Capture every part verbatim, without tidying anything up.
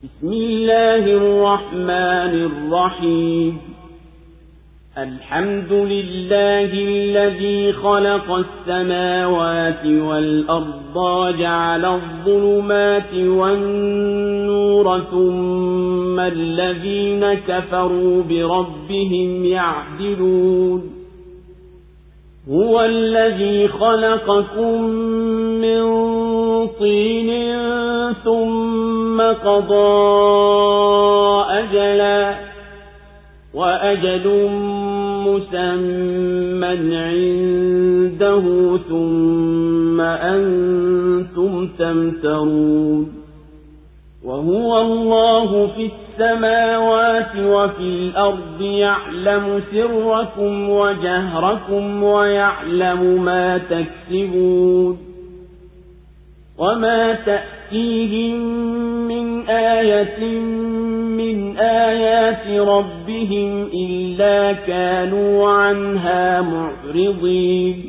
بسم الله الرحمن الرحيم. الحمد لله الذي خلق السماوات والأرض وجعل الظلمات والنور ثم الذين كفروا بربهم يعدلون. هو الذي خلقكم من طين ثم قضى أجلا وأجل مسمى عنده ثم أنتم تمترون. وهو الله في السماوات وفي الأرض يعلم سركم وجهركم ويعلم ما تكسبون. وما تأتيهم من آية من آيات ربهم إلا كانوا عنها معرضين.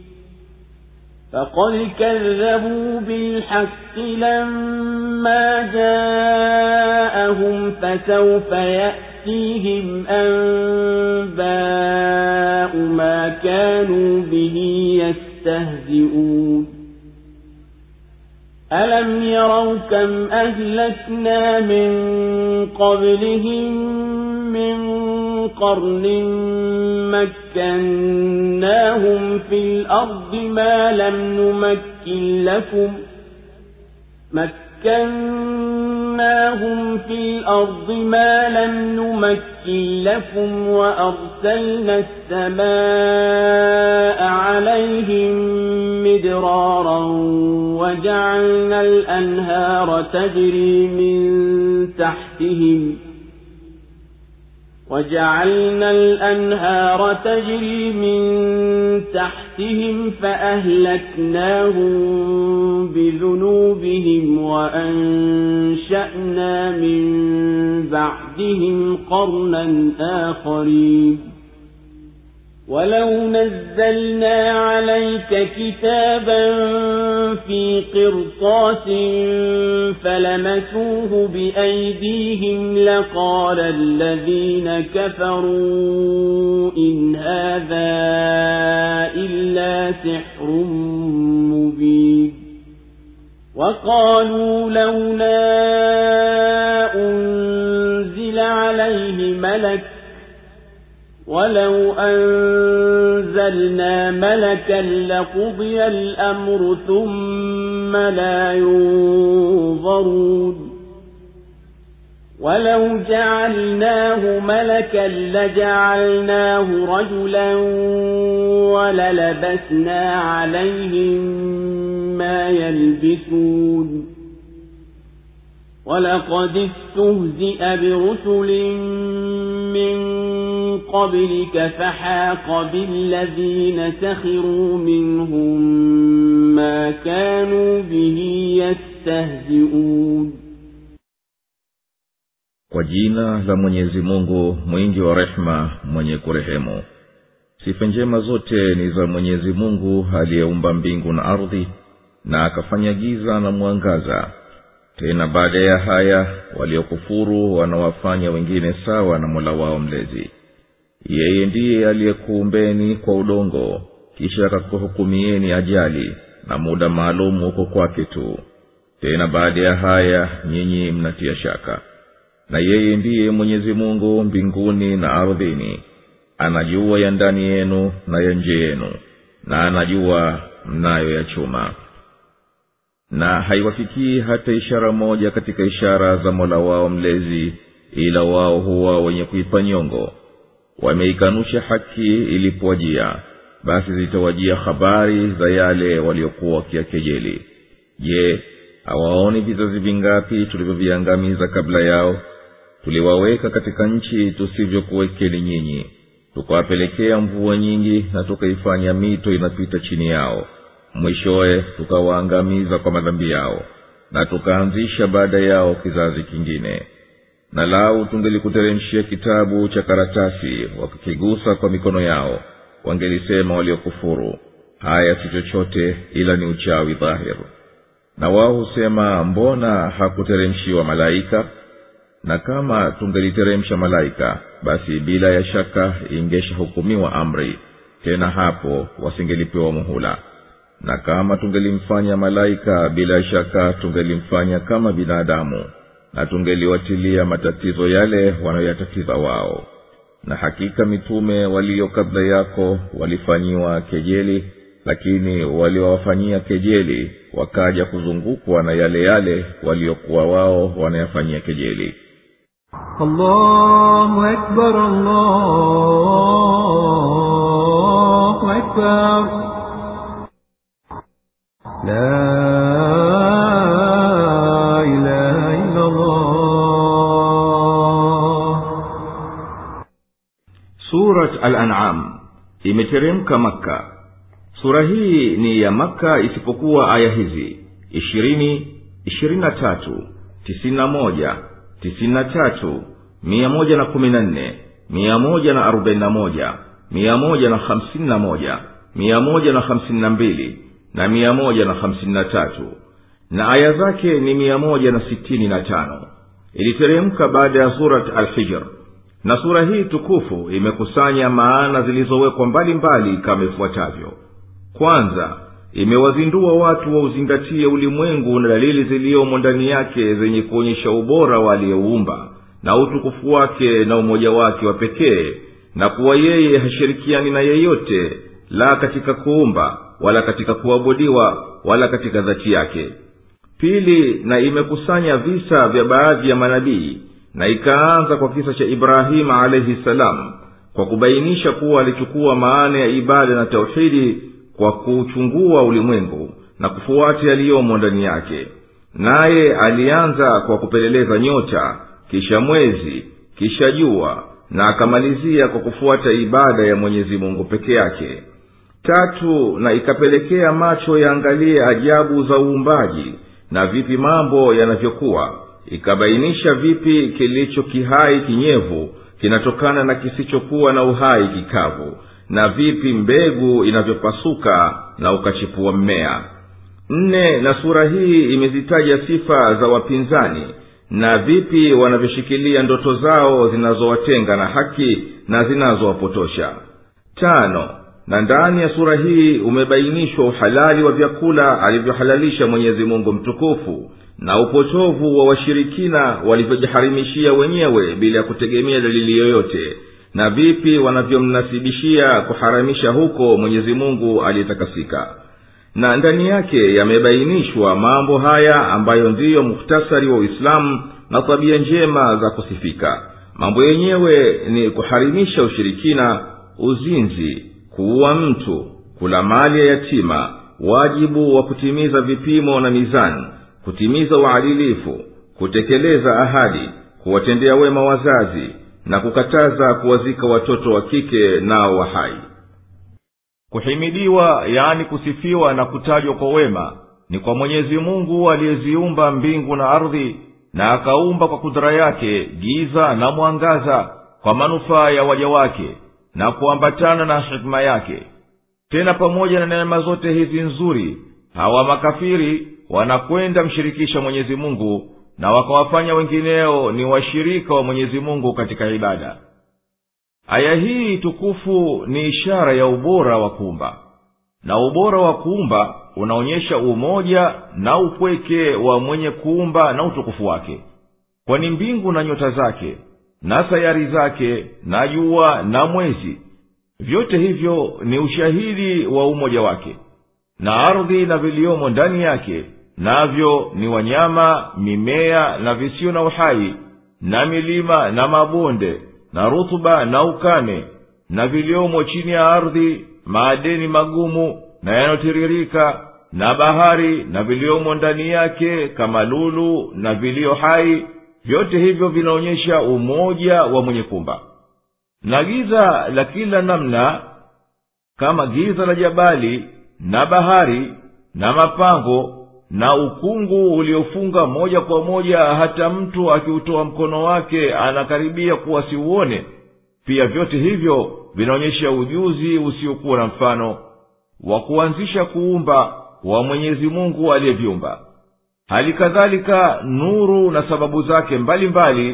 فقد كذبوا بالحق لما جاءهم فسوف يأتيهم أنباء ما كانوا به يستهزئون. ألم يروا كم أهلكنا من قبلهم من قرن مكناهم في الأرض ما لم نمكن لكم مكناهم في الأرض ما لم نمكن لكم وأرسلنا السماء عليهم مدرارا وجعلنا الأنهار تجري من تحتهم وجعلنا الأنهار تجري من تحتهم فأهلكناهم بذنوبهم وأنشأنا من بعدهم قرنا آخرين. ولو نزلنا عليك كتابا في قرطاس فلمسوه بأيديهم لقال الذين كفروا إن هذا إلا سحر مبين. وقالوا لولا أنزل عليه ملك ولو أنزلنا ملكا لقضي الأمر ثم لا ينظرون. ولو جعلناه ملكا لجعلناه رجلا وللبسنا عليهم ما يلبسون. ولقد استهزئ برسل من قبلك فحاق بالذين سخروا منهم ما كانوا به يستهزئون. Kwa jina la Mwenyezi Mungu mwingi wa rehema mwenye kurehemu. Sifa njema zote ni za Mwenyezi Mungu aliyeumba mbingu na ardhi na akafanya giza na mwangaza. Tena baada ya haya waliokufuru wanawafanya wengine sawa na Mola wao mlezi. Yeye ndiye aliyekuumbeni kwa udongo kisha akakuhukumieni ajali na muda maalum uko kwake tu. Tena baada ya haya nyinyi mnatia shaka. Na yeye ndiye Mwenyezi Mungu mbinguni na ardhini. Anajua ya ndani yenu na ya nje yenu na anajua mnayo ya chuma. Na haiwafikii hata ishara moja katika ishara za Mola wao mlezi ila wao huwa wenye kuipa nyongo. Wameikanusha haki ilipowajia, basi zitawajia habari za yale waliokuwa wakiakejeli. Je, hawaoni vizazi vingapi tulivyoviangamiza kabla yao? Tuliwaweka katika nchi tusivyokuwekeni nyinyi, tukawapelekea mvua nyingi na tukaifanya mito inapita chini yao. Mwishowe tukawaangamiza kwa madhambi yao na tukaanzisha baada yao kizazi kingine. Na lau tungelikuteremshia kitabu cha karatasi wakikigusa kwa mikono yao, wangelisema waliokufuru, haya si chochote ila ni uchawi dhahir. Na wao husema, mbona hakuteremshiwa malaika? na kama tungeliteremsha malaika basi bila ya shaka ingeshahukumiwa amri, tena hapo wasingelipewa muhula. Na kama tungelimfanya malaika bila shaka tungelimfanya kama binadamu, na tungeliwatilia matatizo yale wanayoyatatiza wao. Na hakika mitume walio kabla yako walifanyiwa kejeli, lakini waliowafanyia kejeli wakaja kuzungukwa na yale yale waliokuwa wao wanayafanyia kejeli. Allahu akbar, Allahu akbar, la ilaha illa Allah. Surat Al-An'am imeteremka Makka. Sura hii ni ya Makka isipokuwa aya hizi ishirini, ishirini na tatu, tisini na moja, tisini na tatu, mia moja na kumi na nne, mia moja na arobaini na moja, mia moja na hamsini na moja, mia moja na hamsini na mbili na mia moja na hamsini na tatu, na aya zake ni mia moja na sitini na tano. Iliteremka baada ya Surat Al-Hijr. Na sura hii tukufu imekusanya maana zilizowekwa mbalimbali kama ifuatavyo. Kwanza, imewazindua watu wa uzingatie ulimwengu na dalili ziliomo ndani yake zenye kuonyesha ubora wa aliyeumba na utukufu wake na umoja wake wa pekee, na kuwa yeye hashirikiani na yeyote, la katika kuumba wala katika kuabudiwa wala katika dhati yake. Pili, na imekusanya visa vya baadhi ya manabii, na ikaanza kwa kisa cha Ibrahim alayhi salam kwa kubainisha kuwa alichukua maana ya ibada na tauhidi kwa kuchungua ulimwengu na kufuata yaliyomo ndani yake. Naye alianza kwa kupeleleza nyota, kisha mwezi, kisha jua, na akamalizia kwa kufuata ibada ya Mwenyezi Mungu peke yake. Tatu, na ikapelekea macho yaangalie ajabu za uumbaji na vipi mambo yanavyokuwa, ikabainisha vipi kilicho kihai kinyevu kinatokana na kisichokuwa na uhai kikavu, na vipi mbegu inavyopasuka na ukachipua mmea. Nne, na sura hii imezitaja sifa za wapinzani na vipi wanavyoshikilia ndoto zao zinazowatenga na haki na zinazowapotosha. Tano, na ndani ya sura hii umebainishwa uhalali wa vyakula alivyohalalisha Mwenyezi Mungu mtukufu, na upotovu wa washirikina walivyojiharimishia wenyewe bila kutegemea dalili yoyote, na vipi wanavyomnasibishia kuharamisha huko Mwenyezi Mungu aliyetakasika. Na ndani yake yamebainishwa mambo haya ambayo ndiyo muhtasari wa Uislamu na tabia njema za kusifika. Mambo yenyewe ni kuharimisha ushirikina, uzinzi, kuua mtu, kula mali ya yatima, wajibu wa kutimiza vipimo na mizani, kutimiza uadilifu, kutekeleza ahadi, kuwatendea wema wazazi, na kukataza kuwazika watoto wa kike nao wa hai. Kuhimidiwa, yani kusifiwa na kutajwa kwa wema, ni kwa Mwenyezi Mungu aliyeziumba mbingu na ardhi, na akaumba kwa kudra yake giza na mwangaza kwa manufaa ya waja wake na kuambatana na hikma yake. Tena pamoja na neema zote hizi nzuri, hawa makafiri wanakwenda mshirikisha Mwenyezi Mungu na wakawafanya wengineo ni washirika wa Mwenyezi Mungu katika ibada. Aya hii tukufu ni ishara ya ubora wa kuumba. Na ubora wa kuumba unaonyesha umoja na upweke wa mwenye kuumba na utukufu wake. Kwani mbingu na nyota zake, na sayari zake, na jua na mwezi, vyote hivyo ni ushahidi wa umoja wake. Na ardhi na viliomo ndani yake, navyo ni wanyama, mimea na visio na uhai, na milima na mabonde, na rutuba na ukame, na viliomo chini ya ardhi, maadeni magumu na yanotiririka, na bahari na viliomo ndani yake kama lulu na vilio hai, vyote hivyo vinaonyesha umoja wa mwenye kumba. Na giza la kila namna, kama giza la jabali na bahari na mapango na ukungu uliofunga moja kwa moja hata mtu akiutoa mkono wake anakaribia kuwa siuone, pia vyote hivyo vinaonyesha ujuzi usiokuwa na mfano wa kuanzisha kuumba wa Mwenyezi Mungu aliyeviumba. Hali kadhalika nuru na sababu zake mbalimbali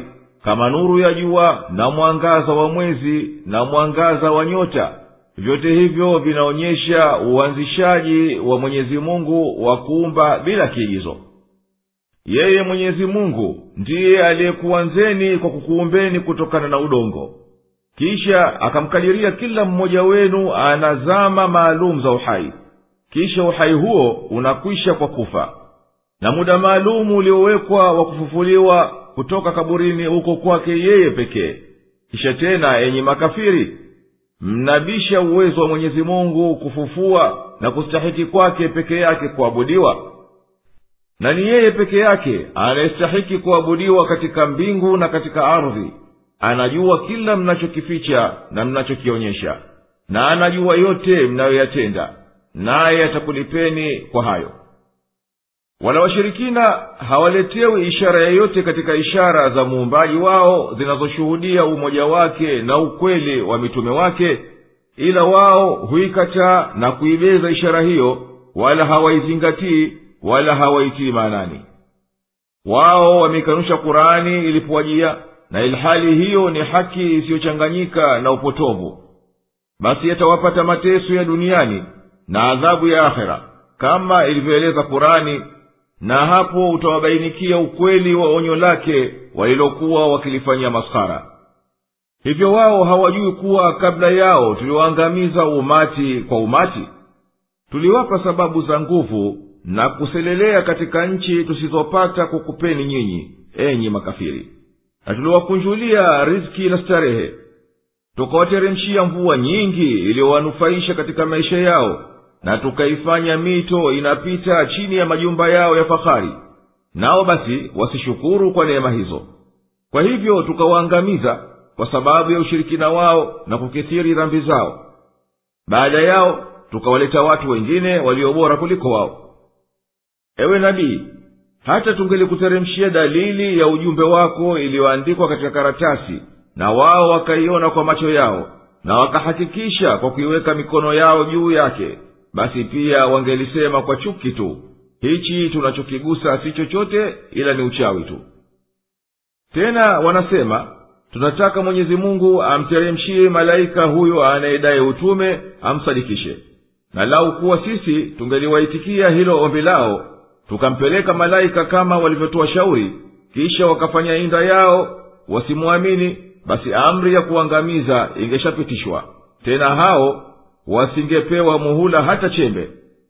kama nuru ya jua na mwangaza wa mwezi na mwangaza wa nyota. Vyote hivyo vinaonyesha uanzishaji wa Mwenyezi Mungu wa kuumba bila kiigizo. Yeye Mwenyezi Mungu ndiye aliyekuanzeni kwa kukuumbeni kutokana na udongo, kisha akamkadiria kila mmoja wenu ana zama maalum za uhai, kisha uhai huo unakwisha kwa kufa, na muda maalum uliowekwa wa kufufuliwa kutoka kaburini uko kwake yeye pekee. Kisha tena, enyi makafiri, mnabisha uwezo wa Mwenyezi Mungu kufufua na kustahiki kwake peke yake kuabudiwa. Na ni yeye peke yake anayestahiki kuabudiwa katika mbingu na katika ardhi. Anajua kila mnachokificha na mnachokionyesha, na anajua yote mnayoyatenda, naye atakulipeni kwa hayo. Wala washirikina hawaletewi ishara yoyote katika ishara za muumbaji wao zinazoshuhudia umoja wake na ukweli wa mitume wake, ila wao huikataa na kuibeza ishara hiyo, wala hawaizingatii wala hawaitii maanani. Wao wamekanusha Qur'ani ilipowajia, na ilhali hiyo ni haki isiyochanganyika na upotovu. Basi yatawapata mateso ya duniani na adhabu ya akhera, kama ilivyoeleza Qur'ani, na hapo utawabainikia ukweli wa onyo lake walilokuwa wakilifanyia maskhara. Hivyo wao hawajui kuwa kabla yao tuliwaangamiza umati kwa umati? Tuliwapa sababu za nguvu na kuselelea katika nchi tusizopata kukupeni nyinyi, enyi makafiri. Na tuliwakunjulia riziki na starehe, tukawateremshia mvua nyingi iliyowanufaisha katika maisha yao, na tukaifanya mito inapita chini ya majumba yao ya fahari. Nao basi wasishukuru kwa neema hizo. Kwa hivyo tukawaangamiza kwa sababu ya ushirikina wao na kukithiri dhambi zao. Baada yao tukawaleta watu wengine waliobora kuliko wao. Ewe nabii, hata tungelikuteremshia dalili ya ujumbe wako iliyoandikwa katika karatasi, na wao wakaiona kwa macho yao, na wakahakikisha kwa kuiweka mikono yao juu yake, basi pia wangelisema kwa chuki tu, hichi tunachokigusa si chochote ila ni uchawi tu. Tena wanasema, tunataka Mwenyezi Mungu amteremshie malaika huyo anayedai utume amsadikishe. Na lau kuwa sisi tungeliwaitikia hilo ombi lao, tukampeleka malaika kama walivyotoa shauri, kisha wakafanya inda yao wasimuamini, basi amri ya kuangamiza ingeshapitishwa, tena hao wasingepewa muhula hata chembe.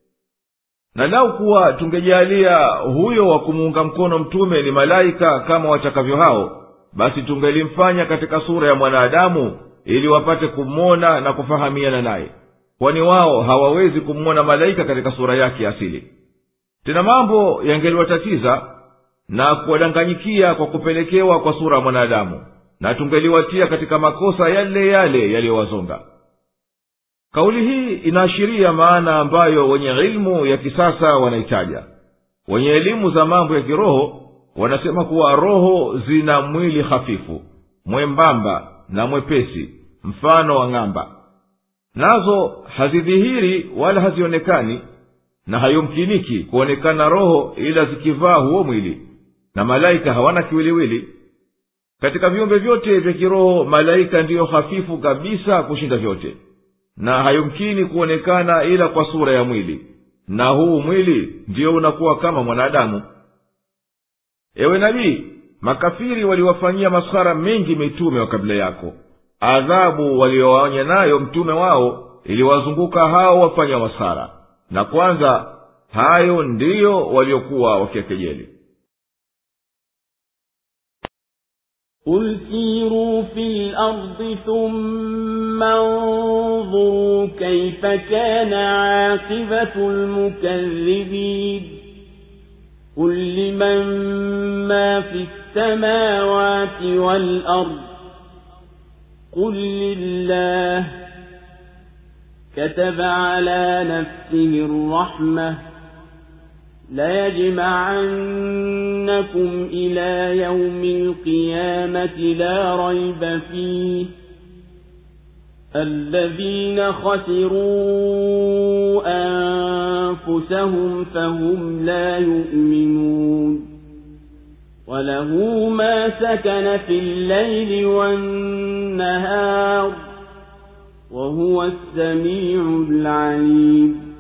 Na lau kuwa tungejalia huyo wa kumuunga mkono mtume ni malaika kama watakavyo hao, basi tungelimfanya katika sura ya mwanadamu ili wapate kumwona na kufahamiana naye, kwani wao hawawezi kumwona malaika katika sura yake asili. Tena mambo yangeliwatatiza na kuwadanganyikia kwa kupelekewa kwa sura ya mwanadamu, na tungeliwatia katika makosa yale yale yaliyowazonga. Kauli hii inaashiria maana ambayo wenye ilmu ya kisasa wanaitaja. Wenye elimu za mambo ya kiroho wanasema kuwa roho zina mwili hafifu, mwembamba na mwepesi, mfano wa ng'amba. Nazo hazidhihiri wala hazionekani, na hayumkiniki kuonekana roho ila zikivaa huo mwili, na malaika hawana kiwiliwili. Katika viumbe vyote vya kiroho, malaika ndiyo hafifu kabisa kushinda vyote, na hayumkini kuonekana ila kwa sura ya mwili, na huu mwili ndiyo unakuwa kama mwanadamu. Ewe nabii, makafiri waliwafanyia maskhara mengi mitume wa kabla yako. Adhabu waliowaonya nayo mtume wao iliwazunguka hao wafanya maskhara, na kwanza hayo ndiyo waliokuwa wakikejeli. قل سيروا في الأرض ثم انظروا كيف كان عاقبة المكذبين قل لمن ما في السماوات والأرض قل لله كتب على نفسه الرحمة ليجمعنكم إلى يوم القيامة لا ريب فيه الذين خسروا أنفسهم فهم لا يؤمنون وله ما سكن في الليل والنهار وهو السميع العليم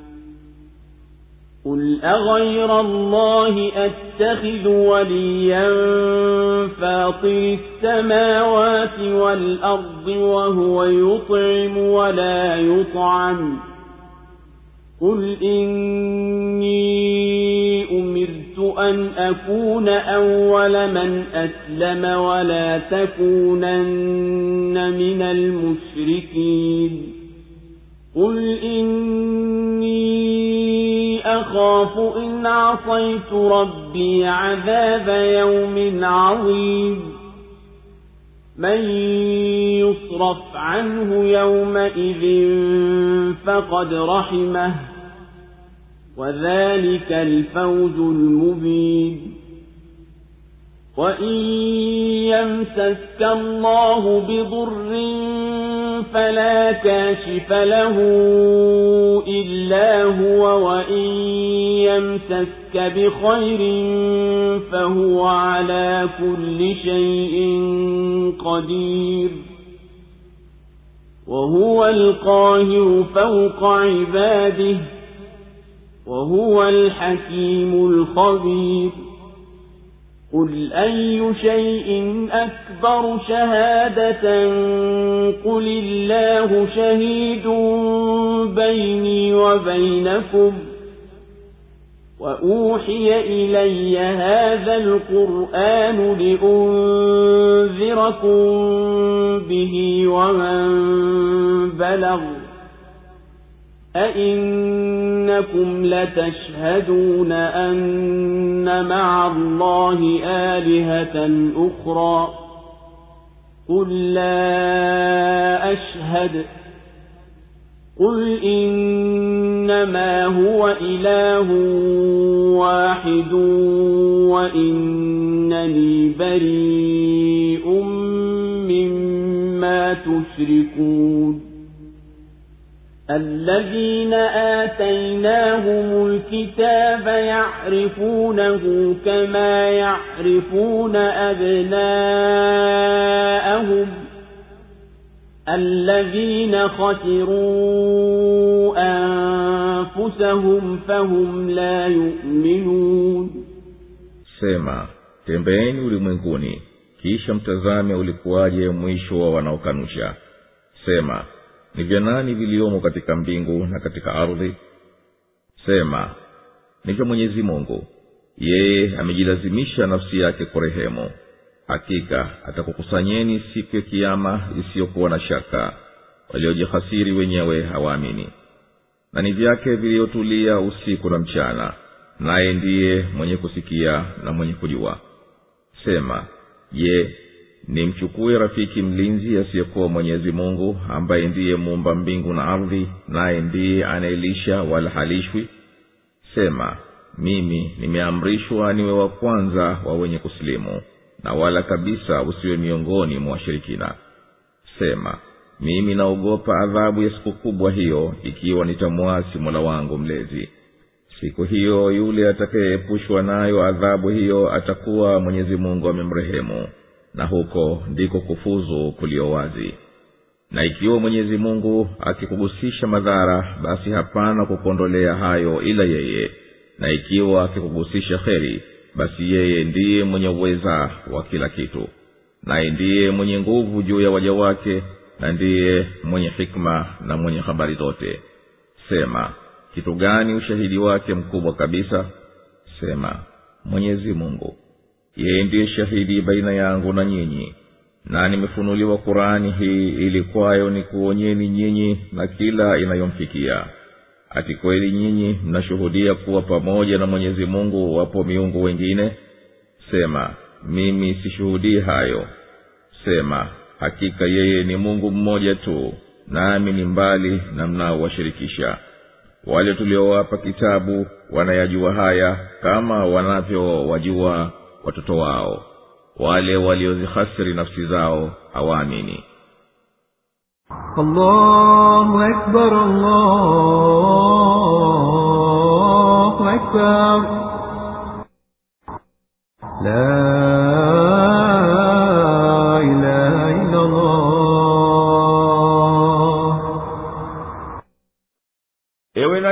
قل أغير الله أتخذ وليا فاطر السماوات والأرض وهو يطعم ولا يطعم قل إني أمرت أن أكون أول من أسلم ولا تكونن من المشركين قل إني أخاف إن عصيت ربي عذاب يوم عظيم من يصرف عنه يومئذ فقد رحمه وذلك الفوز المبين وإن يمسسك الله بضر فلا كاشف له إلا هو وإن يمسسك بخير فهو على كل شيء قدير وهو القاهر فوق عباده وهو الحكيم الخبير قل أي شيء أكبر شهادة قل الله شهيد بيني وبينكم وأوحي إلي هذا القرآن لأنذركم به ومن بلغ أئنكم لتشهدون أن مع الله آلهة أخرى قل لا أشهد قل إنما هو إله واحد وإنني بريء مما تشركون الذين آتيناهم الكتاب يعرفونه كما يعرفون أبناءهم الذين خسروا أنفسهم فهم لا يؤمنون Sema, tembeeni ulimwenguni, kisha mtazame ulikuwaje mwisho wa wanaokanusha. Sema, ni vya nani viliomo katika mbingu na katika ardhi? Sema, ni vya Mwenyezi Mungu. Yeye amejilazimisha nafsi yake kurehemu. Hakika atakukusanyeni siku ya kiyama isiyokuwa na shaka. Waliojihasiri wenyewe hawaamini. Na ni vyake viliotulia usiku na mchana, naye ndiye mwenye kusikia na mwenye kujua. Sema, je, nimchukue rafiki mlinzi asiyekuwa Mwenyezi Mungu ambaye ndiye muumba mbingu na ardhi, naye ndiye anayelisha wala halishwi? Sema, mimi nimeamrishwa niwe wa kwanza wa wenye kusilimu, na wala kabisa usiwe miongoni mwa washirikina. Sema, mimi naogopa adhabu ya siku kubwa hiyo, ikiwa nitamwasi Mola wangu mlezi. Siku hiyo yule atakayeepushwa nayo adhabu hiyo atakuwa Mwenyezi Mungu amemrehemu, na huko ndiko kufuzu kulio wazi. Na ikiwa Mwenyezi Mungu akikugusisha madhara, basi hapana kukondolea hayo ila yeye. Na ikiwa akikugusisha kheri, basi yeye ndiye mwenye uweza wa kila kitu. Na ndiye mwenye nguvu juu ya waja wake, na ndiye mwenye hikma na mwenye habari zote. Sema, kitu gani ushahidi wake mkubwa kabisa? Sema, Mwenyezi Mungu. Yeye ndiye shahidi baina yangu na nyinyi, na nimefunuliwa Qur'ani hii ili kwayo ni kuonyeni nyinyi na kila inayomfikia. Ati kweli nyinyi mnashuhudia kuwa pamoja na Mwenyezi Mungu wapo miungu wengine? Sema, mimi sishuhudii hayo. Sema, hakika yeye ni Mungu mmoja tu, nami ni mbali na mnaowashirikisha. Wale tuliowapa kitabu wanayajua haya kama wanavyowajua watoto wao. Wale waliozihasiri nafsi zao hawaamini. Allahu Akbar, Allahu Akbar. La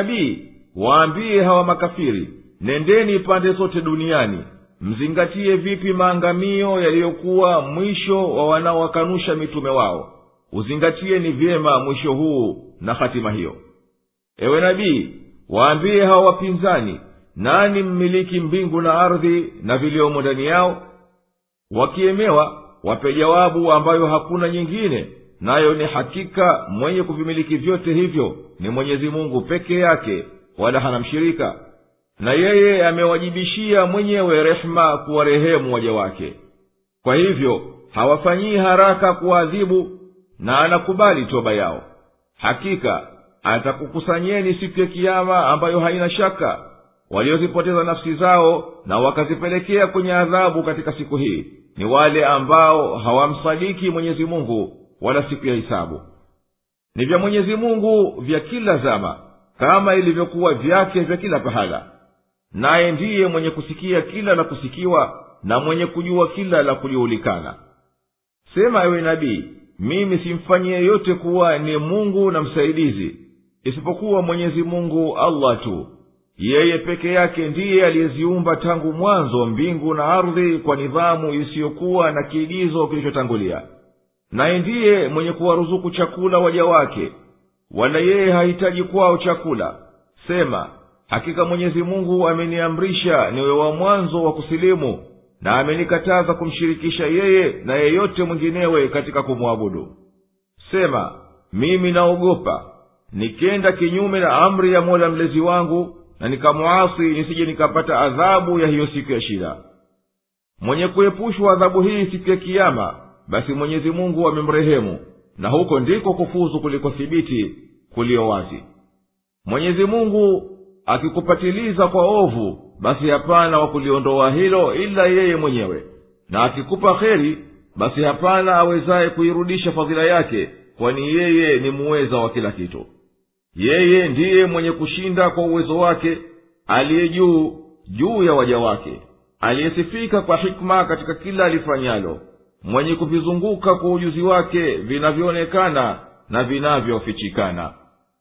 nabii, waambie hawa makafiri, nendeni pande zote duniani, mzingatie vipi maangamio yaliyokuwa mwisho wa wanaowakanusha mitume wao. Uzingatie ni vyema mwisho huu na hatima hiyo. Ewe nabii, waambie hawa wapinzani, nani mmiliki mbingu na ardhi na viliomo ndani yao? Wakiemewa, wape jawabu ambayo hakuna nyingine, nayo ni hakika mwenye kuvimiliki vyote hivyo ni Mwenyezi Mungu peke yake, wala hana mshirika. Na yeye amewajibishia mwenyewe rehema kuwarehemu waja wake. Kwa hivyo hawafanyii haraka kuadhibu, na anakubali toba yao. Hakika atakukusanyeni siku ya kiyama ambayo haina shaka waliozipoteza nafsi zao na wakazipelekea kwenye adhabu katika siku hii ni wale ambao hawamsadiki Mwenyezi Mungu wala siku ya hisabu. Ni vya Mwenyezi Mungu vya kila zama, kama ilivyokuwa vyake vya kila pahala. Naye ndiye mwenye kusikia kila la kusikiwa na mwenye kujua kila la kujulikana. Sema ewe nabii, mimi simfanyie yote kuwa ni Mungu na msaidizi isipokuwa Mwenyezi Mungu Allah tu. Yeye peke yake ndiye aliyeziumba tangu mwanzo mbingu na ardhi kwa nidhamu isiyokuwa na kiigizo kilichotangulia. Naye ndiye mwenye kuwaruzuku chakula waja wake, wala yeye hahitaji kwao chakula. Sema, hakika Mwenyezi Mungu ameniamrisha niwe wa mwanzo wa kusilimu, na amenikataza kumshirikisha yeye na yeyote mwinginewe katika kumwabudu. Sema, mimi naogopa nikenda kinyume na amri ya Mola mlezi wangu na nikamuasi, nisije nikapata adhabu ya hiyo siku ya shida. Mwenye kuepushwa adhabu hii siku ya kiyama, basi Mwenyezi Mungu amemrehemu, na huko ndiko kufuzu kuliko thibiti kulio wazi. Mwenyezi Mungu akikupatiliza kwa ovu, basi hapana wa kuliondoa hilo ila yeye mwenyewe, na akikupa kheri, basi hapana awezaye kuirudisha fadhila yake, kwani yeye ni muweza wa kila kitu. Yeye ndiye mwenye kushinda kwa uwezo wake, aliye juu juu ya waja wake, aliyesifika kwa hikma katika kila alifanyalo, mwenye kuvizunguka kwa ujuzi wake vinavyoonekana na vinavyofichikana.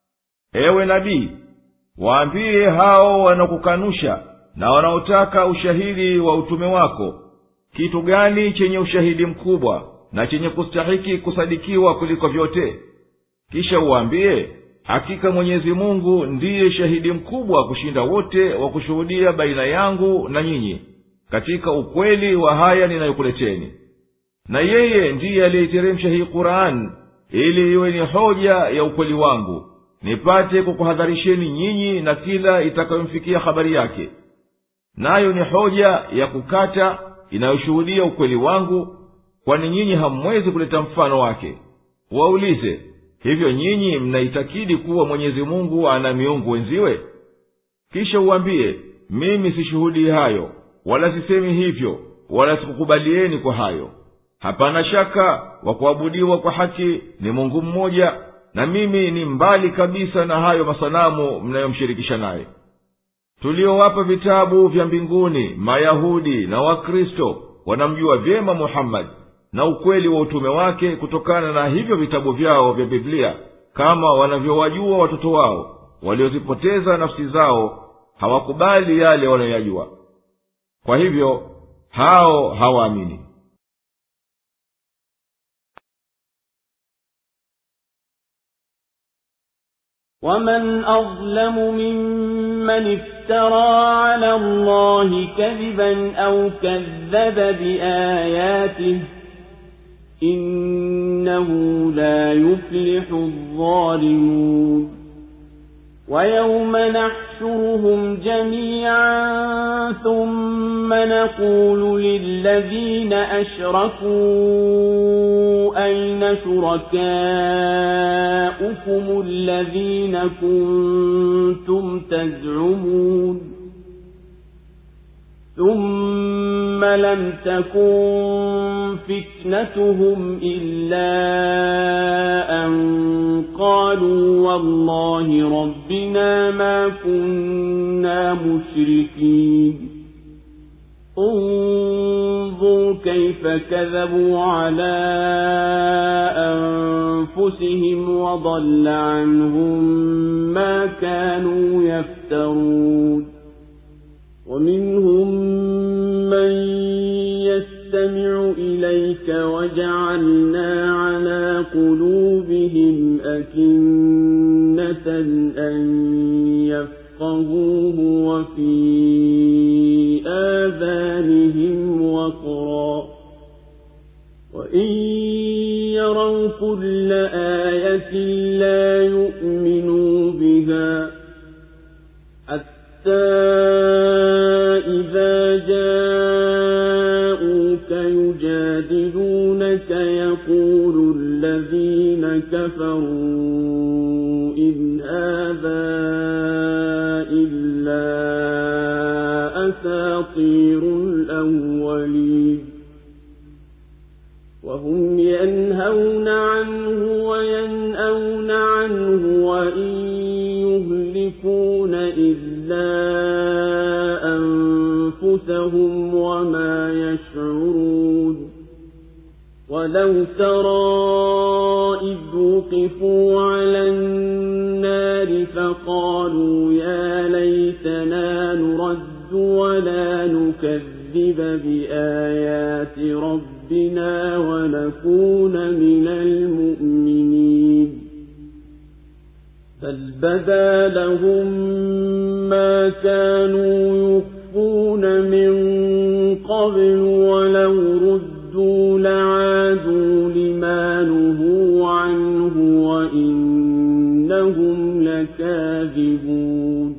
Ewe nabii, waambie hao wanakukanusha na wanaotaka ushahidi wa utume wako, kitu gani chenye ushahidi mkubwa na chenye kustahiki kusadikiwa kuliko vyote? Kisha uambie, hakika Mwenyezi Mungu ndiye shahidi mkubwa kushinda wote wa kushuhudia baina yangu na nyinyi katika ukweli wa haya ninayokuleteni. Na yeye ndiye aliyeteremsha hii Qur'an ili iwe ni hoja ya ukweli wangu, nipate kukuhadharisheni nyinyi na kila itakayomfikia habari yake. Nayo ni hoja ya kukata inayoshuhudia ukweli wangu, kwani nyinyi hamwezi kuleta mfano wake. Waulize, hivyo nyinyi mnaitakidi kuwa Mwenyezi Mungu ana miungu wenziwe? Kisha uambie, mimi sishuhudii hayo, wala sisemi hivyo, wala sikukubalieni kwa hayo. Hapana shaka wa kuabudiwa kwa haki ni Mungu mmoja, na mimi ni mbali kabisa na hayo masanamu mnayomshirikisha naye. Tuliowapa vitabu vya mbinguni Mayahudi na Wakristo wanamjua vyema Muhammad na ukweli wa utume wake kutokana na hivyo vitabu vyao vya Biblia, kama wanavyowajua watoto wao. Waliozipoteza nafsi zao hawakubali yale wanayojua, kwa hivyo hao hawaamini. ومن أظلم ممن افترى على الله كذبا أو كذب بآياته إنه لا يفلح الظالمون ويوم نحشرهم جميعا ثم نقول للذين أشركوا أين شركاؤكم الذين كنتم تزعمون ثم لم تكن فتنتهم إلا أن قالوا والله ربنا ما كنا مشركين انظر كيف كذبوا على أنفسهم وضل عنهم ما كانوا يفترون ومنهم من يستمع إليك وجعلنا على قلوبهم أكنة أن يفقهوه وفي آذانهم وقرا وإن يروا كل آية لا يؤمنوا بها حتى إذا جاءوك يجادلونك يقول الذين كفروا إن هذا إلا أساطير الأولين وهم ينهون عنه وينأون عنه وإن يهلكون إلا أنفسهم وما يشعرون ولو ترى إذ وقفوا على النار فقالوا يا ليتنا نرد ولا نكذب بآيات ربنا ونكون من المؤمنين بل بدا لهم ما كانوا يخفون من قبل ولو ردوا لعادوا لما نهوا عنه وإنهم لكاذبون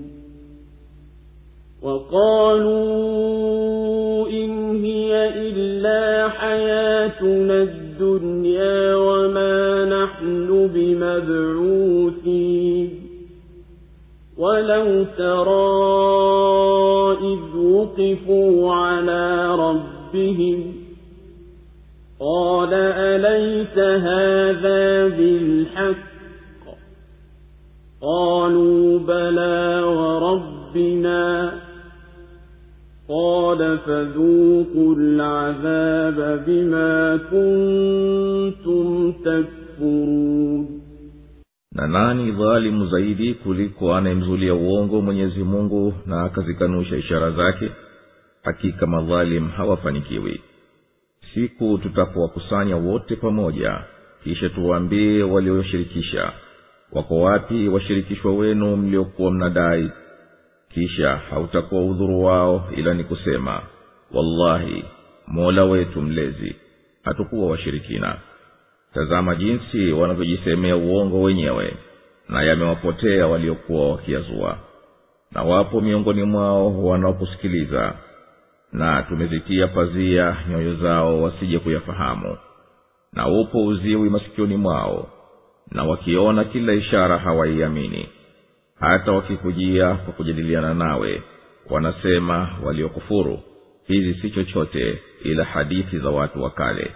وقالوا إن هي إلا حياتنا الدنيا وما نحن بمبعوثين ولو ترى إذ وقفوا على ربهم قال أليس هذا بالحق قالوا بلى وربنا قال فذوقوا العذاب بما كنتم تكفرون. Na nani dhalimu zaidi kuliko anayemzulia uongo Mwenyezi Mungu na akazikanusha ishara zake? Hakika madhalim hawafanikiwi. Siku tutapowakusanya wote pamoja, kisha tuwaambie walioshirikisha, wako wapi washirikishwa wenu mliokuwa mnadai? Kisha hautakuwa udhuru wao ila ni kusema, wallahi Mola wetu mlezi, hatukuwa washirikina. Tazama jinsi wanavyojisemea uongo wenyewe, na yamewapotea waliokuwa wakiazua. Na wapo miongoni mwao wanaokusikiliza, na tumezitia pazia nyoyo zao wasije kuyafahamu. Na upo uziwi masikioni mwao, na wakiona kila ishara hawaiamini. Hata wakikujia kwa kujadiliana nawe, wanasema waliokufuru, hizi si chochote ila hadithi za watu wa kale.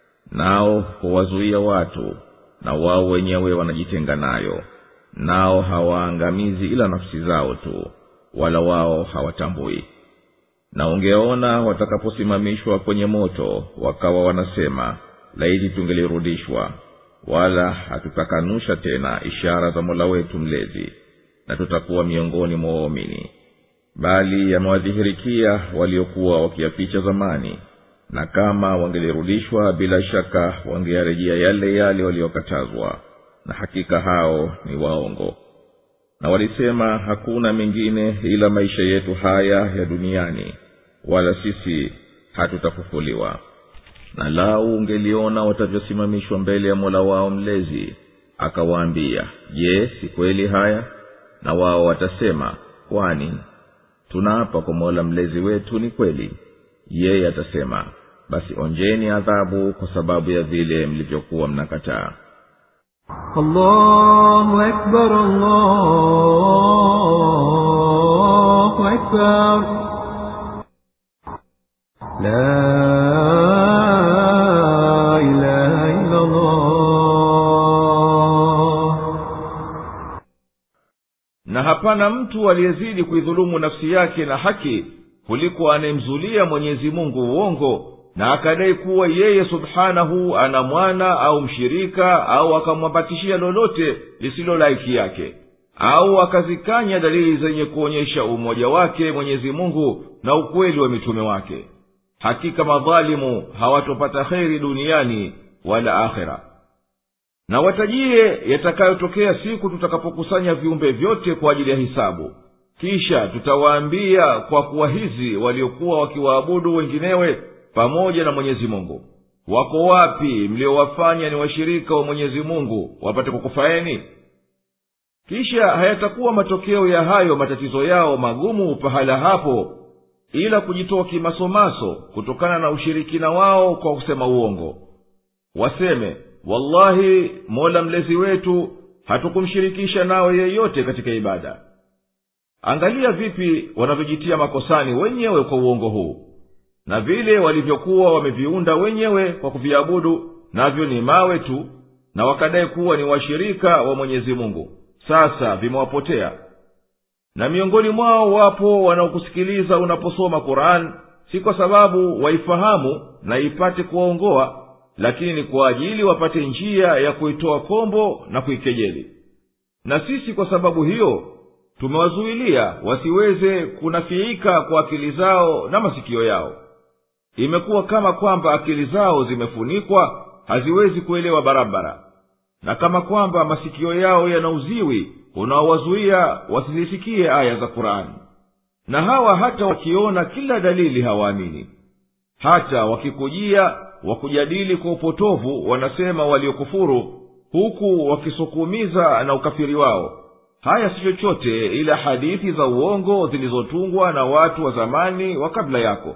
Nao huwazuia watu, na wao wenyewe wanajitenga nayo. Nao hawaangamizi ila nafsi zao tu, wala wao hawatambui. Na ungeona watakaposimamishwa kwenye moto, wakawa wanasema, laiti tungelirudishwa, wala hatutakanusha tena ishara za Mola wetu mlezi, na tutakuwa miongoni mwa waumini. Bali yamewadhihirikia waliokuwa wakiyaficha zamani, na kama wangelirudishwa bila shaka wangearejea yale yale waliokatazwa, na hakika hao ni waongo. Na walisema hakuna mengine ila maisha yetu haya ya duniani, wala sisi hatutafufuliwa. Na lau ungeliona watavyosimamishwa mbele ya Mola wao mlezi, akawaambia, je, si kweli haya? Na wao watasema, kwani tunaapa kwa Mola mlezi wetu ni kweli. Yeye atasema, basi onjeni adhabu kwa sababu ya vile mlivyokuwa mnakataa. Allahu Akbar, Allahu Akbar. La ilaha illa Allah. Na hapana mtu aliyezidi kuidhulumu nafsi yake na haki kuliko anayemzulia Mwenyezi Mungu uongo na akadai kuwa yeye subhanahu ana mwana au mshirika, au akamwambatishia lolote lisilo laiki yake, au akazikanya dalili zenye kuonyesha umoja wake Mwenyezi Mungu na ukweli wa mitume wake. Hakika madhalimu hawatopata kheri duniani wala akhera. Na watajie yatakayotokea siku tutakapokusanya viumbe vyote kwa ajili ya hisabu. Kisha tutawaambia kwa kuwa hizi waliokuwa wakiwaabudu wenginewe pamoja na Mwenyezi Mungu, wako wapi mliowafanya ni washirika wa Mwenyezi Mungu wapate kukufaeni? Kisha hayatakuwa matokeo ya hayo matatizo yao magumu pahala hapo ila kujitoa kimasomaso kutokana na ushirikina wao kwa kusema uongo. Waseme, wallahi Mola mlezi wetu hatukumshirikisha nawe yeyote katika ibada. Angalia vipi wanavyojitia makosani wenyewe kwa uongo huu, na vile walivyokuwa wameviunda wenyewe kwa kuviabudu, navyo ni mawe tu, na wakadai kuwa ni washirika wa Mwenyezi Mungu. Sasa vimewapotea. Na miongoni mwao wapo wanaokusikiliza unaposoma Qur'an, si kwa sababu waifahamu na ipate kuwaongoa, lakini kwa ajili wapate njia ya kuitoa kombo na kuikejeli. Na sisi kwa sababu hiyo tumewazuilia wasiweze kunafiika kwa akili zao na masikio yao. Imekuwa kama kwamba akili zao zimefunikwa, haziwezi kuelewa barabara, na kama kwamba masikio yao yanauziwi unaowazuia wasizisikie aya za Qur'ani. Na hawa hata wakiona kila dalili hawaamini. Hata wakikujia wakujadili kwa upotovu, wanasema waliokufuru, huku wakisukumiza na ukafiri wao, haya si chochote ila hadithi za uongo zilizotungwa na watu wa zamani wa kabla yako.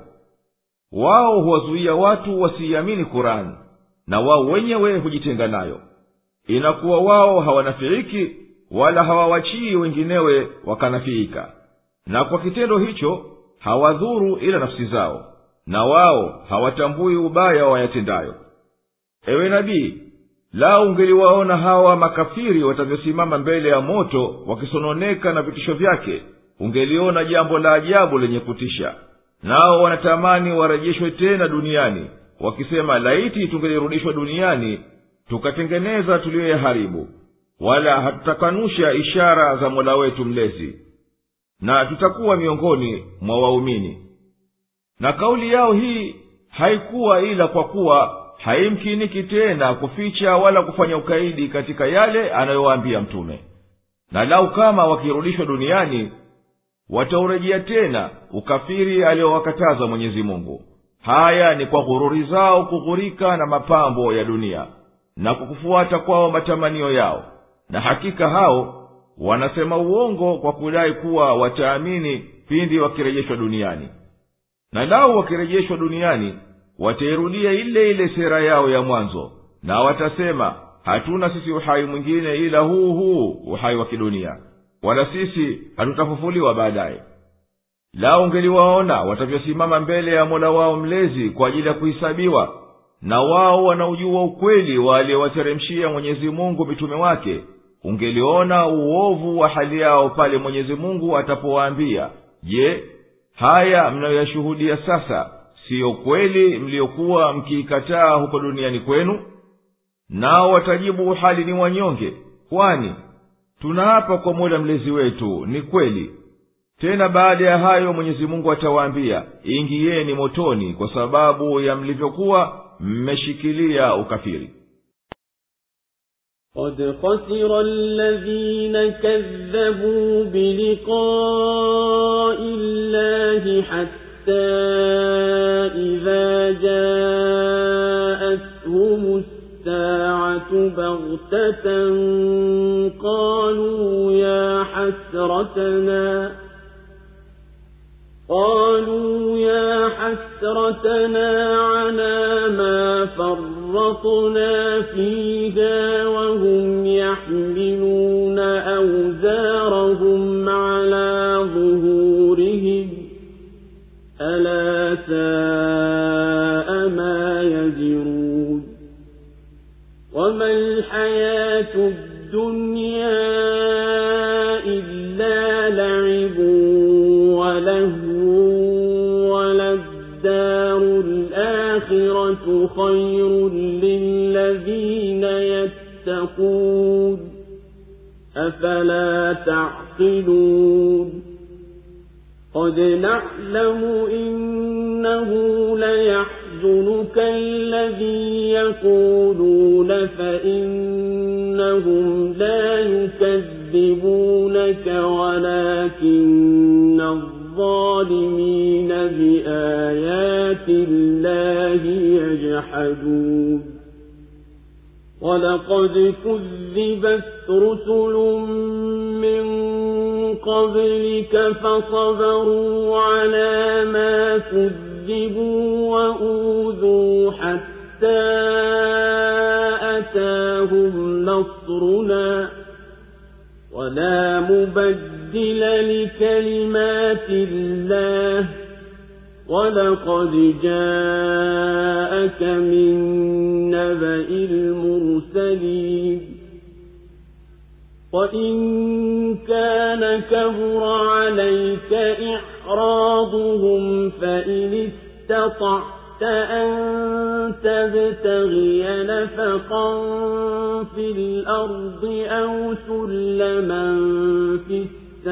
Wao huwazuia watu wasiamini Qur'an, na wao wenyewe hujitenga nayo. Inakuwa wao hawanafiiki wala hawawachii wenginewe wakanafiika, na kwa kitendo hicho hawadhuru ila nafsi zao, na wao hawatambui ubaya wayatendayo. Ewe nabii, lao ungeliwaona hawa makafiri watavyosimama mbele ya moto wakisononeka na vitisho vyake, ungeliona jambo la ajabu lenye kutisha. Nao wanatamani warejeshwe tena duniani, wakisema laiti tungelirudishwa duniani tukatengeneza tuliyoyaharibu, wala hatutakanusha ishara za Mola wetu mlezi, na tutakuwa miongoni mwa waumini. Na kauli yao hii haikuwa ila kwa kuwa haimkiniki tena kuficha wala kufanya ukaidi katika yale anayowaambia mtume. Na lau kama wakirudishwa duniani wataurejea tena ukafiri aliowakataza Mwenyezi Mungu. Haya ni kwa ghururi zao kughurika na mapambo ya dunia na kukufuata kwao matamanio yao. Na hakika hao wanasema uongo kwa kudai kuwa wataamini pindi wakirejeshwa duniani. Na lau wakirejeshwa duniani watairudia ile ile sera yao ya mwanzo, na watasema hatuna sisi uhai mwingine ila huu huu uhai wa kidunia, wala sisi hatutafufuliwa baadaye. Lao ungeliwaona watavyosimama mbele ya Mola wao mlezi kwa ajili ya kuhisabiwa, na wao wanaujua ukweli wa aliyewateremshia Mwenyezi Mungu mitume wake, ungeliona uovu wa hali yao pale Mwenyezi Mungu atapowaambia, je, haya mnayoyashuhudia sasa siyo kweli mliokuwa mkiikataa huko duniani kwenu? Nao watajibu hali ni wanyonge, kwani tunaapa kwa Mola mlezi wetu ni kweli. Tena baada ya hayo Mwenyezi Mungu atawaambia, ingieni motoni kwa sababu ya mlivyokuwa mmeshikilia ukafiri. قد خسر الذين كذبوا بلقاء الله حتى إذا جاءتهم الساعة بغتة قالوا يا حسرتنا قالوا يا حسرتنا على ما فرطنا فيها وهم يحملون أوزارهم على ظهورهم ألا ساء ما يزرون وما الحياة الدنيا إلا لعب ولهو والآخرة خير للذين يتقون أفلا تعقلون قد نعلم إنه ليحزنك الذي يقولون فإنهم لا يكذبونك ولكن الظالمين بآيات الله يجحدون ولقد كذبت رسل من قبلك فصبروا على ما كذبوا وأوذوا حتى أتاهم نصرنا ولا مبدل لكلمات الله ولقد جاءك من نبأ المرسلين وإن كان كبر عليك إعراضهم فإن استطعت أن تبتغي نفقا في الأرض أو سلما في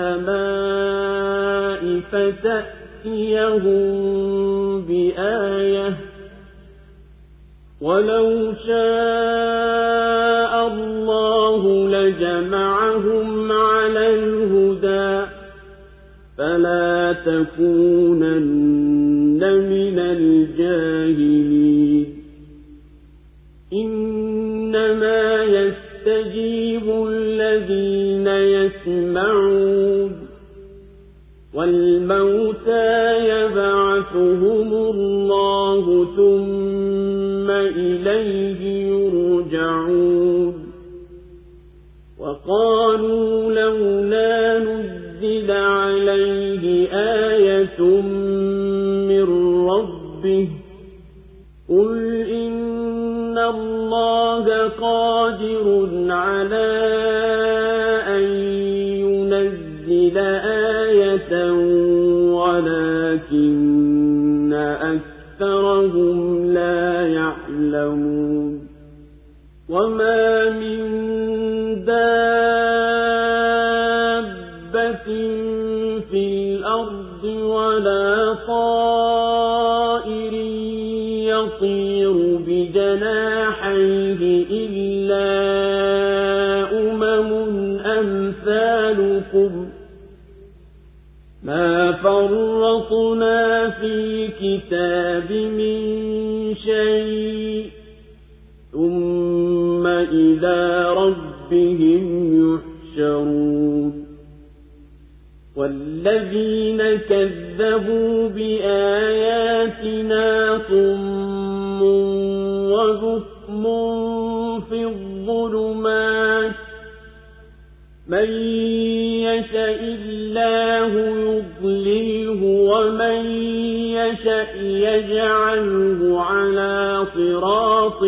السماء فتأتيهم بآية ولو شاء الله لجمعهم على الهدى فلا تكونن من الجاهلين إنما يستجيب الذين يسمعون والموتى يبعثهم الله ثم إليه يرجعون وقالوا لولا نزل عليه آية من ربه قل إن الله قادر على أن ينزل آية ولكن أكثرهم لا يعلمون وما من دابة في الأرض ولا طائر يطير بجناحيه إلا أمم أمثالكم ما فرطنا في كتاب من شيء ثم إلى ربهم يحشرون والذين كذبوا بآياتنا صم وبكم في الظلمات من يشاء الله يضلله ومن يشاء يجعله على صراط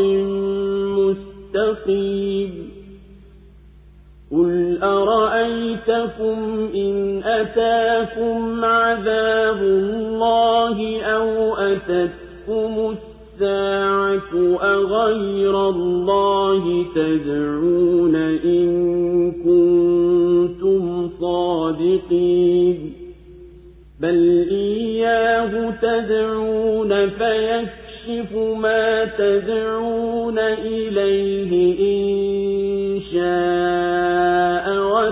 مستقيم قل أرأيتكم إن أتاكم عذاب الله أو أتتكم الساعة أغير الله تدعون إن كنتم صادقين بل إياه تدعون فيكشف ما تدعون إليه إن شاء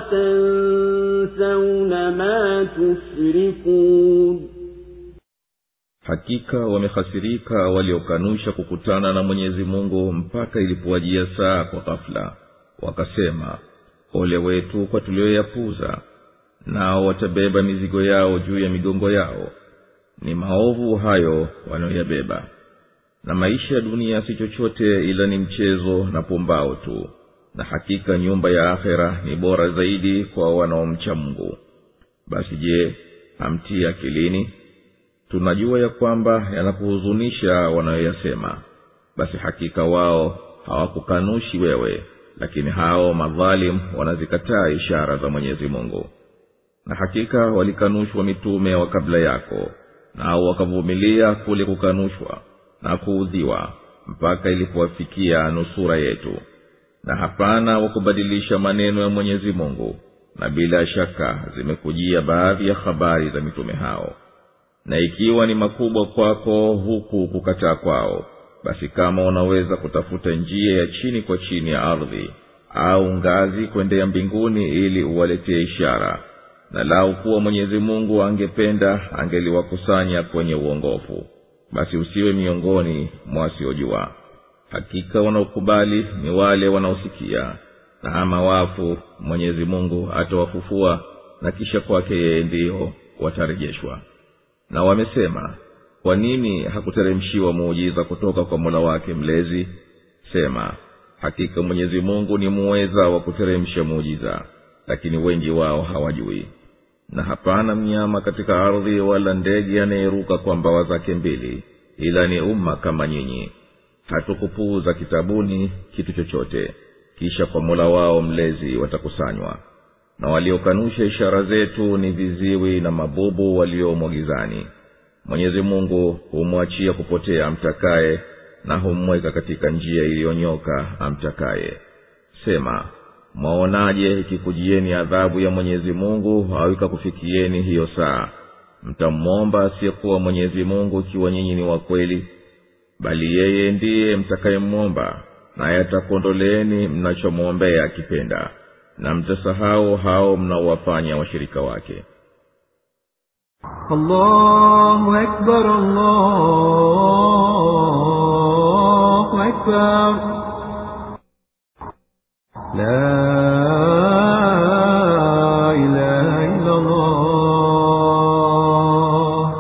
وتنسون ما تشركون Hakika wamehasirika waliokanusha kukutana na Mwenyezi Mungu mpaka ilipowajia saa kwa ghafla. Wakasema, ole wetu kwa tulioyapuza, nao watabeba mizigo yao juu ya migongo yao. Ni maovu hayo wanayoyabeba. Na maisha ya dunia si chochote ila ni mchezo na pumbao tu. Na hakika nyumba ya akhera ni bora zaidi kwa wanaomcha Mungu. Basi je, hamtii akilini? Tunajua ya kwamba yanakuhuzunisha wanayoyasema. Basi hakika wao hawakukanushi wewe, lakini hao madhalim wanazikataa ishara za Mwenyezi Mungu. Na hakika walikanushwa mitume wa kabla yako, nao wakavumilia kule kukanushwa, na kuudhiwa mpaka ilipowafikia nusura yetu, na hapana wa kubadilisha maneno ya Mwenyezi Mungu, na bila shaka zimekujia baadhi ya habari za mitume hao. Na ikiwa ni makubwa kwako huku kukataa kwao, basi kama unaweza kutafuta njia ya chini kwa chini ya ardhi au ngazi kwendea mbinguni ili uwaletee ishara, na lau kuwa Mwenyezi Mungu angependa angeliwakusanya kwenye uongofu, basi usiwe miongoni mwa wasiojua. Hakika wanaokubali ni wale wanaosikia, na ama wafu Mwenyezi Mungu atawafufua, na kisha kwake yeye ndio watarejeshwa. Na wamesema, kwa nini hakuteremshiwa muujiza kutoka kwa Mola wake mlezi? Sema, hakika Mwenyezi Mungu ni muweza wa kuteremsha muujiza, lakini wengi wao hawajui. Na hapana mnyama katika ardhi wala ndege anayeruka kwa mbawa zake mbili, ila ni umma kama nyinyi. Hatukupuuza kitabuni kitu chochote, kisha kwa Mola wao mlezi watakusanywa. Na waliokanusha ishara zetu ni viziwi na mabubu waliomo gizani. Mwenyezi Mungu humwachia kupotea amtakaye, na humweka katika njia iliyonyoka amtakaye. Sema, mwaonaje ikikujieni adhabu ya Mwenyezi Mungu au ikakufikieni hiyo saa? Mtamwomba asiyekuwa Mwenyezi Mungu ikiwa nyinyi ni wakweli? Bali yeye ndiye mtakayemwomba, naye atakuondoleeni mnachomwombea akipenda, na mtasahau hao mnaowafanya washirika wake. Allahu Akbar, Allahu Akbar. La ilaha illa Allah.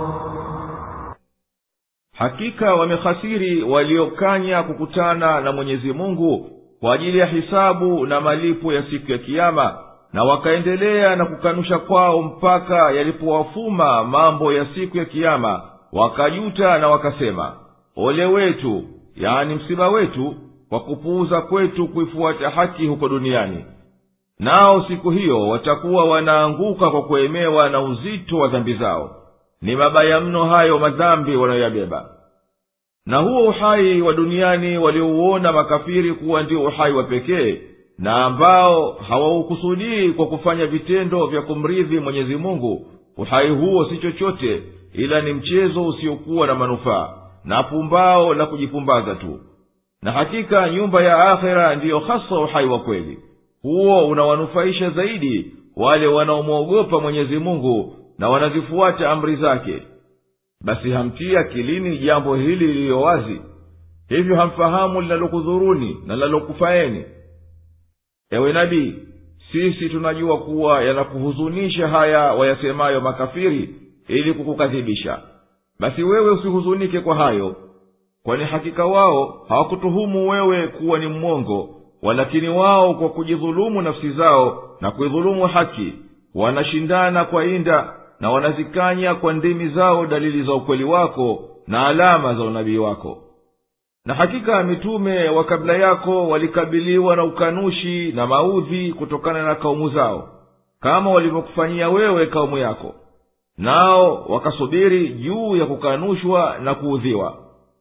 Hakika wamehasiri waliokanya kukutana na Mwenyezi Mungu kwa ajili ya hisabu na malipo ya siku ya Kiyama, na wakaendelea na kukanusha kwao mpaka yalipowafuma mambo ya siku ya Kiyama, wakajuta na wakasema, ole wetu, yani msiba wetu, kwa kupuuza kwetu kuifuata haki huko duniani. Nao siku hiyo watakuwa wanaanguka kwa kuemewa na uzito wa dhambi zao. Ni mabaya mno hayo madhambi wanayoyabeba. Na huo uhai wa duniani waliouona makafiri kuwa ndio uhai wa pekee, na ambao hawaukusudii kwa kufanya vitendo vya kumridhi Mwenyezi Mungu, uhai huo si chochote ila ni mchezo usiokuwa na manufaa, na pumbao la kujipumbaza tu. Na hakika nyumba ya akhera ndiyo hasa uhai wa kweli. Huo unawanufaisha zaidi wale wanaomwogopa Mwenyezi Mungu na wanazifuata amri zake. Basi hamtia akilini jambo hili lililo wazi? Hivyo hamfahamu linalokudhuruni na linalokufaeni? Ewe nabii, sisi tunajua kuwa yanakuhuzunisha haya wayasemayo makafiri ili kukukadhibisha. Basi wewe usihuzunike kwa hayo, kwani hakika wao hawakutuhumu wewe kuwa ni mwongo, walakini wao kwa kujidhulumu nafsi zao na kuidhulumu haki wanashindana kwa inda, na wanazikanya kwa ndimi zao dalili za ukweli wako na alama za unabii wako. Na hakika mitume wa kabla yako walikabiliwa na ukanushi na maudhi kutokana na kaumu zao, kama walivyokufanyia wewe kaumu yako, nao wakasubiri juu ya kukanushwa na kuudhiwa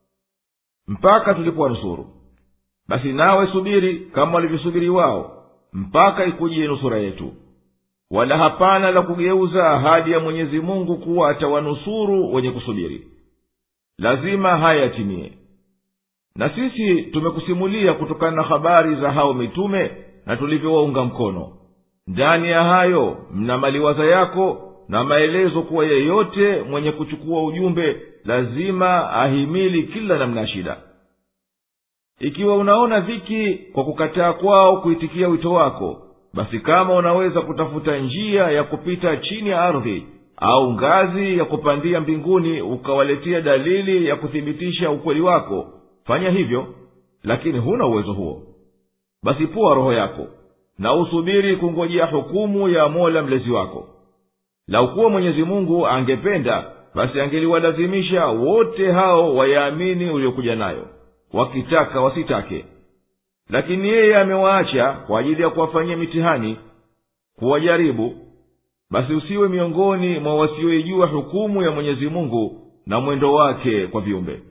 mpaka tulipowanusuru. Basi nawe subiri kama walivyosubiri wao mpaka ikujie nusura yetu. Wala hapana la kugeuza ahadi ya Mwenyezi Mungu kuwa atawanusuru wenye kusubiri. Lazima haya yatimie. Na sisi tumekusimulia kutokana na habari za hao mitume na tulivyowaunga mkono. Ndani ya hayo mna maliwaza yako na maelezo kuwa yeyote mwenye kuchukua ujumbe lazima ahimili kila namna shida. Ikiwa unaona dhiki kwa kukataa kwao kuitikia wito wako, basi kama unaweza kutafuta njia ya kupita chini ya ardhi au ngazi ya kupandia mbinguni ukawaletea dalili ya kuthibitisha ukweli wako, fanya hivyo. Lakini huna uwezo huo, basi pua roho yako na usubiri kungojea hukumu ya Mola mlezi wako. Lau kuwa Mwenyezi Mungu angependa, basi angeliwalazimisha wote hao wayaamini uliokuja nayo, wakitaka wasitake. Lakini yeye amewaacha kwa ajili ya kuwafanyia mitihani, kuwajaribu. Basi usiwe miongoni mwa wasioijua hukumu ya Mwenyezi Mungu na mwendo wake kwa viumbe.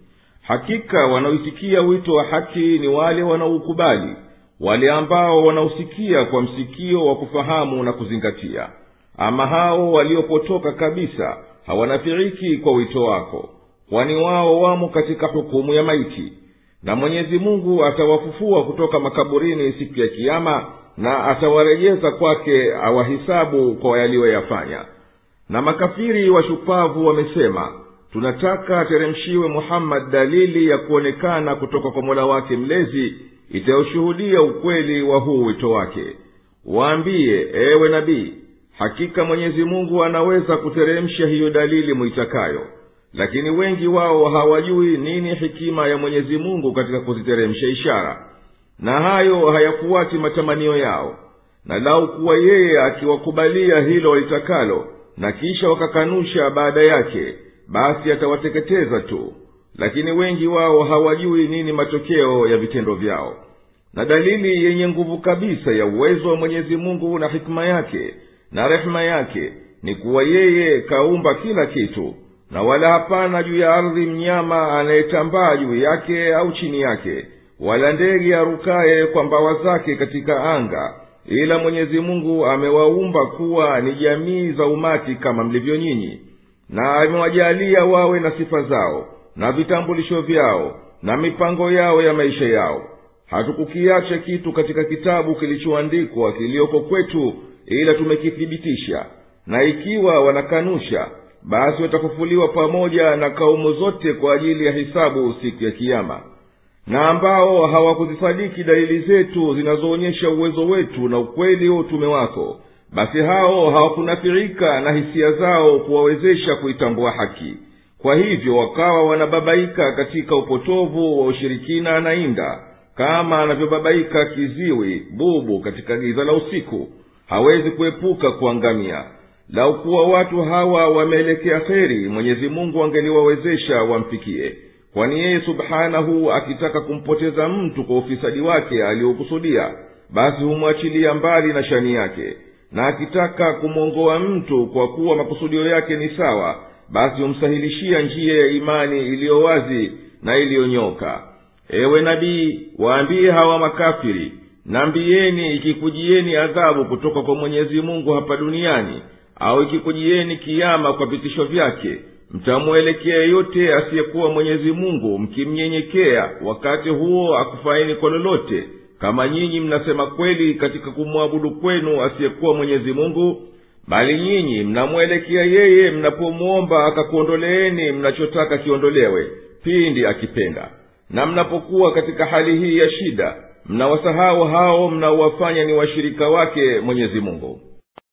hakika wanaoitikia wito wa haki ni wale wanaoukubali, wale ambao wanausikia kwa msikio wa kufahamu na kuzingatia. Ama hao waliopotoka kabisa hawanafiiki kwa wito wako, kwani wao wamo katika hukumu ya maiti. Na Mwenyezi Mungu atawafufua kutoka makaburini siku ya Kiyama, na atawarejeza kwake awahisabu kwa yaliyoyafanya. Na makafiri washupavu wamesema, tunataka teremshiwe Muhammad dalili ya kuonekana kutoka kwa Mola wake mlezi itayoshuhudia ukweli wa huu wito wake. Waambie, ewe nabii, hakika Mwenyezi Mungu anaweza kuteremsha hiyo dalili muitakayo, lakini wengi wao hawajui nini hikima ya Mwenyezi Mungu katika kuziteremsha ishara, na hayo hayafuati matamanio yao. Na lau kuwa yeye akiwakubalia hilo walitakalo na kisha wakakanusha baada yake, basi atawateketeza tu, lakini wengi wao hawajui nini matokeo ya vitendo vyao. Na dalili yenye nguvu kabisa ya uwezo wa Mwenyezi Mungu na hikma yake na rehema yake ni kuwa yeye kaumba kila kitu, na wala hapana juu ya ardhi mnyama anayetambaa juu yake au chini yake, wala ndege arukaye kwa mbawa zake katika anga, ila Mwenyezi Mungu amewaumba kuwa ni jamii za umati kama mlivyo nyinyi, na amewajalia wawe na sifa zao na vitambulisho vyao na mipango yao ya maisha yao. Hatukukiacha kitu katika kitabu kilichoandikwa kilioko kwetu, ila tumekithibitisha. Na ikiwa wanakanusha, basi watafufuliwa pamoja na kaumu zote kwa ajili ya hisabu siku ya Kiyama. Na ambao hawakuzisadiki dalili zetu zinazoonyesha uwezo wetu na ukweli wa utume wako, basi hao hawakunafirika na hisia zao kuwawezesha kuitambua haki. Kwa hivyo wakawa wanababaika katika upotovu wa ushirikina na inda, kama anavyobabaika kiziwi bubu katika giza la usiku, hawezi kuepuka kuangamia. Lau kuwa watu hawa wameelekea kheri, Mwenyezi Mungu angeliwawezesha wamfikie, kwani yeye subhanahu akitaka kumpoteza mtu kwa ufisadi wake aliokusudia, basi humwachilia mbali na shani yake, na akitaka kumwongoa mtu kwa kuwa makusudio yake ni sawa, basi humsahilishia njia ya imani iliyo wazi na iliyonyoka. Ewe nabii, waambie hawa makafiri, naambieni, ikikujieni adhabu kutoka kwa Mwenyezi Mungu hapa duniani, au ikikujieni Kiyama kwa vitisho vyake, mtamwelekea yote asiyekuwa Mwenyezi Mungu mkimnyenyekea, wakati huo akufaini kwa lolote, kama nyinyi mnasema kweli katika kumwabudu kwenu asiyekuwa Mwenyezi Mungu, bali nyinyi mnamwelekea yeye mnapomuomba akakuondoleeni mnachotaka kiondolewe pindi akipenda. Na mnapokuwa katika hali hii ya shida, mnawasahau hao mnaowafanya ni washirika wake Mwenyezi Mungu.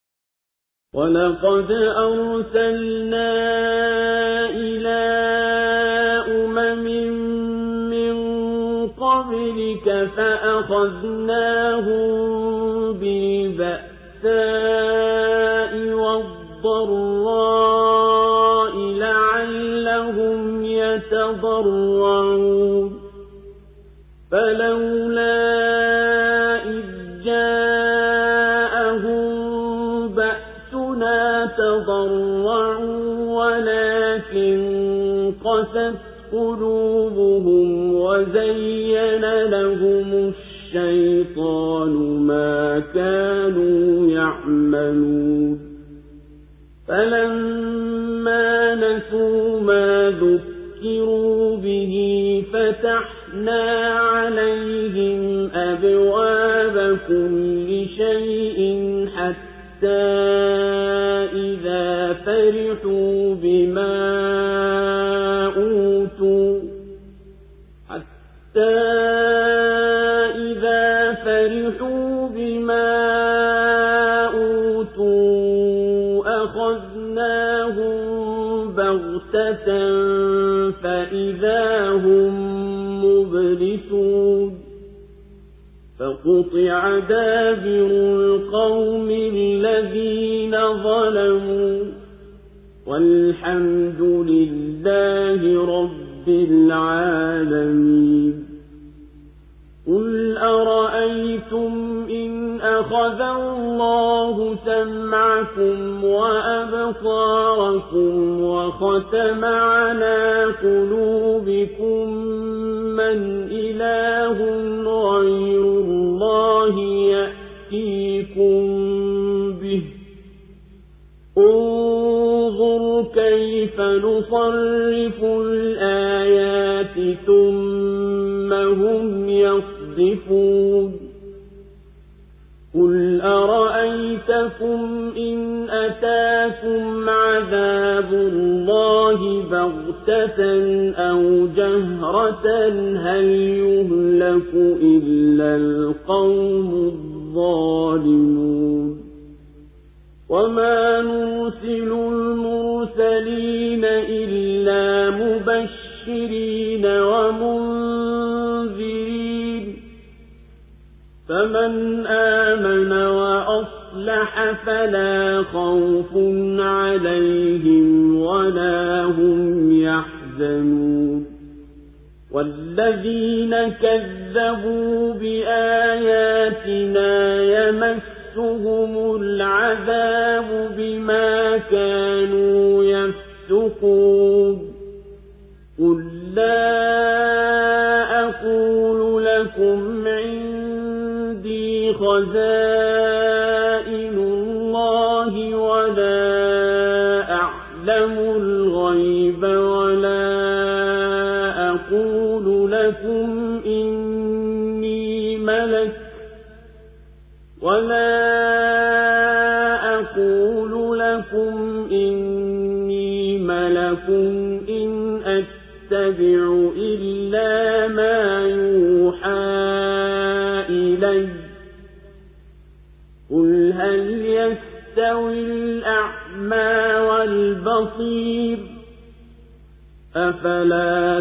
وَلَقَدْ أَرْسَلْنَا إِلَى أُمَمٍ مِّن قَبْلِكَ فَأَخَذْنَاهُم بِالْبَأْسَاءِ وَالضَّرَّاءِ لَعَلَّهُمْ يَتَضَرَّعُونَ فَلَوْلَا إِذْ جَاءَهُم بَأْسُنَا تَضَرَّعُوا وَلَكِن قَسَتْ قُلُوبُهُمْ وَزَيَّنَ لَهُمُ الشَّيْطَانُ مَا كَانُوا يَعْمَلُونَ فَلَمَّا نَسُوا مَا ذُكِّرُوا بِهِ فَتَحْنَا عَلَيْهِمْ أَبْوَابَ كُلِّ شَيْءٍ حَتَّى إِذَا فَرِحُوا بِمَا أُوتُوا حَتَّى إِذَا فَرِحُوا بِمَا أُوتُوا أَخَذْنَاهُمْ بَغْتَةً فَإِذَا هُمْ مُبْلِسُونَ فَقُطِعَ دَابِرُ الْقَوْمِ الَّذِينَ ظَلَمُوا وَالْحَمْدُ لِلَّهِ رَبِّ الْعَالَمِينَ قُلْ أَرَأَيْتُمْ إِنْ أخذ الله سمعكم وأبصاركم وختم على قلوبكم من إله غير الله يأتيكم به انظر كيف نصرف الآيات ثم هم يصدفون قل أرأيتكم إن أتاكم عذاب الله بغتة أو جهرة هل يهلك إلا القوم الظالمون وما نرسل المرسلين إلا مبشرين ومنذرين فمن آمن وأصلح فلا خوف عليهم ولا هم يحزنون والذين كذبوا بآياتنا يمسهم العذاب بما كانوا يفسقون قل لا أقول لكم عندي خزائن الله ولا أعلم الغيب ولا أقول لكم إني ملك ولا أقول لكم إني ملك إن أتبع إلا ما يوحى إلي قل هل يستوي الأعمى والبصير أفلا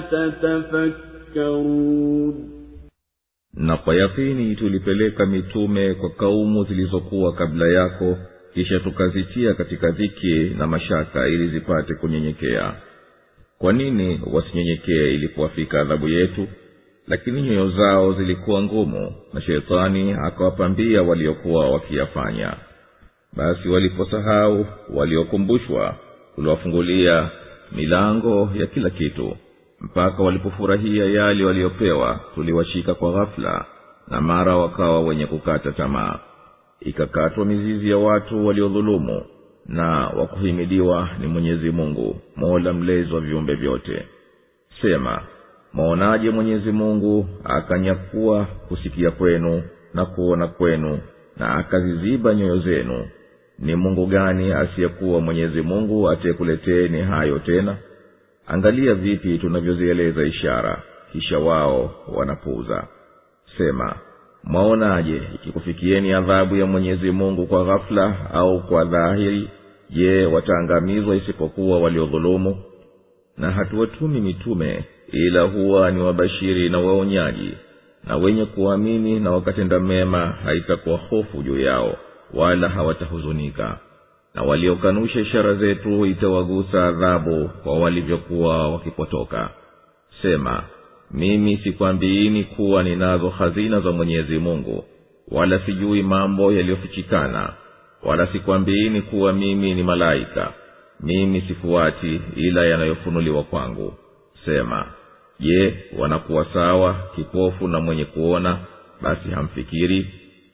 تتفكرون na kwa yakini tulipeleka mitume kwa kaumu zilizokuwa kabla yako kisha tukazitia katika dhiki na mashaka ili zipate kunyenyekea. Kwa nini wasinyenyekee ilipowafika adhabu yetu? Lakini nyoyo zao zilikuwa ngumu na shetani akawapambia waliokuwa wakiyafanya. Basi waliposahau waliokumbushwa tuliwafungulia milango ya kila kitu mpaka walipofurahia yale waliopewa tuliwashika kwa ghafla na mara wakawa wenye kukata tamaa. Ikakatwa mizizi ya watu waliodhulumu na wakuhimidiwa ni Mwenyezi Mungu Mola mlezi wa viumbe vyote. Sema, maonaje Mwenyezi Mungu akanyakua kusikia kwenu na kuona kwenu na akaziziba nyoyo zenu? Ni Mungu gani asiyekuwa Mwenyezi Mungu atekuleteni hayo tena? Angalia vipi tunavyozieleza ishara kisha wao wanapuuza. Sema, maonaje ikikufikieni adhabu ya Mwenyezi Mungu kwa ghafla au kwa dhahiri? Je, wataangamizwa isipokuwa waliodhulumu? Na hatuwatumi mitume ila huwa ni wabashiri na waonyaji, na wenye kuamini na wakatenda mema haitakuwa hofu juu yao wala hawatahuzunika. Na waliokanusha ishara zetu itawagusa adhabu kwa walivyokuwa wakipotoka. Sema, mimi sikwambiini kuwa ninazo hazina za Mwenyezi Mungu, wala sijui mambo yaliyofichikana, wala sikwambiini kuwa mimi ni malaika. Mimi sifuati ila yanayofunuliwa kwangu. Sema, je, wanakuwa sawa kipofu na mwenye kuona? Basi hamfikiri?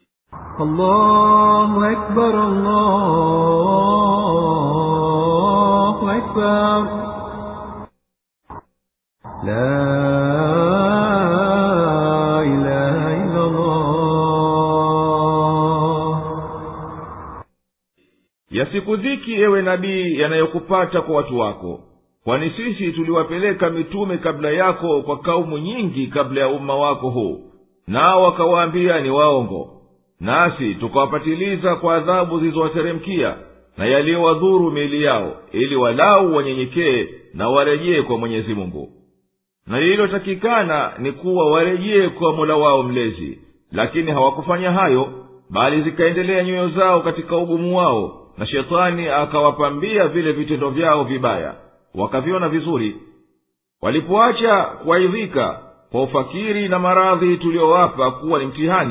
Allahu Akbar, Allahu Akbar. La ilaha illa Allah. Yasikudhiki ewe nabii yanayokupata kwa watu wako, kwani sisi tuliwapeleka mitume kabla yako kwa kaumu nyingi kabla ya umma wako huu, nao wakawaambia ni waongo. Nasi tukawapatiliza kwa adhabu zilizowateremkia na yaliyowadhuru miili yao, ili walau wanyenyekee na warejee kwa Mwenyezi Mungu. Na lililotakikana ni kuwa warejee kwa Mola wao mlezi, lakini hawakufanya hayo, bali zikaendelea nyoyo zao katika ugumu wao, na shetani akawapambia vile vitendo vyao vibaya, wakaviona vizuri. Walipoacha kuaidhika kwa ufakiri na maradhi tuliowapa kuwa ni mtihani,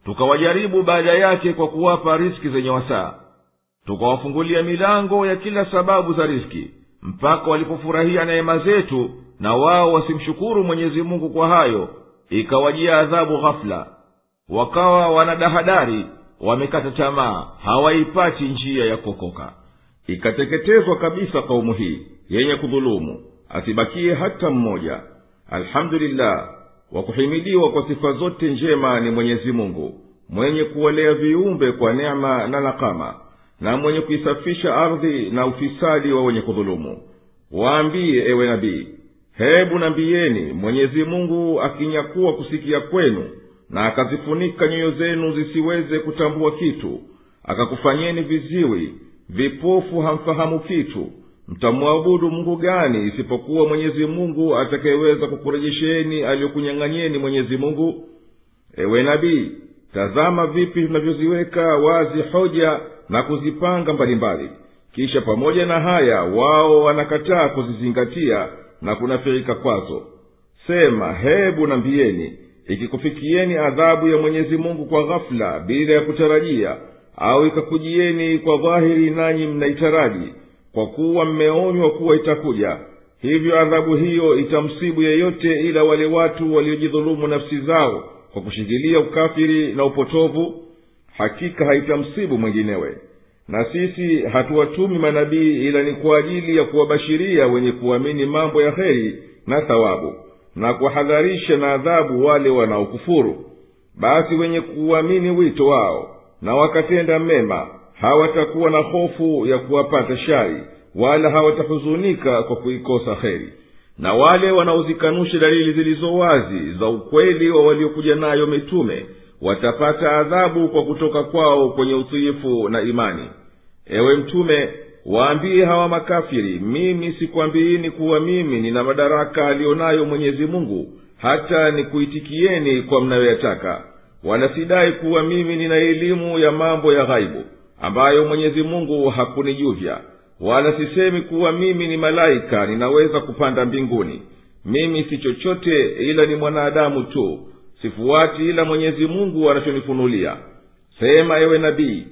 tukawajaribu baada yake kwa kuwapa riski zenye wasaa, tukawafungulia milango ya kila sababu za riski, mpaka walipofurahia neema zetu na wao wasimshukuru Mwenyezi Mungu kwa hayo, ikawajia adhabu ghafla. Wakawa wanadahadari, wamekata tamaa, hawaipati njia ya kuokoka. Ikateketezwa kabisa kaumu hii yenye kudhulumu, asibakie hata mmoja. Alhamdulillah, wa kuhimidiwa kwa sifa zote njema ni Mwenyezi Mungu, mwenye kuwalea viumbe kwa neema na nakama, na mwenye kuisafisha ardhi na ufisadi wa wenye kudhulumu. Waambie ewe nabii, hebu nambieni, Mwenyezi Mungu akinyakuwa kusikia kwenu na akazifunika nyoyo zenu zisiweze kutambua kitu, akakufanyeni viziwi, vipofu, hamfahamu kitu, mtamwabudu Mungu gani isipokuwa Mwenyezi Mungu atakayeweza kukurejesheni aliyokunyang'anyeni Mwenyezi Mungu? Ewe nabii, tazama vipi tunavyoziweka wazi hoja na kuzipanga mbalimbali, kisha pamoja na haya wao wanakataa kuzizingatia na kunafirika kwazo. Sema, hebu nambieni, ikikufikieni adhabu ya Mwenyezi Mungu kwa ghafla bila ya kutarajia, au ikakujieni kwa dhahiri nanyi mnaitaraji, kwa kuwa mmeonywa kuwa itakuja, hivyo adhabu hiyo itamsibu yeyote ila wale watu waliojidhulumu nafsi zao kwa kushikilia ukafiri na upotovu, hakika haitamsibu mwinginewe. Na sisi hatuwatumi manabii ila ni kwa ajili ya kuwabashiria wenye kuamini mambo ya kheri na thawabu, na kuwahadharisha na adhabu wale wanaokufuru. Basi wenye kuamini wito wao na wakatenda mema, hawatakuwa na hofu ya kuwapata shari, wala hawatahuzunika kwa kuikosa kheri. Na wale wanaozikanusha dalili zilizo wazi za ukweli wa waliokuja nayo mitume, watapata adhabu kwa kutoka kwao kwenye utiifu na imani. Ewe mtume, waambie hawa makafiri, mimi sikwambiini kuwa mimi nina madaraka alionayo Mwenyezi Mungu hata nikuitikieni kwa mnayoyataka, wala sidai kuwa mimi nina elimu ya mambo ya ghaibu ambayo Mwenyezi Mungu hakunijuvya, wala sisemi kuwa mimi ni malaika ninaweza kupanda mbinguni. Mimi si chochote ila ni mwanadamu tu, sifuati ila Mwenyezi Mungu anachonifunulia. Sema ewe nabii,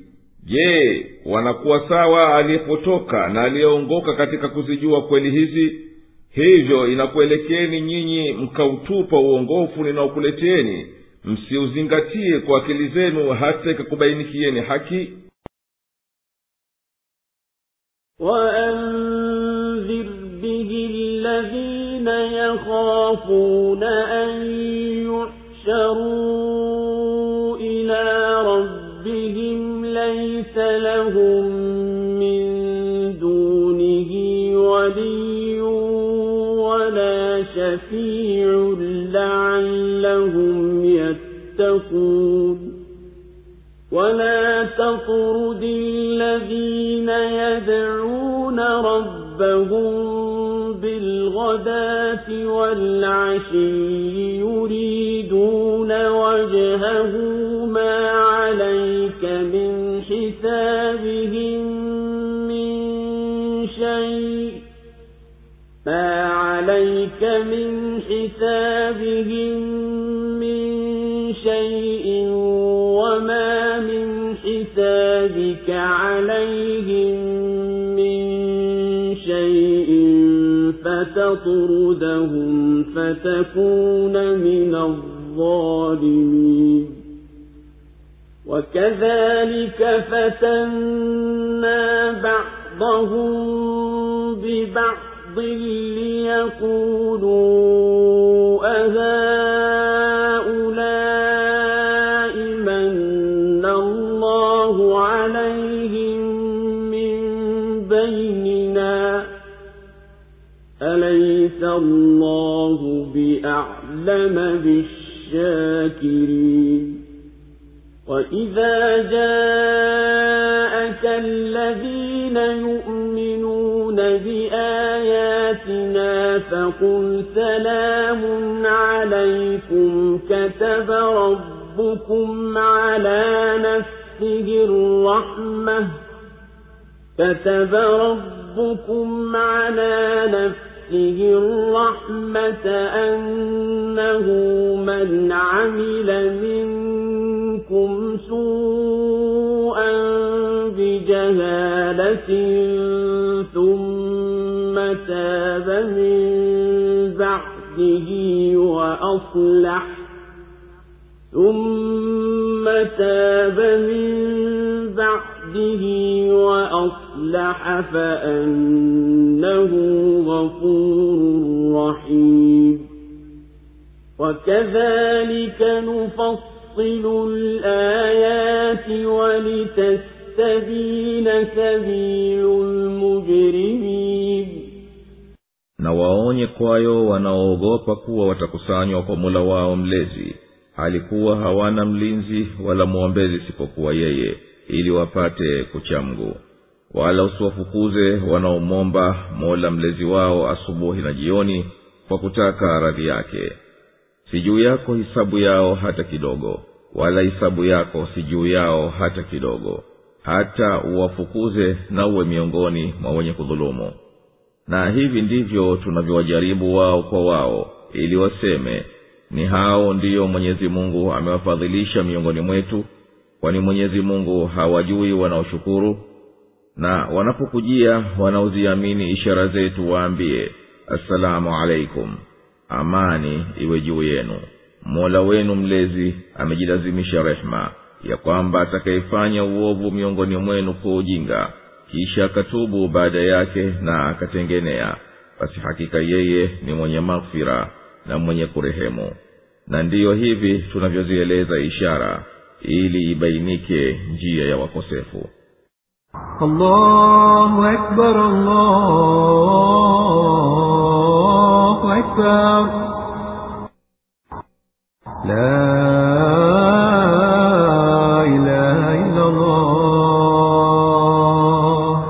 je, wanakuwa sawa aliyepotoka na aliyeongoka katika kuzijua kweli hizi? Hivyo inakuelekeni nyinyi mkautupa uongofu ninaokuleteni, msiuzingatie kwa akili zenu hata ikakubainikieni haki. وأنذر به الذين يخافون أن يحشروا إلى ربهم ليس لهم من دونه ولي ولا شفيع لعلهم يتقون. ولا تطرد الذين يدعون ربهم بالغداة والعشي يريدون وجهه ما عليك من حسابهم من شيء ما عليك من حسابهم من شيء وما من حسابك عليهم من شيء فتطردهم فتكون من الظالمين. وكذلك فتنا بعضهم ببعض ليقولوا أهؤلاء من الله عليهم من بيننا أليس الله بأعلم بالشاكرين. وإذا جاءك الذين يؤمنون بآياتنا فقل سلام عليكم كتب ربكم على نفسه الرحمة كتب ربكم على نفسه الرحمة أنه من عمل منكم سوءا بجهالة ثم تاب من بعده وأصلح ثم تاب من بعده وأصلح فأنه غفور رحيم وكذلك نفصل الآيات ولتستبين سبيل المجرمين. Na waonye kwayo wanaoogopa kuwa watakusanywa kwa Mola wao mlezi, halikuwa hawana mlinzi wala muombezi isipokuwa yeye, ili wapate kuchamgu. Wala usiwafukuze wanaomomba Mola mlezi wao asubuhi na jioni kwa kutaka radhi yake. Si juu yako hisabu yao hata kidogo, wala hisabu yako si juu yao hata kidogo, hata uwafukuze na uwe miongoni mwa wenye kudhulumu. Na hivi ndivyo tunavyowajaribu wao kwa wao, ili waseme, ni hao ndiyo Mwenyezi Mungu amewafadhilisha miongoni mwetu, kwani Mwenyezi Mungu hawajui wanaoshukuru. Na wanapokujia wanaoziamini ishara zetu, waambie, assalamu alaikum, amani iwe juu yenu. Mola wenu mlezi amejilazimisha rehma, ya kwamba atakayefanya uovu miongoni mwenu kwa ujinga, kisha akatubu baada yake na akatengenea, basi hakika yeye ni mwenye maghfira na mwenye kurehemu. Na ndiyo hivi tunavyozieleza ishara, ili ibainike njia ya wakosefu. Allahu Akbar, Allahu Akbar, la ilaha illa Allah.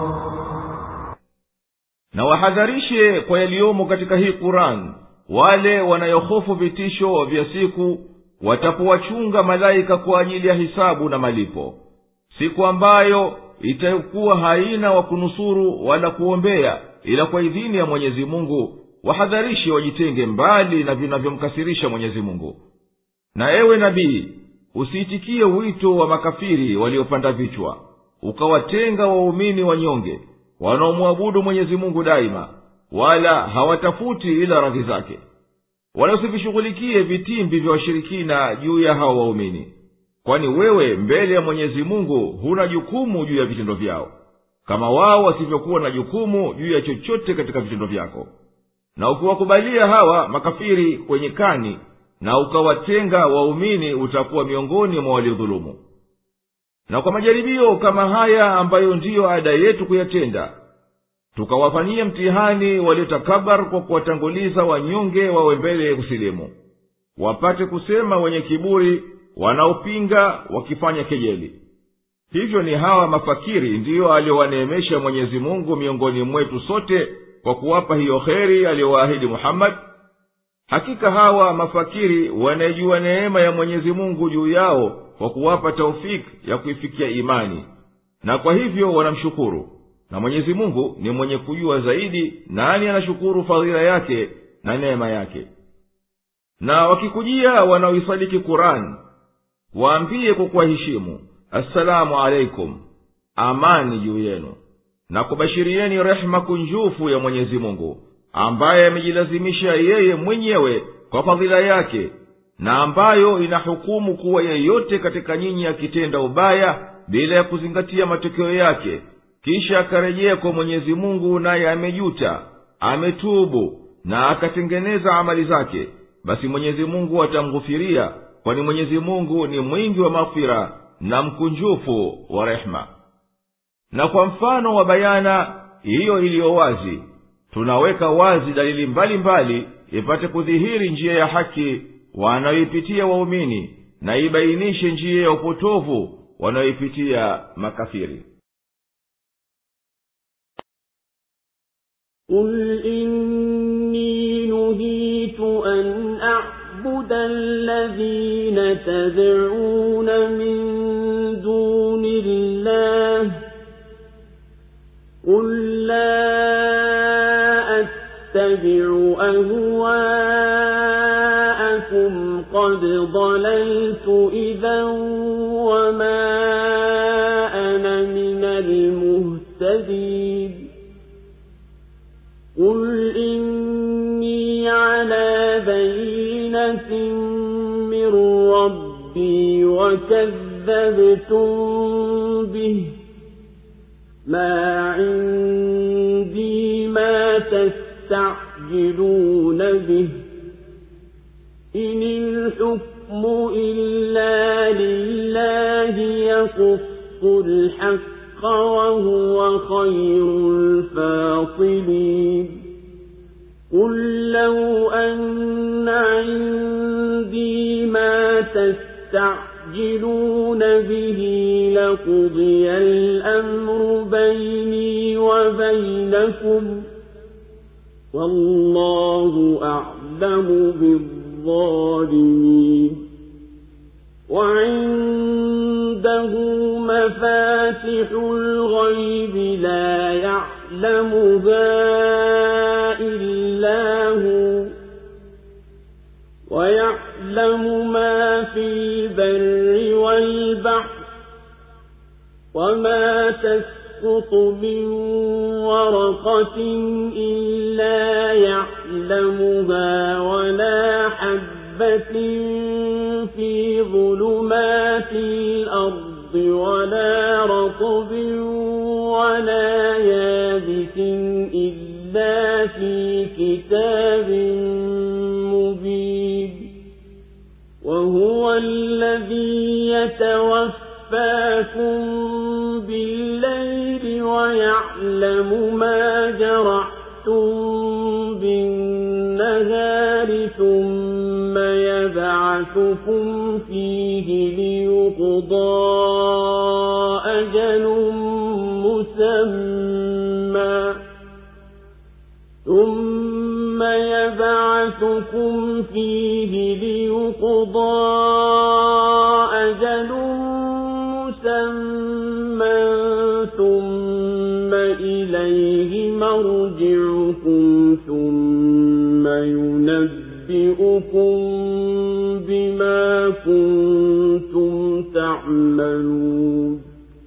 Na wahadharishe kwa yaliyomo katika hii Qur'an wale wanayohofu vitisho vya siku watapowachunga malaika kwa ajili ya hisabu na malipo, siku ambayo itakuwa haina wa kunusuru wala kuombea ila kwa idhini ya Mwenyezi Mungu. Wahadharishe wajitenge mbali na vinavyomkasirisha Mwenyezi Mungu. Na ewe nabii, usiitikie wito wa makafiri waliopanda vichwa, ukawatenga waumini wanyonge wanaomwabudu Mwenyezi Mungu daima, wala hawatafuti ila radhi zake. Wala usivishughulikie vitimbi vya washirikina juu ya hao waumini, kwani wewe mbele ya Mwenyezi Mungu huna jukumu juu ya vitendo vyao, kama wao wasivyokuwa na jukumu juu ya chochote katika vitendo vyako. Na ukiwakubalia hawa makafiri kwenye kani na ukawatenga waumini, utakuwa miongoni mwa waliodhulumu. Na kwa majaribio kama haya ambayo ndiyo ada yetu kuyatenda, tukawafanyia mtihani waliotakabar kwa kuwatanguliza wanyonge wawe mbele kusilimu, wapate kusema wenye kiburi wanaopinga wakifanya kejeli. Hivyo ni hawa mafakiri ndiyo aliowaneemesha Mwenyezi Mungu miongoni mwetu sote kwa kuwapa hiyo kheri aliyowaahidi Muhammad. Hakika hawa mafakiri wanajua neema ya Mwenyezi Mungu juu yao kwa kuwapa taufiki ya kuifikia imani, na kwa hivyo wanamshukuru. Na Mwenyezi Mungu ni mwenye kujua zaidi nani anashukuru fadhila yake na neema yake. Na wakikujia wanaoisadiki Qur'an, waambie kwa kuwaheshimu, assalamu alaikum, amani juu yenu, na kubashirieni rehema kunjufu ya Mwenyezi Mungu, ambaye amejilazimisha yeye mwenyewe kwa fadhila yake, na ambayo inahukumu kuwa yeyote katika nyinyi akitenda ubaya bila ya kuzingatia matokeo yake, kisha akarejea kwa Mwenyezi Mungu naye amejuta, ametubu na akatengeneza amali zake, basi Mwenyezi Mungu atamghufiria, kwani Mwenyezi Mungu ni mwingi wa maghfira na mkunjufu wa rehema. Na kwa mfano wa bayana hiyo iliyo wazi, tunaweka wazi dalili mbalimbali mbali, ipate kudhihiri njia ya haki wanayoipitia waumini, na ibainishe njia ya upotovu wanayoipitia makafiri. قل إني نهيت أن أعبد الذين تدعون من دون الله قل لا أتبع أهواءكم قد قد ضللت إذا وما أنا من المهتدين قل إني على بينة من ربي وكذبتم به ما عندي ما تستعجلون به إن الحكم إلا لله يقص الحق وهو خير الفاصلين قل لو أن عندي ما تستعجلون به لقضي الأمر بيني وبينكم والله أعلم بالظالمين وعنده مفاتح الغيب لا يعلمها إلا هو ويعلم ما في البر والبحر وما تسقط من ورقة إلا يعلمها ولا حبة في ظلمات الأرض ولا رطب ولا يابس إلا في كتاب مبين وهو الذي يتوفاكم بالليل ويعلم ما جرحتم بالنهار ثم يبعثكم فيه ليقضى أجل مسمى ثم يبعثكم فيه ليقضى أجل مسمى ثم إليه مرجعكم ثم ينبئكم بما كنتم تعملون.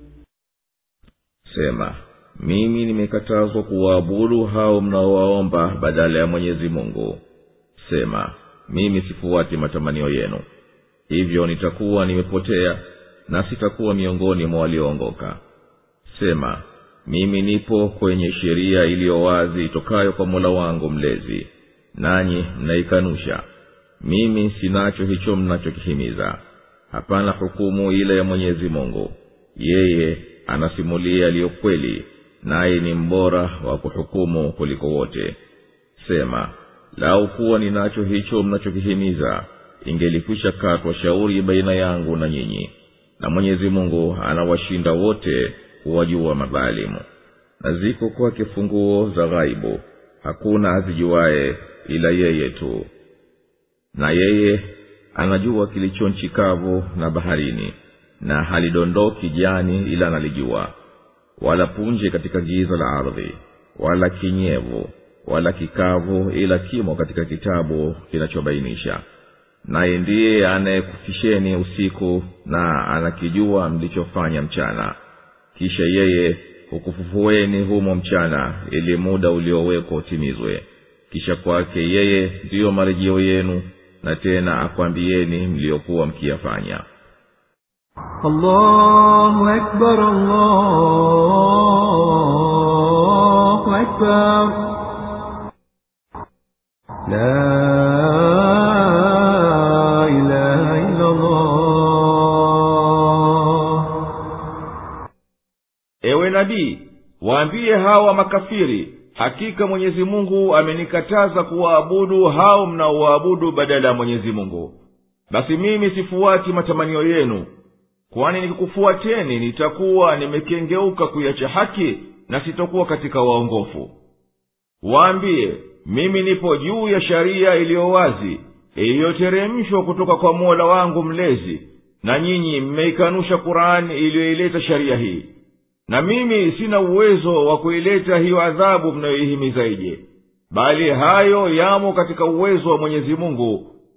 Sema, mimi nimekatazwa kuwaabudu hao mnaowaomba badala ya Mwenyezi Mungu. Sema, mimi sifuati matamanio yenu. Hivyo nitakuwa nimepotea na sitakuwa miongoni mwa walioongoka. Sema, mimi nipo kwenye sheria iliyo wazi itokayo kwa Mola wangu mlezi, nanyi mnaikanusha. Mimi sinacho hicho mnachokihimiza. Hapana hukumu ile ya Mwenyezi Mungu. Yeye anasimulia yaliyo kweli, naye ni mbora wa kuhukumu kuliko wote. Sema, lau kuwa ninacho hicho mnachokihimiza, ingelikwisha katwa shauri baina yangu na nyinyi, na Mwenyezi Mungu anawashinda wote kuwajua madhalimu. Na ziko kwake funguo za ghaibu, hakuna azijuaye ila yeye tu. Na yeye anajua kilicho nchi kavu na baharini, na halidondoki jani ila analijua, wala punje katika giza la ardhi, wala kinyevu, wala kikavu ila kimo katika kitabu kinachobainisha. Naye ndiye anayekufisheni usiku na anakijua mlichofanya mchana. Kisha yeye hukufufueni humo mchana ili muda uliowekwa utimizwe. Kisha kwake yeye ndiyo marejeo yenu, na tena akwambieni mliokuwa mkiyafanya. Allahu Akbar, Allahu Akbar. La ilaha illa Allah. Ewe nabii, waambie hawa makafiri, hakika Mwenyezi Mungu amenikataza kuwaabudu hao mnaoabudu badala ya Mwenyezi Mungu. Basi mimi sifuati matamanio yenu, kwani nikikufuateni nitakuwa nimekengeuka kuiacha haki na sitakuwa katika waongofu. Waambie, mimi nipo juu ya sharia iliyo wazi iliyoteremshwa kutoka kwa Mola wangu mlezi, na nyinyi mmeikanusha Qur'ani iliyoileta sharia hii. Na mimi sina uwezo wa kuileta hiyo adhabu mnayoihimizaje, bali hayo yamo katika uwezo wa Mwenyezi Mungu,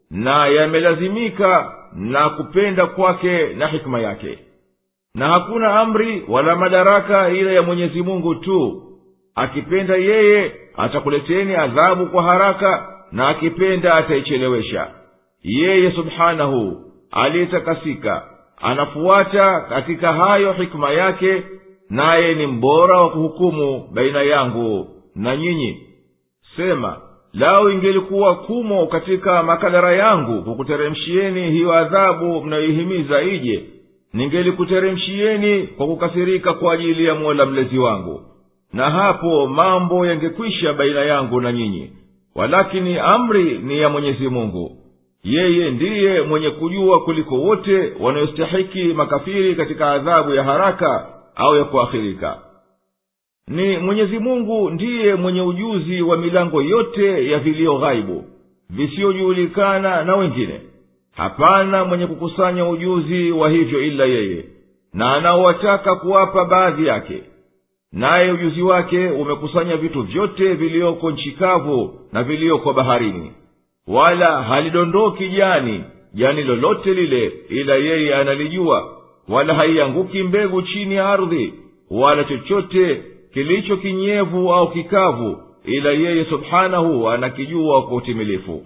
na yamelazimika na kupenda kwake na hikma yake. Na hakuna amri wala madaraka ila ya Mwenyezi Mungu tu. Akipenda yeye atakuleteni adhabu kwa haraka, na akipenda ataichelewesha. Yeye subhanahu aliyetakasika anafuata katika hayo hikma yake, naye ni mbora wa kuhukumu baina yangu na nyinyi. Sema, lao ingelikuwa kumo katika makadara yangu kukuteremshieni hiyo adhabu mnayoihimiza ije, ningelikuteremshieni kwa kukasirika kwa ajili ya Mola mlezi wangu, na hapo mambo yangekwisha baina yangu na nyinyi. Walakini amri ni ya Mwenyezi Mungu. Yeye ndiye mwenye kujua kuliko wote wanayostahiki makafiri katika adhabu ya haraka au ya kuakhirika. Ni Mwenyezi Mungu ndiye mwenye ujuzi wa milango yote ya vilio ghaibu visiyojulikana na wengine. Hapana mwenye kukusanya ujuzi wa hivyo ila yeye, na anaowataka kuwapa baadhi yake. Naye ujuzi wake umekusanya vitu vyote vilioko nchi kavu na vilioko baharini, wala halidondoki jani jani lolote lile ila yeye analijua, wala haianguki mbegu chini ya ardhi, wala chochote kilicho kinyevu au kikavu ila yeye subhanahu anakijua kwa utimilifu.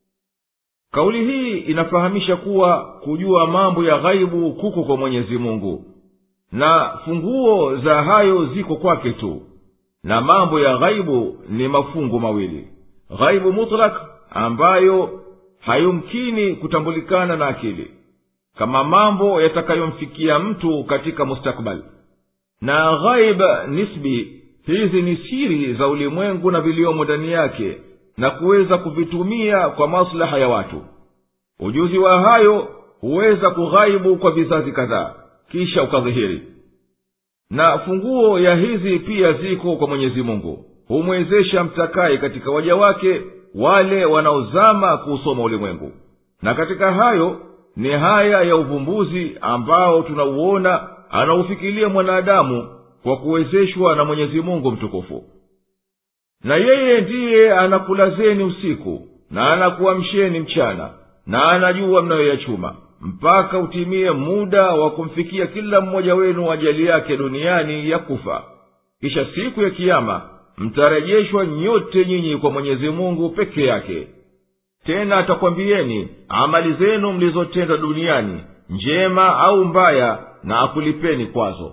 Kauli hii inafahamisha kuwa kujua mambo ya ghaibu kuko kwa Mwenyezi Mungu, na funguo za hayo ziko kwake tu. Na mambo ya ghaibu ni mafungu mawili: ghaibu mutlak, ambayo hayumkini kutambulikana na akili, kama mambo yatakayomfikia mtu katika mustakbali, na ghaib nisbi. Hizi ni siri za ulimwengu na viliomo ndani yake, na kuweza kuvitumia kwa maslaha ya watu. Ujuzi wa hayo huweza kughaibu kwa vizazi kadhaa kisha ukadhihiri. Na funguo ya hizi pia ziko kwa Mwenyezi Mungu, humwezesha mtakaye katika waja wake wale wanaozama kuusoma ulimwengu. Na katika hayo ni haya ya uvumbuzi ambao tunauona anaufikiria mwanadamu kwa kuwezeshwa na Mwenyezi Mungu mtukufu. Na yeye ndiye anakulazeni usiku na anakuamsheni mchana, na anajua mnayoyachuma, mpaka utimie muda wa kumfikia kila mmoja wenu ajali yake duniani ya kufa. Kisha siku ya Kiyama mtarejeshwa nyote nyinyi kwa Mwenyezi Mungu peke yake. Tena atakwambieni amali zenu mlizotenda duniani, njema au mbaya, na akulipeni kwazo.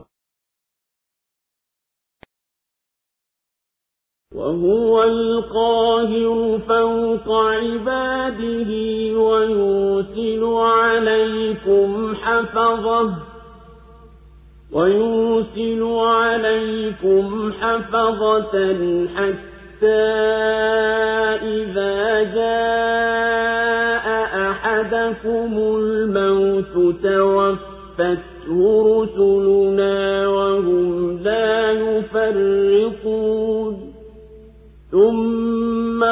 وهو القاهر فوق عباده ويرسل عليكم حفظه ويرسل عليكم حفظة حتى إذا جاء أحدكم الموت توفته رسلنا وهم لا يفرطون ثم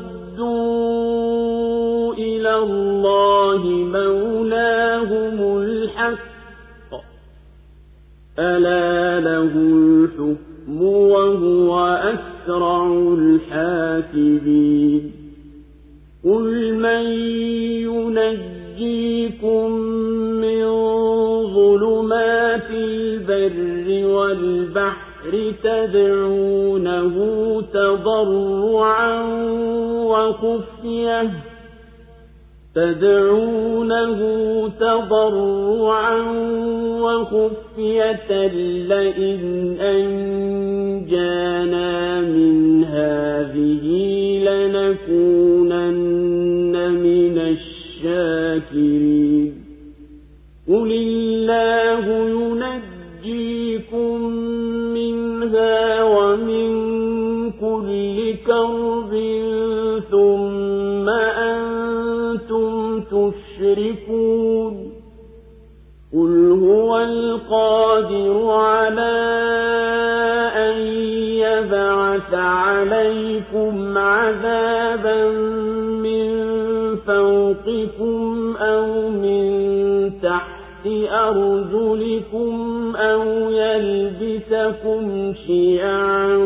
ردوا إلى الله مولاهم الحق ألا له الحكم وهو أسرع الحاسبين قل من ينجيكم من ظلمات البر والبحر تدعونه تضرعا وخفية تدعونه تضرعا وخفية لئن أنجانا من هذه لنكونن من الشاكرين قل الله ينجيكم منها ومن كل كرب ثم أنتم تشركون قل هو القادر على أن يبعث عليكم عذابا من فوقكم أو من تحت أرجلكم أو يلبسكم شيعا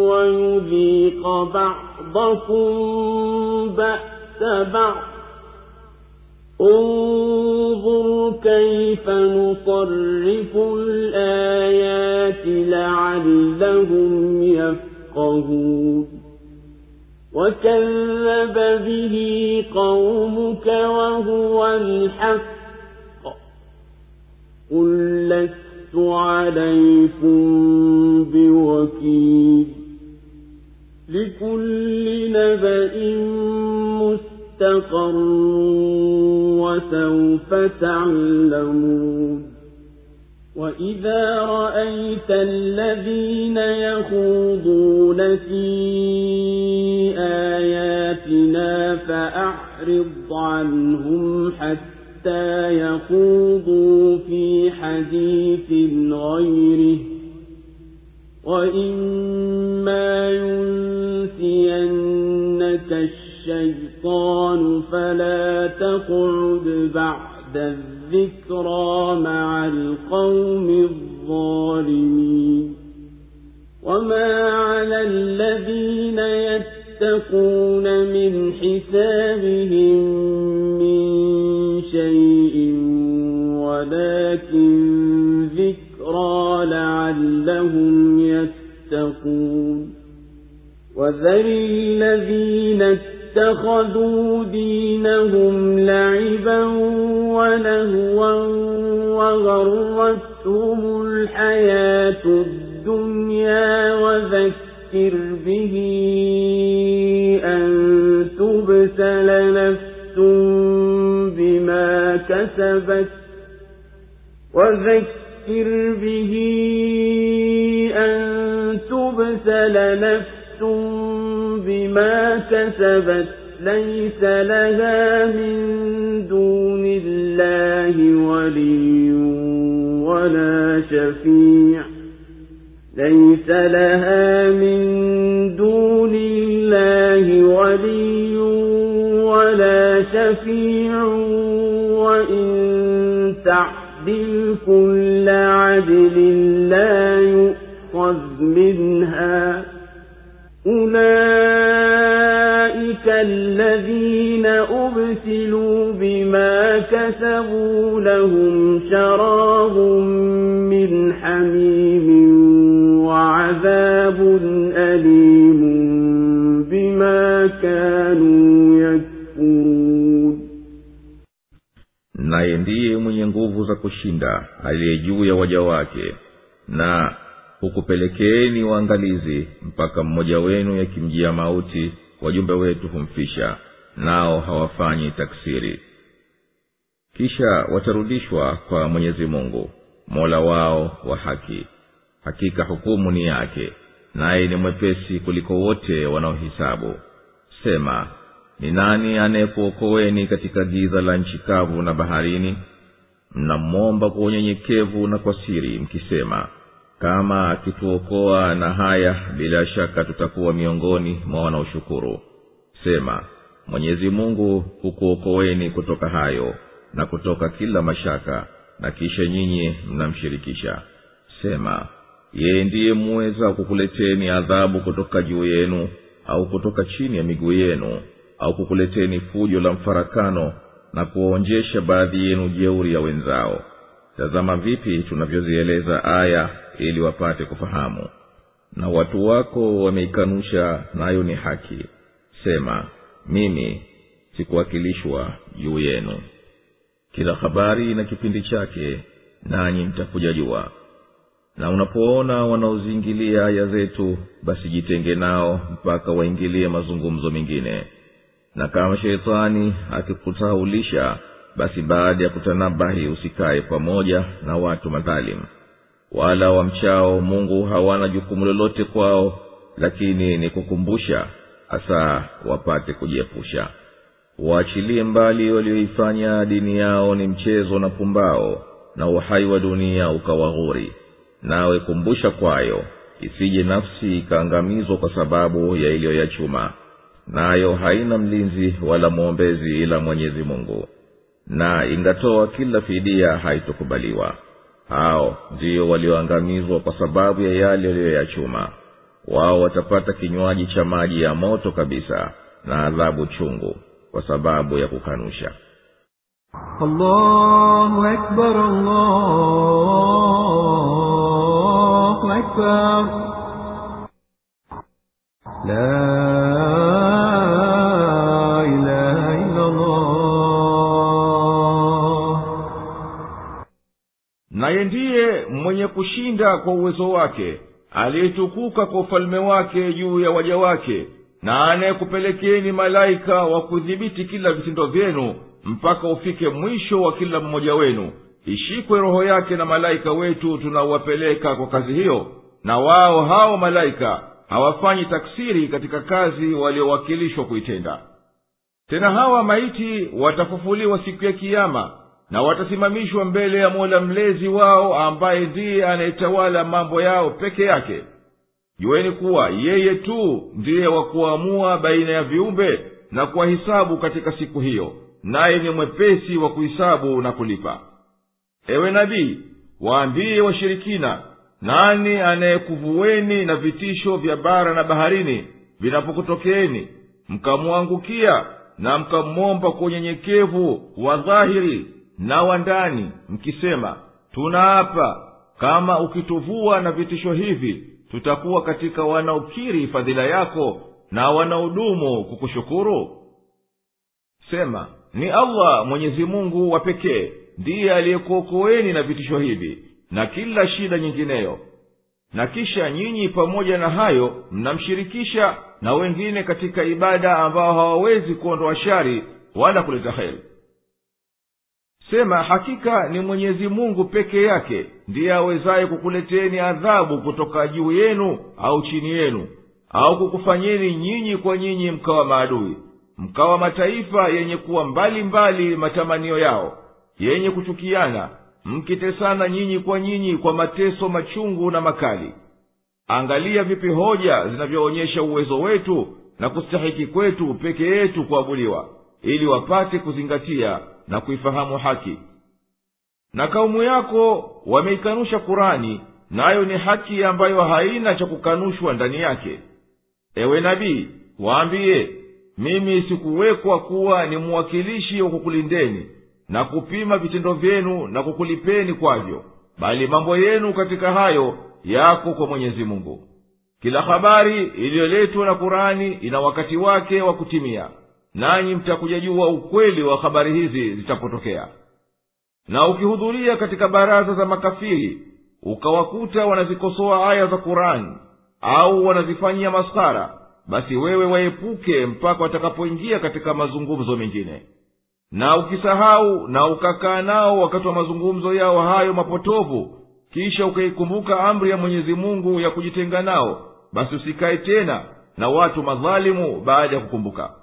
ويذيق بعضكم بأس بعض انظر كيف نصرف الآيات لعلهم يفقهون وكذب به قومك وهو الحق قل لست عليكم بوكيل لكل نبأ مستقر وسوف تعلمون وإذا رأيت الذين يخوضون في آياتنا فأعرض عنهم حتى يخوضوا في حديث غيره وإما ينسينك الشيطان فلا تقعد بعد الذكرى مع القوم الظالمين وما على الذين يتقون من حسابهم من شيء ولكن ذكرى لعلهم يتقون وذر الذين اتخذوا دينهم لعبا ولهوا وغرتهم الحياة الدنيا وذكر به أن تبسل نفس بما كسبت وذكر به أن تبسل نفس بما كسبت ليس لها من دون الله ولي ولا شفيع ليس لها من دون الله ولي ولا شفيع وإن تعدل كل عدل لا يؤخذ منها أولئك الذين أبسلوا بما كسبوا لهم شراب من حميم وعذاب أليم بما كانوا يكفرون. Naye ndiye mwenye nguvu za kushinda aliye juu ya waja wake, na hukupelekeeni waangalizi mpaka mmoja wenu yakimjia mauti, wajumbe wetu humfisha, nao hawafanyi taksiri. Kisha watarudishwa kwa Mwenyezi Mungu, Mola wao wa haki. Hakika hukumu ni yake, naye ni mwepesi kuliko wote wanaohisabu. Sema, ni nani anayekuokoeni katika giza la nchi kavu na baharini? Mnamwomba kwa unyenyekevu na kwa siri mkisema, kama akituokoa na haya bila shaka tutakuwa miongoni mwa wanaoshukuru. Sema, Mwenyezi Mungu hukuokoeni kutoka hayo na kutoka kila mashaka, na kisha nyinyi mnamshirikisha. Sema, yeye ndiye muweza kukuleteni adhabu kutoka juu yenu au kutoka chini ya miguu yenu, au kukuleteni fujo la mfarakano na kuonjesha baadhi yenu jeuri ya wenzao. Tazama vipi tunavyozieleza aya ili wapate kufahamu. Na watu wako wameikanusha, nayo ni haki. Sema, mimi sikuwakilishwa juu yenu. Kila habari na kipindi chake, nanyi mtakuja jua. Na unapoona wanaozingilia aya zetu, basi jitenge nao mpaka waingilie mazungumzo mengine. Na kama shetani akikutaulisha, basi baada ya kutanabahi usikae pamoja na watu madhalimu. Wala wamchao Mungu hawana jukumu lolote kwao, lakini ni kukumbusha hasa wapate kujiepusha. Waachilie mbali walioifanya dini yao ni mchezo na pumbao, na uhai wa dunia ukawaghuri. Nawe kumbusha kwayo, isije nafsi ikaangamizwa kwa sababu ya iliyoyachuma. Nayo haina mlinzi wala mwombezi ila Mwenyezi Mungu. Na ingatoa kila fidia haitokubaliwa. Hao ndio walioangamizwa kwa sababu ya yale waliyoyachuma. Wao watapata kinywaji cha maji ya moto kabisa, na adhabu chungu kwa sababu ya kukanusha. الله أكبر الله أكبر لا إله إلا الله. naye ndiye mwenye kushinda kwa uwezo wake, aliyetukuka kwa ufalme wake juu ya waja wake, na anayekupelekeni malaika wa kudhibiti kila vitendo vyenu mpaka ufike mwisho wa kila mmoja wenu. Ishikwe roho yake na malaika wetu tunawapeleka kwa kazi hiyo, na wao hao malaika hawafanyi taksiri katika kazi waliowakilishwa kuitenda. Tena hawa maiti watafufuliwa siku ya kiyama, na watasimamishwa mbele ya Mola mlezi wao, ambaye ndiye anayetawala mambo yao peke yake. Jueni kuwa yeye tu ndiye wa kuamua baina ya viumbe na kuwahisabu katika siku hiyo, naye ni mwepesi wa kuhisabu na kulipa. Ewe nabii, waambie washirikina, nani anayekuvueni na vitisho vya bara na baharini vinapokutokeeni, mkamwangukia na mkamwomba kwa unyenyekevu wa dhahiri na wa ndani, mkisema, tunaapa kama ukituvua na vitisho hivi tutakuwa katika wanaokiri fadhila yako na wanaodumu kukushukuru? Sema, ni Allah Mwenyezi Mungu wa pekee ndiye aliyekuokoeni na vitisho hivi na kila shida nyingineyo. Na kisha nyinyi pamoja na hayo mnamshirikisha na wengine katika ibada ambao hawawezi kuondoa shari wala kuleta heri. Sema, hakika ni Mwenyezi Mungu peke yake ndiye awezaye kukuleteni adhabu kutoka juu yenu au chini yenu, au kukufanyeni nyinyi kwa nyinyi mkawa maadui, mkawa mataifa yenye kuwa mbali mbali matamanio yao, yenye kuchukiana, mkitesana nyinyi kwa nyinyi kwa mateso machungu na makali. Angalia vipi hoja zinavyoonyesha uwezo wetu na kustahiki kwetu peke yetu kuabudiwa, ili wapate kuzingatia na kuifahamu haki. Na kaumu yako wameikanusha Kurani, nayo ni haki ambayo haina cha kukanushwa ndani yake. Ewe nabii, waambie, mimi sikuwekwa kuwa ni mwakilishi wa kukulindeni na kupima vitendo vyenu na kukulipeni kwavyo, bali mambo yenu katika hayo yako kwa Mwenyezi Mungu. Kila habari iliyoletwa na Kurani ina wakati wake wa kutimia, nanyi mtakuja jua ukweli wa habari hizi zitapotokea. Na ukihudhuria katika baraza za makafiri, ukawakuta wanazikosoa aya za Kurani au wanazifanyia maskara, basi wewe waepuke mpaka watakapoingia katika mazungumzo mengine. Na ukisahau na ukakaa nao wakati wa mazungumzo yao hayo mapotovu, kisha ukaikumbuka amri ya Mwenyezi Mungu ya kujitenga nao, basi usikae tena na watu madhalimu baada ya kukumbuka.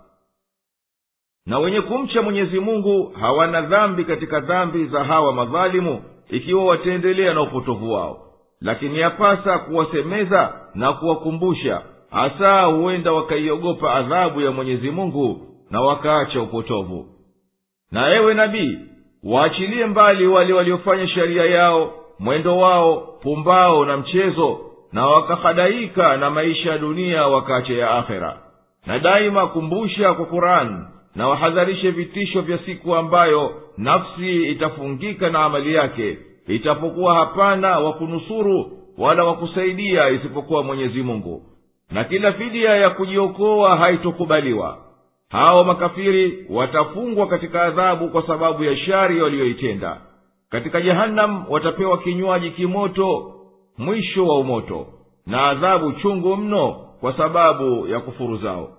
Na wenye kumcha Mwenyezi Mungu hawana dhambi katika dhambi za hawa madhalimu, ikiwa wataendelea na upotovu wao. Lakini yapasa kuwasemeza na kuwakumbusha, hasa huenda wakaiogopa adhabu ya Mwenyezi Mungu na wakaacha upotovu. Na ewe nabii, waachilie mbali wale waliofanya sharia yao, mwendo wao, pumbao na mchezo, na wakahadaika na maisha ya dunia wakaacha ya akhera. Na daima kumbusha kwa Qur'an, na wahadharishe vitisho vya siku ambayo nafsi itafungika na amali yake, itapokuwa hapana wa kunusuru wala wa kusaidia isipokuwa Mwenyezi Mungu, na kila fidia ya kujiokoa haitokubaliwa. Hao makafiri watafungwa katika adhabu kwa sababu ya shari walioitenda. Katika Jahannam watapewa kinywaji kimoto, mwisho wa umoto, na adhabu chungu mno kwa sababu ya kufuru zao.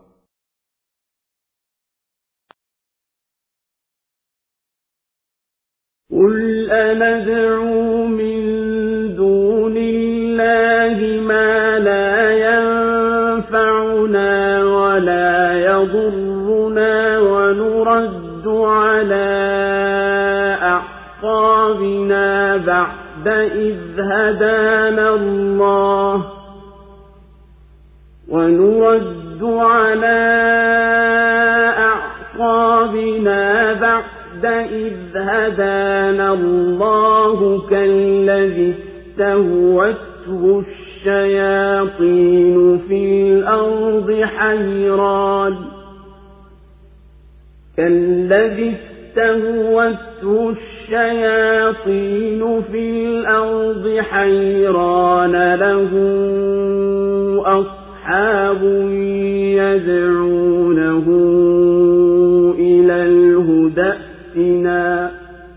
قُلْ أَنَدْعُو مِن دُونِ اللَّهِ مَا لَا يَنفَعُنَا وَلَا يَضُرُّنَا وَنُرَدُّ عَلَى أَعْقَابِنَا بَعْدَ إِذْ هَدَانَا اللَّهُ وَنُرَدُّ عَلَى أَعْقَابِنَا بَعْدَ إذ هدانا الله كالذي استهوته الشياطين في الأرض حيران كالذي استهوته الشياطين في الأرض حيران له أصحاب يدعونه إلى الهدى ائتنا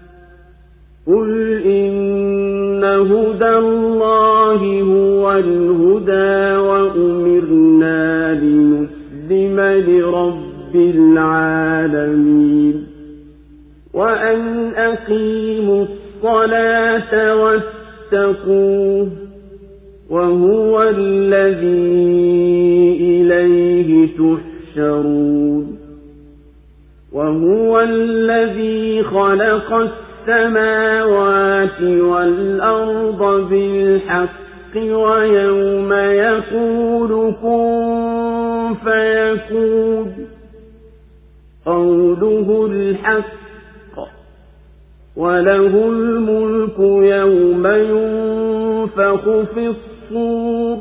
قل إن هدى الله هو الهدى وأمرنا لنسلم لرب العالمين وأن أقيموا الصلاة واتقوه وهو الذي إليه تحشرون وهو الذي خلق السماوات والأرض بالحق ويوم يقول كن فيكون قوله الحق وله الملك يوم ينفخ في الصور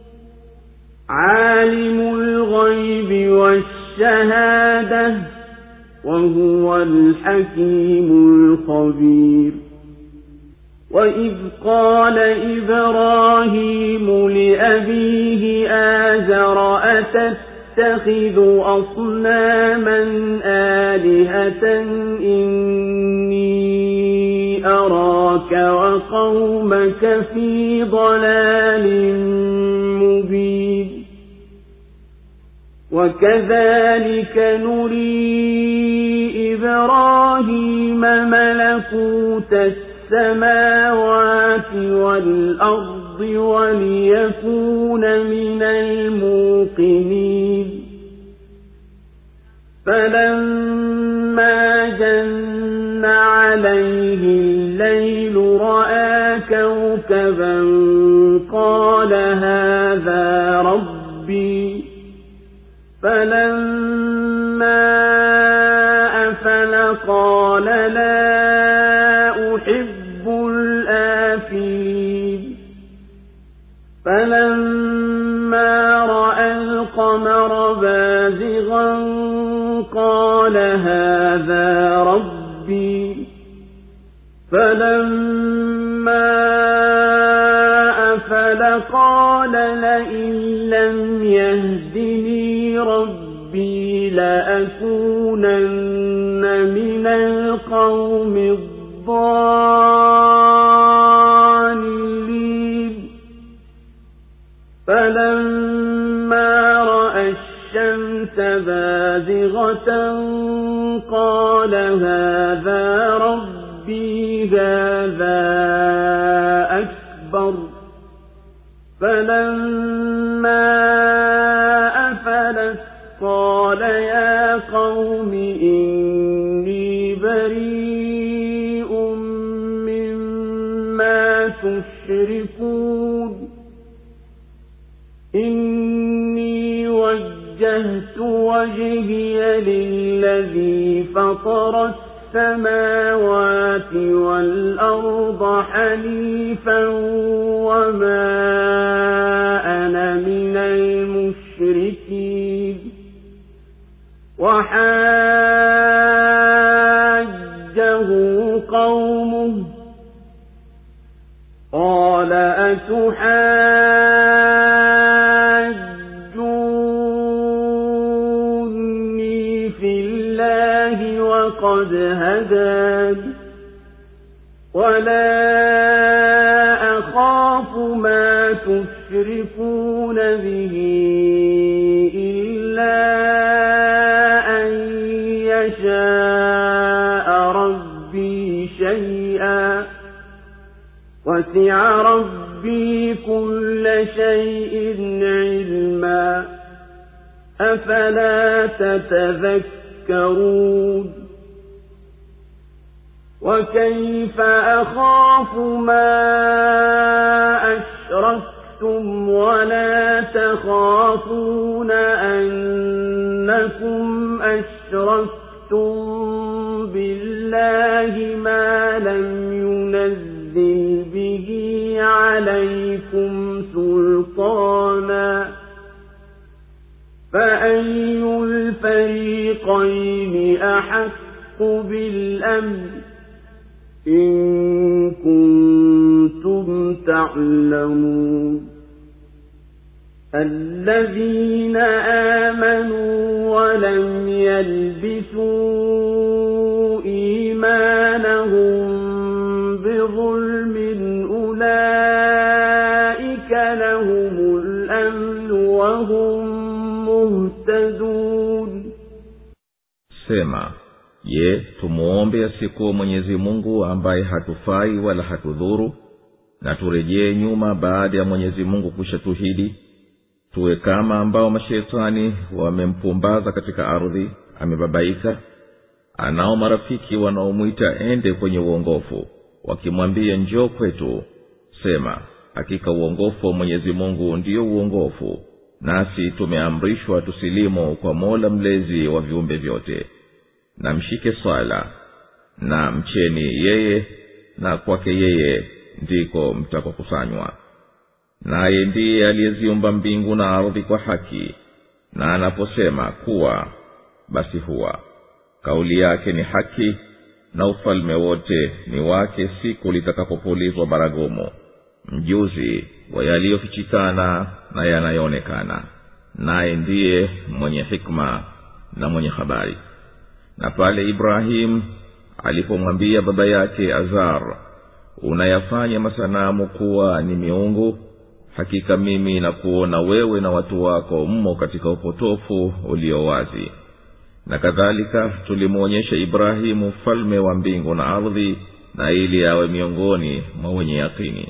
عالم الغيب والشهادة وهو الحكيم الخبير وإذ قال إبراهيم لأبيه آزر أتتخذ أصناما آلهة إني أراك وقومك في ضلال مبين وكذلك نري إبراهيم ملكوت السماوات والأرض وليكون من الموقنين فلما جن عليه الليل رأى كوكبا قال هذا ربي فلما أفل قال لا أحب الآفلين فلما رأى القمر بازغا قال هذا ربي فلما أفل قال لئن لم يهدني ربي لأكونن من القوم الضالين فلما رأى الشمس بازغة قال هذا ربي هذا أكبر فلما أفلت قال يا قوم إني بريء مما تشركون إني وجهت وجهي للذي فطر السماوات والأرض حنيفا وما أنا من المشركين وحاجه قومه قال أتحاجوني في الله وقد هدان ولا أخاف ما تشركون به إلا أن يشاء ربي شيئا وسع ربي كل شيء علما أفلا تتذكرون وكيف أخاف ما أشركتم ولا تخافون أنكم أشركتم بالله ما لم ينزل به عليكم سلطانا فأي الفريقين أحق بالأمر إن كنتم تعلمون الذين آمنوا ولم يلبسوا إيمانهم بظلم أولئك لهم الأمن وهم مهتدون. Sema, je, tumuombe asiyekuwa Mwenyezi Mungu ambaye hatufai wala hatudhuru, na turejee nyuma baada ya Mwenyezi Mungu kushatuhidi? Tuwe kama ambao mashaitani wamempumbaza katika ardhi, amebabaika, anao marafiki wanaomuita ende kwenye uongofu, wakimwambia njoo kwetu. Sema, hakika uongofu wa Mwenyezi Mungu ndio uongofu, nasi tumeamrishwa tusilimu kwa Mola mlezi wa viumbe vyote. Na mshike swala, na mcheni yeye, na kwake yeye ndiko mtakokusanywa. Naye ndiye aliyeziumba mbingu na ardhi kwa haki, na anaposema kuwa, basi huwa. Kauli yake ni haki, na ufalme wote ni wake siku litakapopulizwa baragumu. Mjuzi wa yaliyofichikana na yanayoonekana, naye ndiye mwenye hikma na mwenye habari. Na pale Ibrahim alipomwambia baba yake Azar, unayafanya masanamu kuwa ni miungu, hakika mimi nakuona wewe na watu wako mmo katika upotofu ulio wazi. Na kadhalika tulimuonyesha Ibrahimu falme wa mbingu na ardhi, na ili awe miongoni mwa wenye yakini.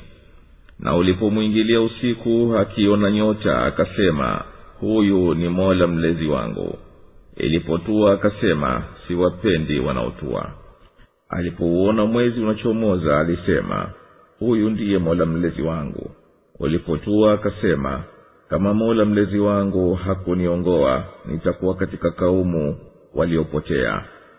Na ulipomwingilia usiku akiona nyota, akasema, huyu ni Mola mlezi wangu. Ilipotua akasema, siwapendi wanaotua. Alipouona mwezi unachomoza alisema, huyu ndiye Mola mlezi wangu. Ulipotua akasema, kama Mola mlezi wangu hakuniongoa, nitakuwa katika kaumu waliopotea.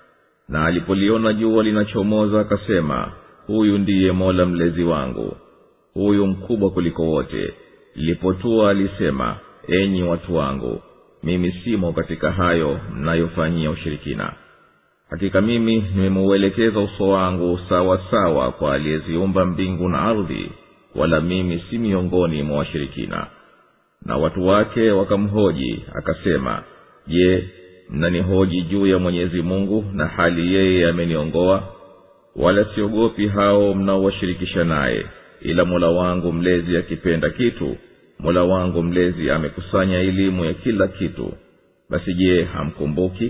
Na alipoliona jua linachomoza akasema, huyu ndiye Mola mlezi wangu, huyu mkubwa kuliko wote. Ilipotua alisema, enyi watu wangu, mimi simo katika hayo mnayofanyia ushirikina. Hakika mimi nimemuelekeza uso wangu sawa sawa kwa aliyeziumba mbingu na ardhi, wala mimi si miongoni mwa washirikina. Na watu wake wakamhoji, akasema, je, mnanihoji juu ya Mwenyezi Mungu na hali yeye ameniongoa? Wala siogopi hao mnaowashirikisha naye, ila Mola wangu mlezi akipenda kitu, Mola wangu mlezi amekusanya elimu ya kila kitu. Basi je, hamkumbuki?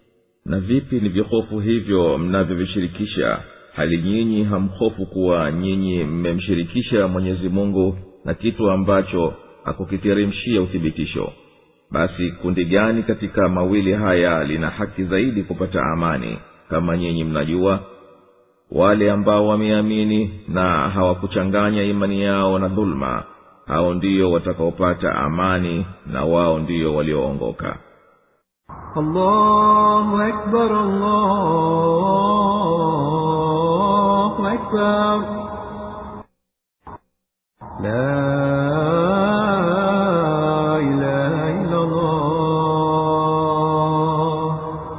Na vipi ni vihofu hivyo mnavyovishirikisha, hali nyinyi hamhofu kuwa nyinyi mmemshirikisha Mwenyezi Mungu na kitu ambacho hakukiteremshia uthibitisho? Basi kundi gani katika mawili haya lina haki zaidi kupata amani, kama nyinyi mnajua? Wale ambao wameamini na hawakuchanganya imani yao na dhulma, hao ndio watakaopata amani, na wao ndio walioongoka. Allahu Akbar, Allahu Akbar. La ilaha illa Allah.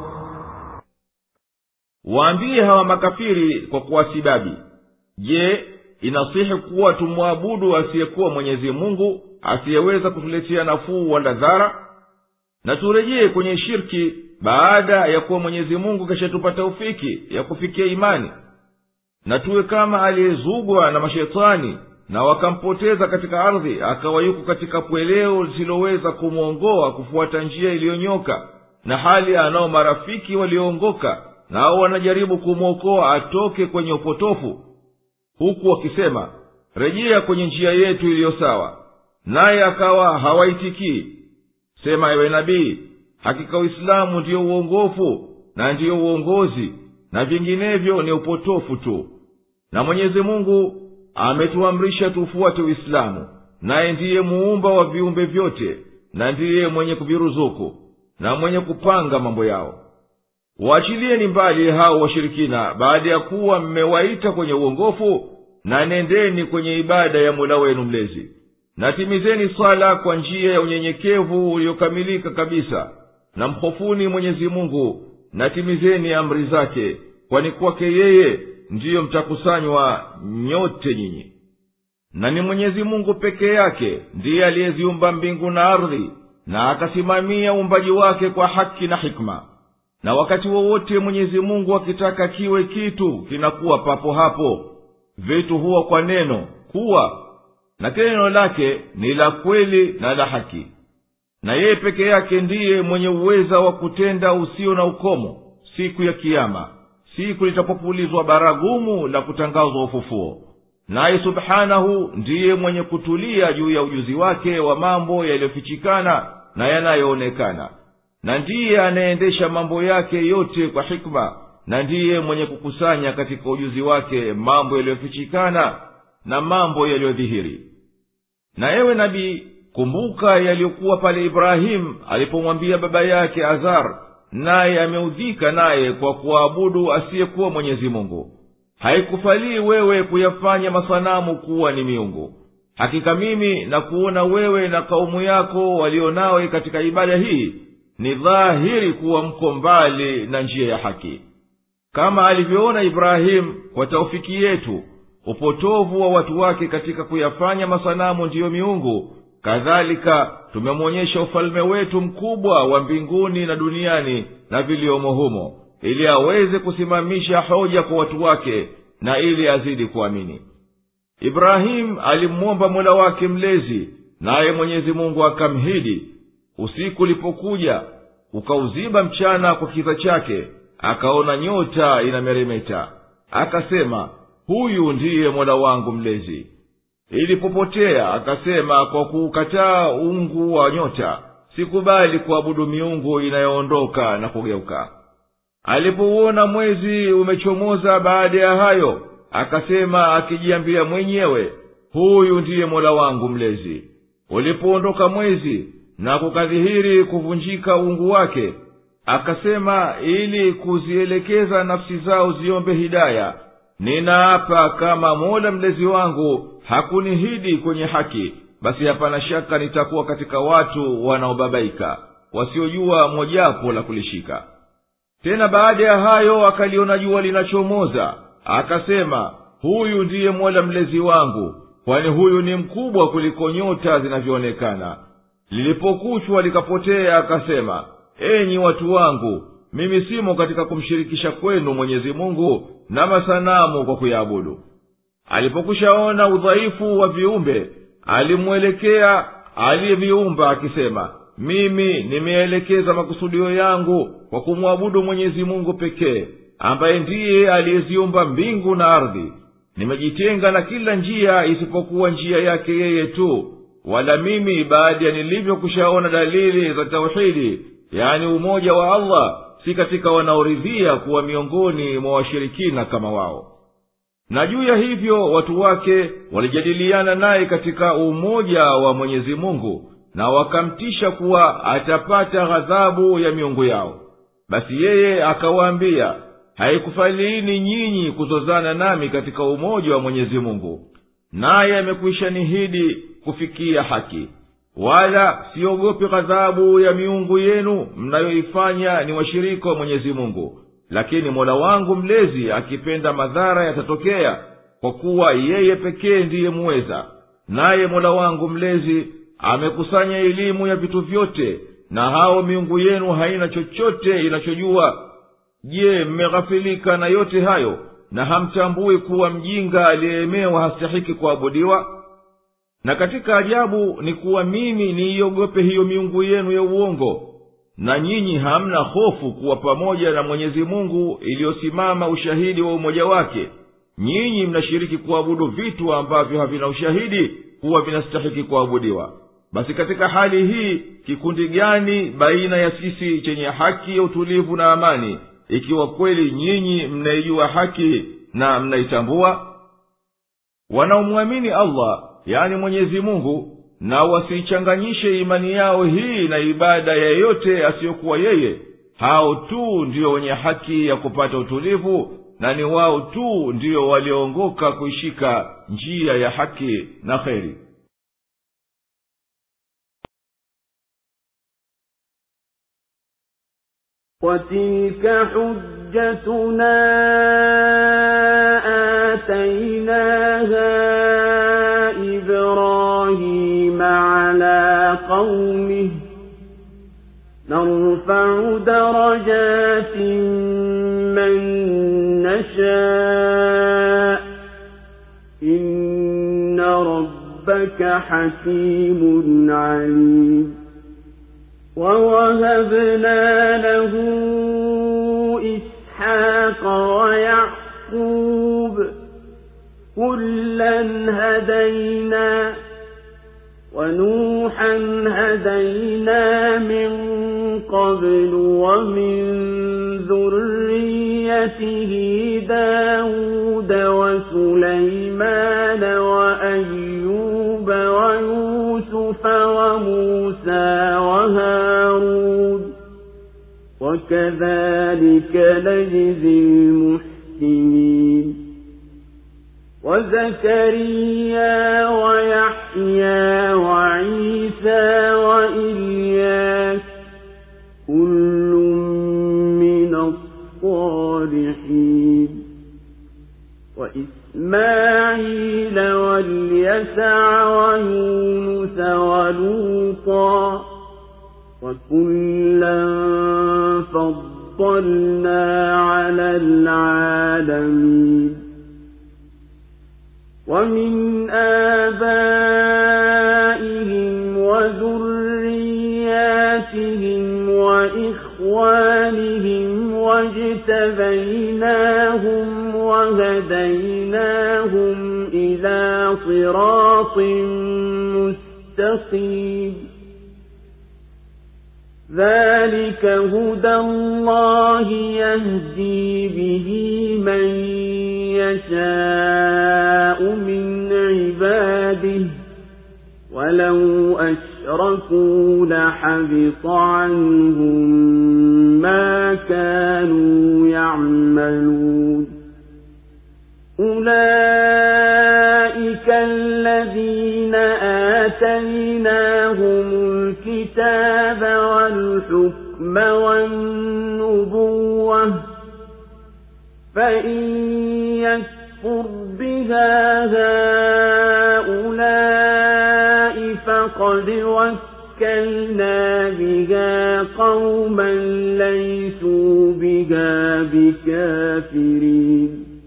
Waambie hawa makafiri kwa kuwasibabi, je, inasihi kuwa tumwabudu asiyekuwa Mwenyezi Mungu, asiyeweza kutuletea nafuu wala dhara? Na turejee kwenye shirki baada ya kuwa Mwenyezi Mungu kashatupata taufiki ya kufikia imani? Na tuwe kama aliyezugwa na mashetani na wakampoteza katika ardhi, akawa yuko katika pweleo lisiloweza kumuongoa kufuata njia iliyonyoka, na hali anao marafiki walioongoka, nao wanajaribu kumwokoa atoke kwenye upotofu, huku wakisema, rejea kwenye njia yetu iliyo sawa, naye akawa hawaitikii. Sema, ewe nabii, hakika Uislamu ndiyo uongofu na ndiyo uongozi, na vinginevyo ni upotofu tu. Na Mwenyezi Mungu ametuamrisha tufuate Uislamu, naye ndiye muumba wa viumbe vyote, na ndiye mwenye kuviruzuku na mwenye kupanga mambo yao. Waachilieni mbali hao washirikina baada ya kuwa mmewaita kwenye uongofu, na nendeni kwenye ibada ya Mola wenu mlezi. Na timizeni swala kwa njia ya unyenyekevu uliokamilika kabisa, na mhofuni Mwenyezi Mungu, na timizeni amri zake, kwani kwake yeye ndiyo mtakusanywa nyote nyinyi. Na ni Mwenyezi Mungu peke yake ndiye aliyeziumba mbingu na ardhi, na akasimamia uumbaji wake kwa haki na hikma. Na wakati wowote Mwenyezi Mungu akitaka kiwe kitu kinakuwa papo hapo. Vitu huwa kwa neno kuwa, na neno lake ni la kweli na la haki. Na yeye peke yake ndiye mwenye uweza wa kutenda usio na ukomo siku ya kiyama, siku litapopulizwa baragumu la kutangazwa ufufuo. Naye subhanahu ndiye mwenye kutulia juu ya ujuzi wake wa mambo yaliyofichikana na yanayoonekana, na ndiye anaendesha mambo yake yote kwa hikma, na ndiye mwenye kukusanya katika ujuzi wake mambo yaliyofichikana na mambo yaliyodhihiri. Na ewe nabii, kumbuka yaliyokuwa pale Ibrahim alipomwambia baba yake Azar, naye ameudhika naye kwa kuabudu asiyekuwa Mwenyezi Mungu, haikufalii wewe kuyafanya masanamu kuwa ni miungu. Hakika mimi na kuona wewe na kaumu yako walionawe katika ibada hii, ni dhahiri kuwa mko mbali na njia ya haki. Kama alivyoona Ibrahim kwa taufiki yetu upotovu wa watu wake katika kuyafanya masanamu ndiyo miungu, kadhalika tumemwonyesha ufalme wetu mkubwa wa mbinguni na duniani na viliomo humo, ili aweze kusimamisha hoja kwa watu wake na ili azidi kuamini. Ibrahim alimwomba Mola wake mlezi, naye Mwenyezi Mungu akamhidi. Usiku ulipokuja ukauziba mchana kwa kiza chake, akaona nyota inameremeta, akasema, huyu ndiye Mola wangu mlezi. Ilipopotea akasema kwa kukataa ungu wa nyota, sikubali kuabudu miungu inayoondoka na kugeuka. Alipouona mwezi umechomoza baada ya hayo, akasema akijiambia mwenyewe, huyu ndiye Mola wangu mlezi. Ulipoondoka mwezi na kukadhihiri kuvunjika ungu wake, akasema ili kuzielekeza nafsi zao ziombe hidaya, ninaapa kama Mola mlezi wangu hakunihidi kwenye haki, basi hapana shaka nitakuwa katika watu wanaobabaika wasiojua mojapo la kulishika. Tena baada ya hayo akaliona jua linachomoza, akasema, huyu ndiye Mola mlezi wangu, kwani huyu ni mkubwa kuliko nyota zinavyoonekana. Lilipokuchwa likapotea, akasema, enyi watu wangu, mimi simo katika kumshirikisha kwenu Mwenyezi Mungu na masanamu kwa kuyaabudu. Alipokushaona udhaifu wa viumbe, alimwelekea aliyeviumba akisema, mimi nimeelekeza makusudio yangu kwa kumwabudu Mwenyezi Mungu pekee, ambaye ndiye aliyeziumba mbingu na ardhi. Nimejitenga na kila njia isipokuwa njia yake yeye tu, wala mimi baada ya nilivyokushaona dalili za tauhidi, yani umoja wa Allah, si katika wanaoridhia kuwa miongoni mwa washirikina kama wao. Na juu ya hivyo watu wake walijadiliana naye katika umoja wa Mwenyezi Mungu, na wakamtisha kuwa atapata ghadhabu ya miungu yao. Basi yeye akawaambia, haikufaliini nyinyi kuzozana nami katika umoja wa Mwenyezi Mungu, naye amekwisha nihidi kufikia haki. Wala siogopi ghadhabu ya miungu yenu mnayoifanya ni washirika wa Mwenyezi Mungu, lakini Mola wangu mlezi akipenda madhara yatatokea, kwa kuwa yeye pekee ndiye muweza. Naye Mola wangu mlezi amekusanya elimu ya vitu vyote, na hao miungu yenu haina chochote inachojua. Je, mmeghafilika na yote hayo, na hamtambui kuwa mjinga aliyeemewa hastahiki kuabudiwa? Na katika ajabu ni kuwa mimi niiogope hiyo miungu yenu ya uongo, na nyinyi hamna hofu kuwa pamoja na Mwenyezi Mungu iliyosimama ushahidi wa umoja wake. Nyinyi mnashiriki kuabudu vitu ambavyo havina ushahidi kuwa vinastahiki kuabudiwa. Basi katika hali hii kikundi gani baina ya sisi chenye haki ya utulivu na amani, ikiwa kweli nyinyi mnaijua haki na mnaitambua? Wanaomwamini Allah, yani Mwenyezi Mungu, na wasichanganyishe imani yao hii na ibada ya yote asiyokuwa yeye, hao tu ndio wenye haki ya kupata utulivu, na ni wao tu ndio walioongoka kuishika njia ya haki na kheri. وتلك حجتنا آتيناها إبراهيم على قومه نرفع درجات من نشاء إن ربك حكيم عليم ووهبنا له إسحاق ويعقوب كلا هدينا ونوحا هدينا من قبل ومن ذريته داود وسليمان وأيوب ويوسف وموسى وهارون وكذلك نجزي المحسنين وزكريا ويحيى وعيسى وإلياس كل من الصالحين وإسماعيل واليسع ويونس ولوطا وكلا فضلنا على العالمين ومن آبائهم وذرياتهم وإخوانهم واجتبيناهم وهديناهم إلى صراط مستقيم ذلك هدى الله يهدي به من يشاء من عباده ولو أشركوا لحبط عنهم ما كانوا يعملون أولئك الذين آتيناهم الكتاب والحكم والنبوة فإن يكفر بها هؤلاء فقد وكلنا بها قوما ليسوا بها بكافرين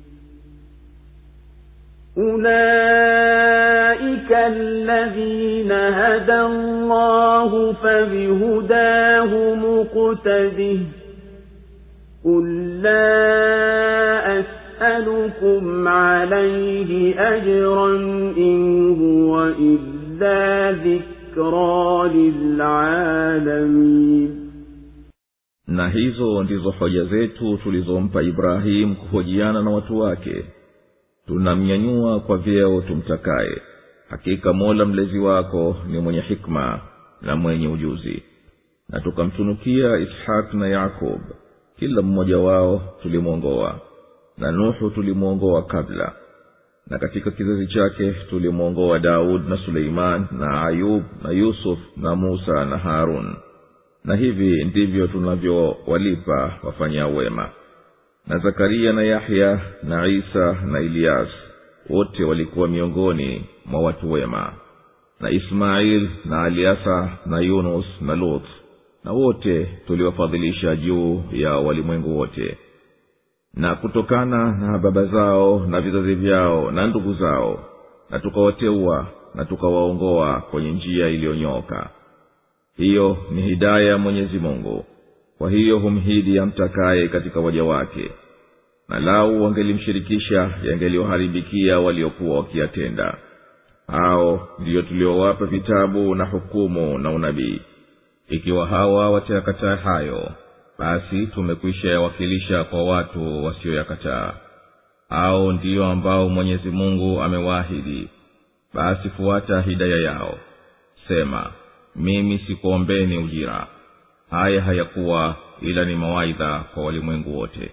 أولئك الذين هدى الله فبهداه مقتده قل لا أسألكم عليه أجرا إن هو إلا ذكرى للعالمين. Na hizo ndizo hoja zetu tulizompa Ibrahim kuhojiana na watu wake. Tunamnyanyua kwa vyeo tumtakaye. Hakika Mola mlezi wako ni mwenye hikma na mwenye ujuzi. Na tukamtunukia Ishaq na Yakub, kila mmoja wao tulimuongoa. Na Nuhu tulimuongoa kabla. Na katika kizazi chake tulimuongoa Daud na Suleiman na Ayub na Yusuf na Musa na Harun. Na hivi ndivyo tunavyowalipa wafanya wema. Na Zakaria na Yahya na Isa na Ilyas wote walikuwa miongoni mwa watu wema. Na Ismail na Aliasa na Yunus na Lut na wote tuliwafadhilisha juu ya walimwengu wote. Na kutokana na baba zao na vizazi vyao na ndugu zao na tukawateua na tukawaongoa kwenye njia iliyonyoka. Hiyo ni hidayah ya Mwenyezi Mungu. Kwa hiyo humhidi amtakaye katika waja wake. Na lau wangelimshirikisha yangeliwaharibikia waliokuwa wakiyatenda. Hao ndio tuliowapa vitabu na hukumu na unabii. Ikiwa hawa watayakataa hayo, basi tumekwisha yawakilisha kwa watu wasioyakataa. Hao ndio ambao Mwenyezi Mungu amewaahidi. Basi fuata hidayah yao. Sema, mimi sikuombeni ujira. Haya hayakuwa ila ni mawaidha kwa walimwengu wote.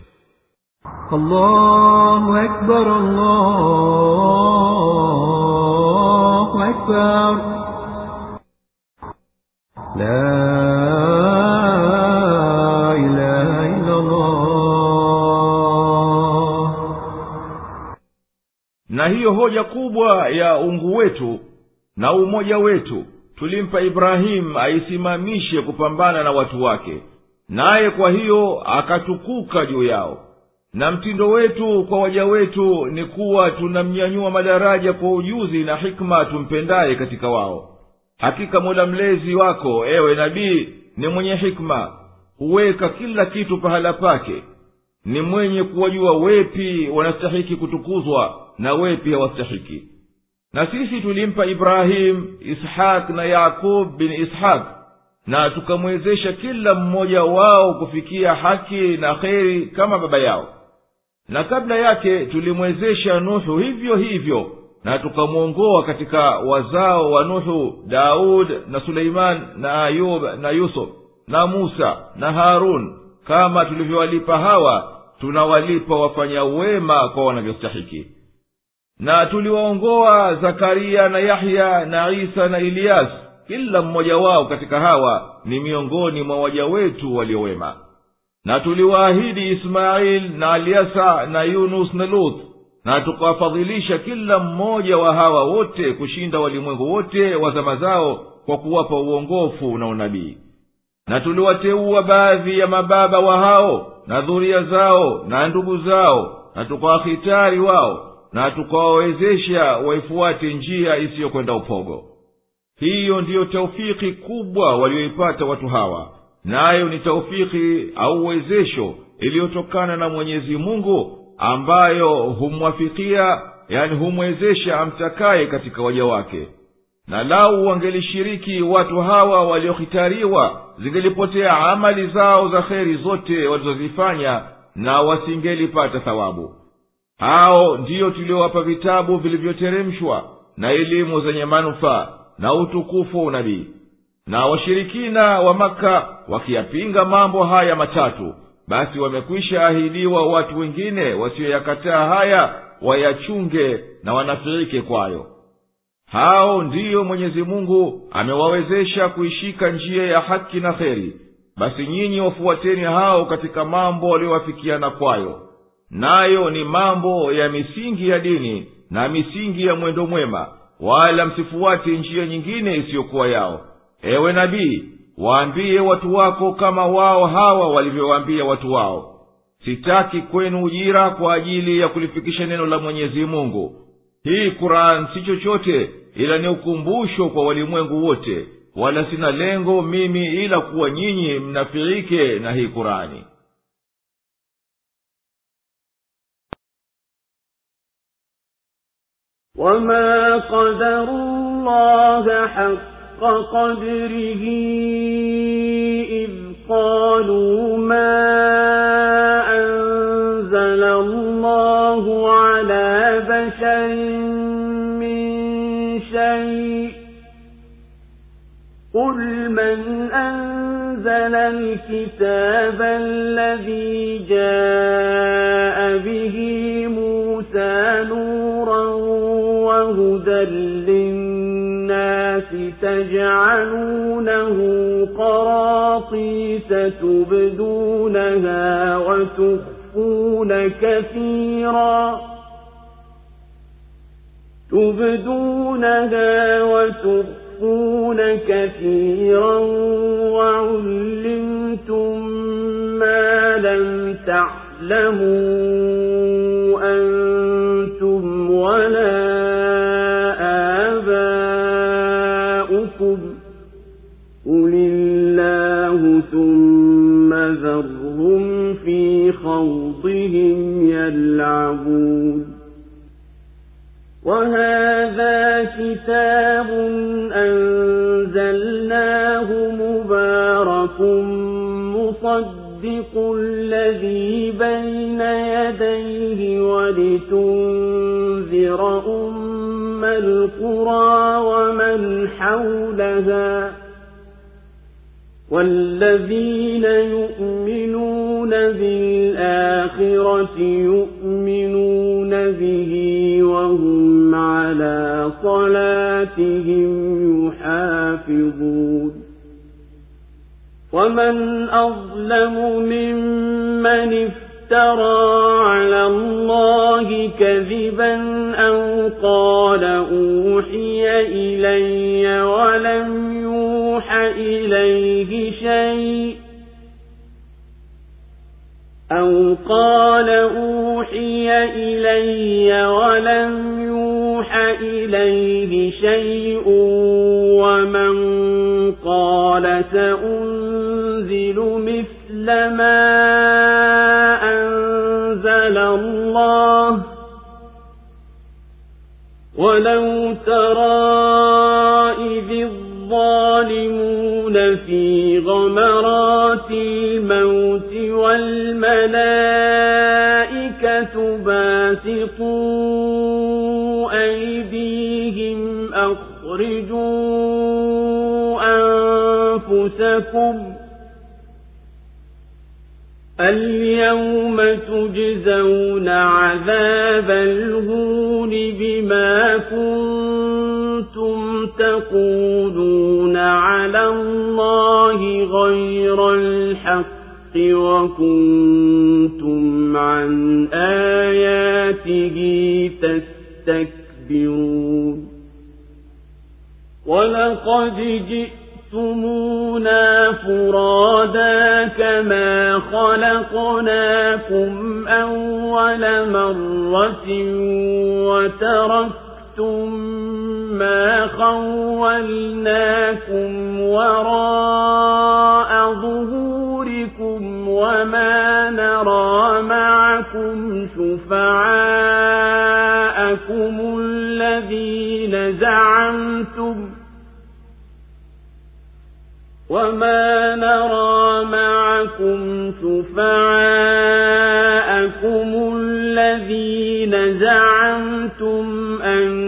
Allahu Akbar, Allahu Akbar. La ilaha hiyo hoja kubwa ya ungu wetu na umoja wetu tulimpa Ibrahim aisimamishe kupambana na watu wake, naye kwa hiyo akatukuka juu yao. Na mtindo wetu kwa waja wetu ni kuwa tunamnyanyua madaraja kwa ujuzi na hikma tumpendaye katika wao. Hakika Mola mlezi wako ewe nabii ni mwenye hikma, huweka kila kitu pahala pake, ni mwenye kuwajua wepi wanastahiki kutukuzwa na wepi hawastahiki. Na sisi tulimpa Ibrahim Ishaq na Yakub bin Ishaq, na tukamwezesha kila mmoja wao kufikia haki na kheri kama baba yao. Na kabla yake tulimwezesha Nuhu hivyo hivyo, na tukamwongoa katika wazao wa Nuhu Daud na Suleiman na Ayub na Yusuf na Musa na Harun. Kama tulivyowalipa hawa, tunawalipa wafanya wema kwa wanavyostahiki. Na tuliwaongoa Zakaria na Yahya na Isa na Ilyas, kila mmoja wao katika hawa ni miongoni mwa waja wetu waliowema. Na tuliwaahidi Ismail na Alyasa na Yunus na Lut, na tukawafadhilisha kila mmoja wa hawa wote kushinda walimwengu wote wa zama zao kwa kuwapa uongofu na unabii. Na tuliwateua baadhi ya mababa wa hao na dhuria zao na ndugu zao, na tukawahitari wao, na tukawawezesha waifuate njia isiyokwenda upogo. Hiyo ndiyo taufiki kubwa walioipata watu hawa, nayo ni taufiki au uwezesho iliyotokana na Mwenyezi Mungu, ambayo humwafikia, yani humwezesha amtakaye katika waja wake. Na lau wangelishiriki watu hawa waliohitariwa, zingelipotea amali zao za kheri zote walizozifanya, na wasingelipata thawabu. Hao ndiyo tuliowapa vitabu vilivyoteremshwa na elimu zenye manufaa na utukufu wa unabii. Na washirikina wa Maka wakiyapinga mambo haya matatu, basi wamekwisha ahidiwa watu wengine wasioyakataa haya wayachunge na wanafiike kwayo. Hao ndiyo Mwenyezi Mungu amewawezesha kuishika njia ya haki na kheri. Basi nyinyi wafuateni hao katika mambo waliowafikiana kwayo, nayo ni mambo ya misingi ya dini na misingi ya mwendo mwema, wala msifuate njia nyingine isiyokuwa yao. Ewe nabii, waambie watu wako kama wao hawa walivyowaambia watu wao, sitaki kwenu ujira kwa ajili ya kulifikisha neno la Mwenyezi Mungu. Hii Qur'an si chochote ila ni ukumbusho kwa walimwengu wote, wala sina lengo mimi ila kuwa nyinyi mnafiike na hii Qur'ani. وما قدر الله حق قدره إذ قالوا ما أنزل الله على بشر من شيء قل من أنزل الكتاب الذي جاء به موسى نورا وهدى للناس تجعلونه قراطيس تبدونها وتخفون كثيرا تبدونها وتخفون كثيرا وعلمتم ما لم تعلموا أنتم ولا آباؤكم قل الله ثم ذرهم في خوضهم يلعبون وهذا كتاب أنزلناه مبارك مصدق الذي بين يديه ولتنذر أم القرى ومن حولها والذين يؤمنون بالآخرة يؤمنون به وهم على صلاتهم يحافظون ومن أظلم ممن افترى افترى على الله كذبا أو قال أوحي إلي ولم يوح إليه شيء أو قال أوحي إلي ولم يوح إليه شيء ومن قال سأنزل مثل ما أنزل الله ولو ترى إذ الظالمون في غمرات الموت والملائكة باسطوا أيديهم أخرجوا أنفسكم اليوم تجزون عذاب الهون بما كنتم تقولون على الله غير الحق وكنتم عن آياته تستكبرون ولقد جئتمونا فرادا كما خلقناكم أول مرة وتركتم ما خولناكم وراء ظهوركم وما نرى معكم شفعاءكم الذين زعمتم وما نرى معكم شفعاءكم الذين زعمتم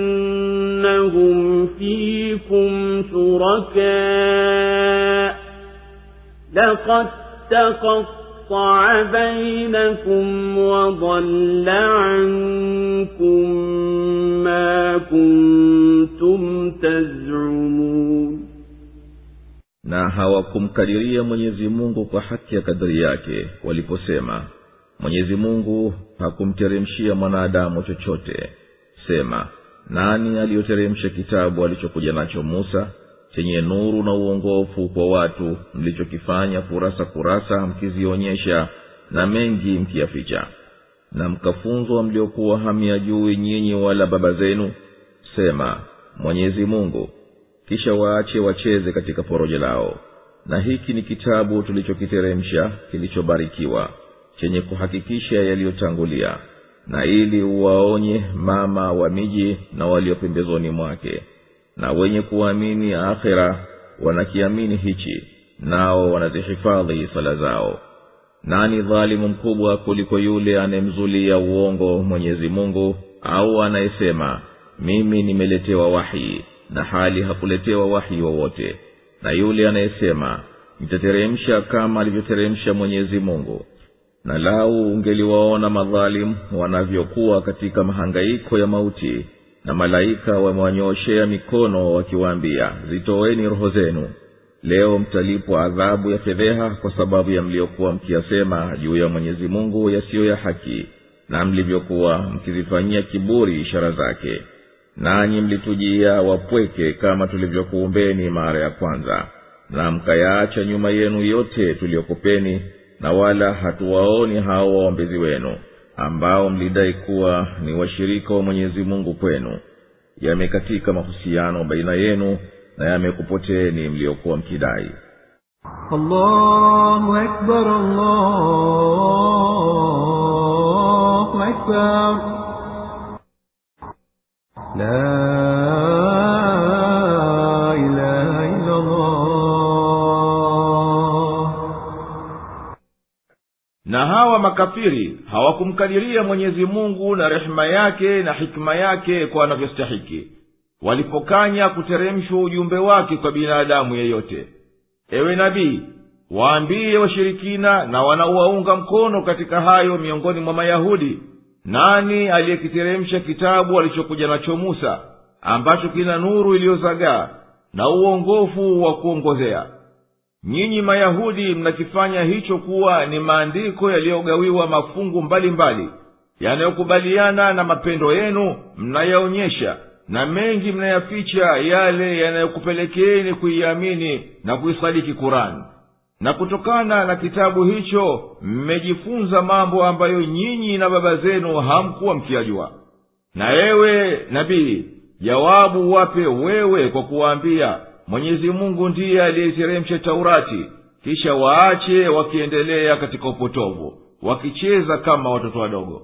أنهم فيكم شركاء لقد تقطع بينكم وضل عنكم ما كنتم تزعمون. Na hawakumkadiria Mwenyezi Mungu kwa haki ya kadri yake waliposema, Mwenyezi Mungu hakumteremshia mwanadamu chochote. Sema, nani aliyoteremsha kitabu alichokuja nacho Musa chenye nuru na uongofu kwa watu mlichokifanya kurasa kurasa mkizionyesha na mengi mkiyaficha, na mkafunzwa mliokuwa hamyajui nyinyi wala baba zenu? Sema, Mwenyezi Mungu, kisha waache wacheze katika porojo lao. Na hiki ni kitabu tulichokiteremsha kilichobarikiwa chenye kuhakikisha yaliyotangulia, na ili uwaonye mama wa miji na walio pembezoni mwake, na wenye kuamini akhira wanakiamini hichi, nao wanazihifadhi sala zao. Nani dhalimu mkubwa kuliko yule anemzulia uongo Mwenyezi Mungu, au anayesema mimi nimeletewa wahi na hali hakuletewa wahi wowote, na yule anayesema nitateremsha kama alivyoteremsha Mwenyezi Mungu? Na lau ungeliwaona madhalimu wanavyokuwa katika mahangaiko ya mauti, na malaika wamewanyoshea mikono wakiwaambia, zitoeni roho zenu, leo mtalipwa adhabu ya fedheha kwa sababu ya mliokuwa mkiyasema juu ya Mwenyezi Mungu yasiyo ya haki, na mlivyokuwa mkizifanyia kiburi ishara zake. Nanyi mlitujia wapweke kama tulivyokuumbeni mara ya kwanza, na mkayaacha nyuma yenu yote tuliokupeni, na wala hatuwaoni hao waombezi wenu ambao mlidai kuwa ni washirika wa Mwenyezi Mungu kwenu. Yamekatika mahusiano baina yenu na yamekupoteeni mliokuwa mkidai. Allahu Akbar, Allahu Akbar. La ilaha illa Allah. Na hawa makafiri hawakumkadiria Mwenyezi Mungu na rehema yake na hikma yake kwa anavyostahiki walipokanya kuteremshwa ujumbe wake kwa binadamu yeyote. Ewe nabii, waambie washirikina na wanaowaunga mkono katika hayo miongoni mwa Mayahudi, nani aliyekiteremsha kitabu alichokuja nacho Musa, ambacho kina nuru iliyozagaa na uongofu wa kuongozea? nyinyi Mayahudi mnakifanya hicho kuwa ni maandiko yaliyogawiwa mafungu mbalimbali yanayokubaliana na mapendo yenu mnayaonyesha, na mengi mnayaficha yale yanayokupelekeeni kuiamini na kuisadiki Kurani. Na kutokana na kitabu hicho mmejifunza mambo ambayo nyinyi na baba zenu hamkuwa mkiyajua. Na ewe nabii, jawabu wape wewe kwa kuwaambia, Mwenyezi Mungu ndiye aliyeteremsha Taurati, kisha waache wakiendelea katika upotovu, wakicheza kama watoto wadogo.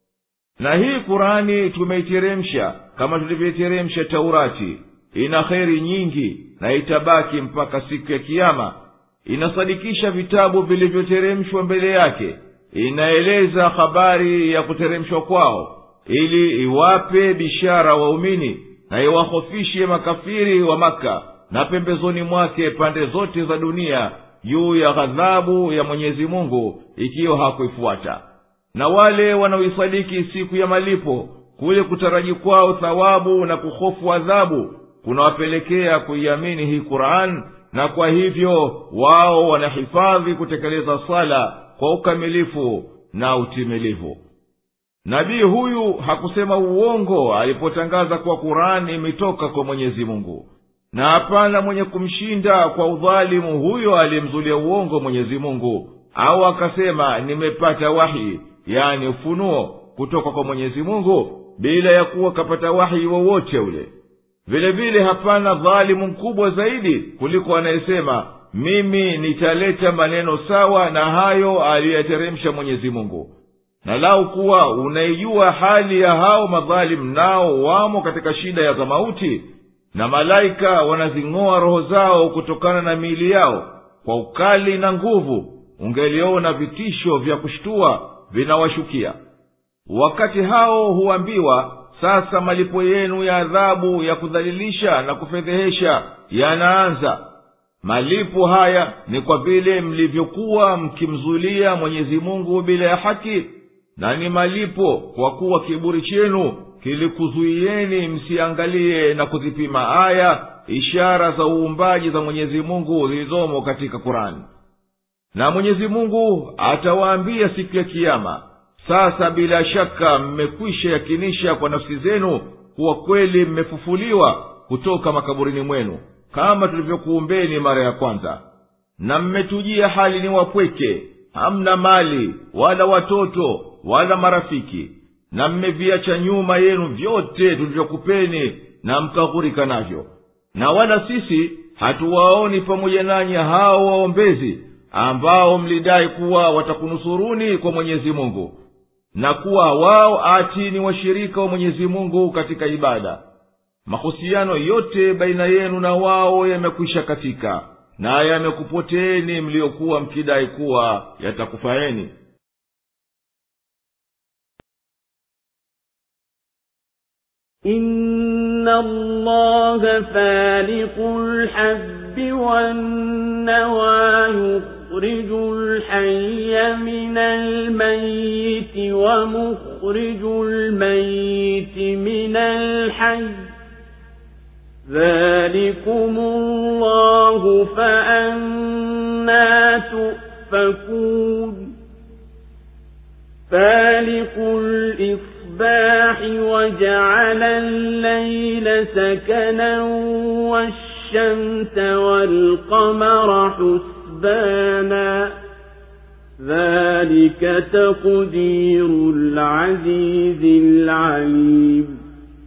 Na hii Kurani tumeiteremsha kama tulivyoiteremsha Taurati, ina kheri nyingi na itabaki mpaka siku ya Kiyama. Inasadikisha vitabu vilivyoteremshwa mbele yake, inaeleza habari ya kuteremshwa kwao, ili iwape bishara waumini na iwahofishe makafiri wa Maka na pembezoni mwake pande zote za dunia juu ya ghadhabu ya Mwenyezi Mungu ikiwa hakuifuata. Na wale wanaoisadiki siku ya malipo, kule kutaraji kwao thawabu na kuhofu adhabu, kunawapelekea kuiamini hii Qur'an, na kwa hivyo wao wanahifadhi kutekeleza sala kwa ukamilifu na utimilifu. Nabii huyu hakusema uongo alipotangaza kwa Qur'ani imetoka kwa Mwenyezi Mungu, na hapana mwenye kumshinda kwa udhalimu huyo aliyemzulia uongo Mwenyezi Mungu, au akasema nimepata wahi, yani ufunuo kutoka kwa Mwenyezi Mungu, bila ya kuwa kapata wahi wowote ule. Vile vile hapana dhalimu mkubwa zaidi kuliko anayesema mimi nitaleta maneno sawa na hayo aliyoteremsha Mwenyezi Mungu. Na lau kuwa unaijua hali ya hao madhalimu, nao wamo katika shida ya mauti, na malaika wanazing'oa roho zao kutokana na miili yao kwa ukali na nguvu, ungeliona vitisho vya kushtua vinawashukia. Wakati hao huambiwa, sasa malipo yenu ya adhabu ya kudhalilisha na kufedhehesha yanaanza. Malipo haya ni kwa vile mlivyokuwa mkimzulia Mwenyezi Mungu bila ya haki, na ni malipo kwa kuwa kiburi chenu kilikuzuieni msiangalie na kuzipima aya, ishara za uumbaji za Mwenyezi Mungu zilizomo katika Qur'an. Na Mwenyezi Mungu atawaambia siku ya Kiyama, sasa bila shaka mmekwisha yakinisha kwa nafsi zenu kuwa kweli mmefufuliwa kutoka makaburini mwenu kama tulivyokuumbeni mara ya kwanza, na mmetujia hali ni wapweke, hamna mali wala watoto wala marafiki, na mmeviacha nyuma yenu vyote tulivyokupeni na mkaghurika navyo. Na wala sisi hatuwaoni pamoja nanyi hao waombezi ambao mlidai kuwa watakunusuruni kwa Mwenyezi Mungu, na kuwa wao ati ni washirika wa Mwenyezi Mungu katika ibada. Mahusiano yote baina yenu na wao yamekwisha katika, na yamekupoteeni mliokuwa mkidai kuwa yatakufaeni. Inna Allaha faliqul habbi wan nawa yukhrijul hayya minal mayyiti wa mukhrijul mayyiti minal hayy. Dhalikumullahu fa anna tufakun. Faliqul الصباح وجعل الليل سكنا والشمس والقمر حسبانا ذلك تقدير العزيز العليم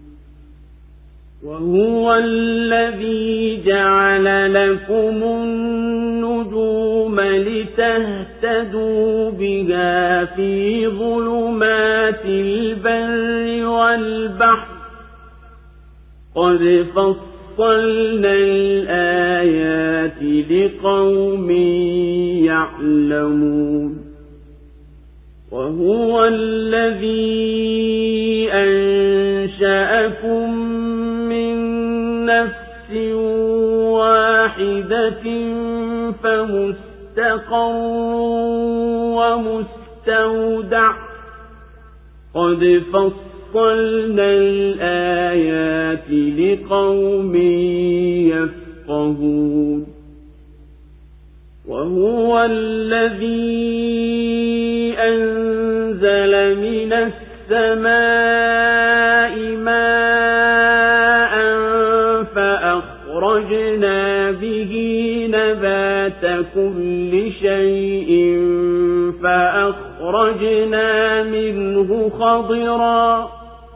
وهو الذي جعل لكم النجوم لتهتدوا بها في ظلمات البر والبحر قد فصلنا الآيات لقوم يعلمون وهو الذي أنشأكم نفس واحدة فمستقر ومستودع قد فصلنا الآيات لقوم يفقهون وهو الذي أنزل من السماء ماء فأخرجنا به نبات كل شيء فأخرجنا منه خضرا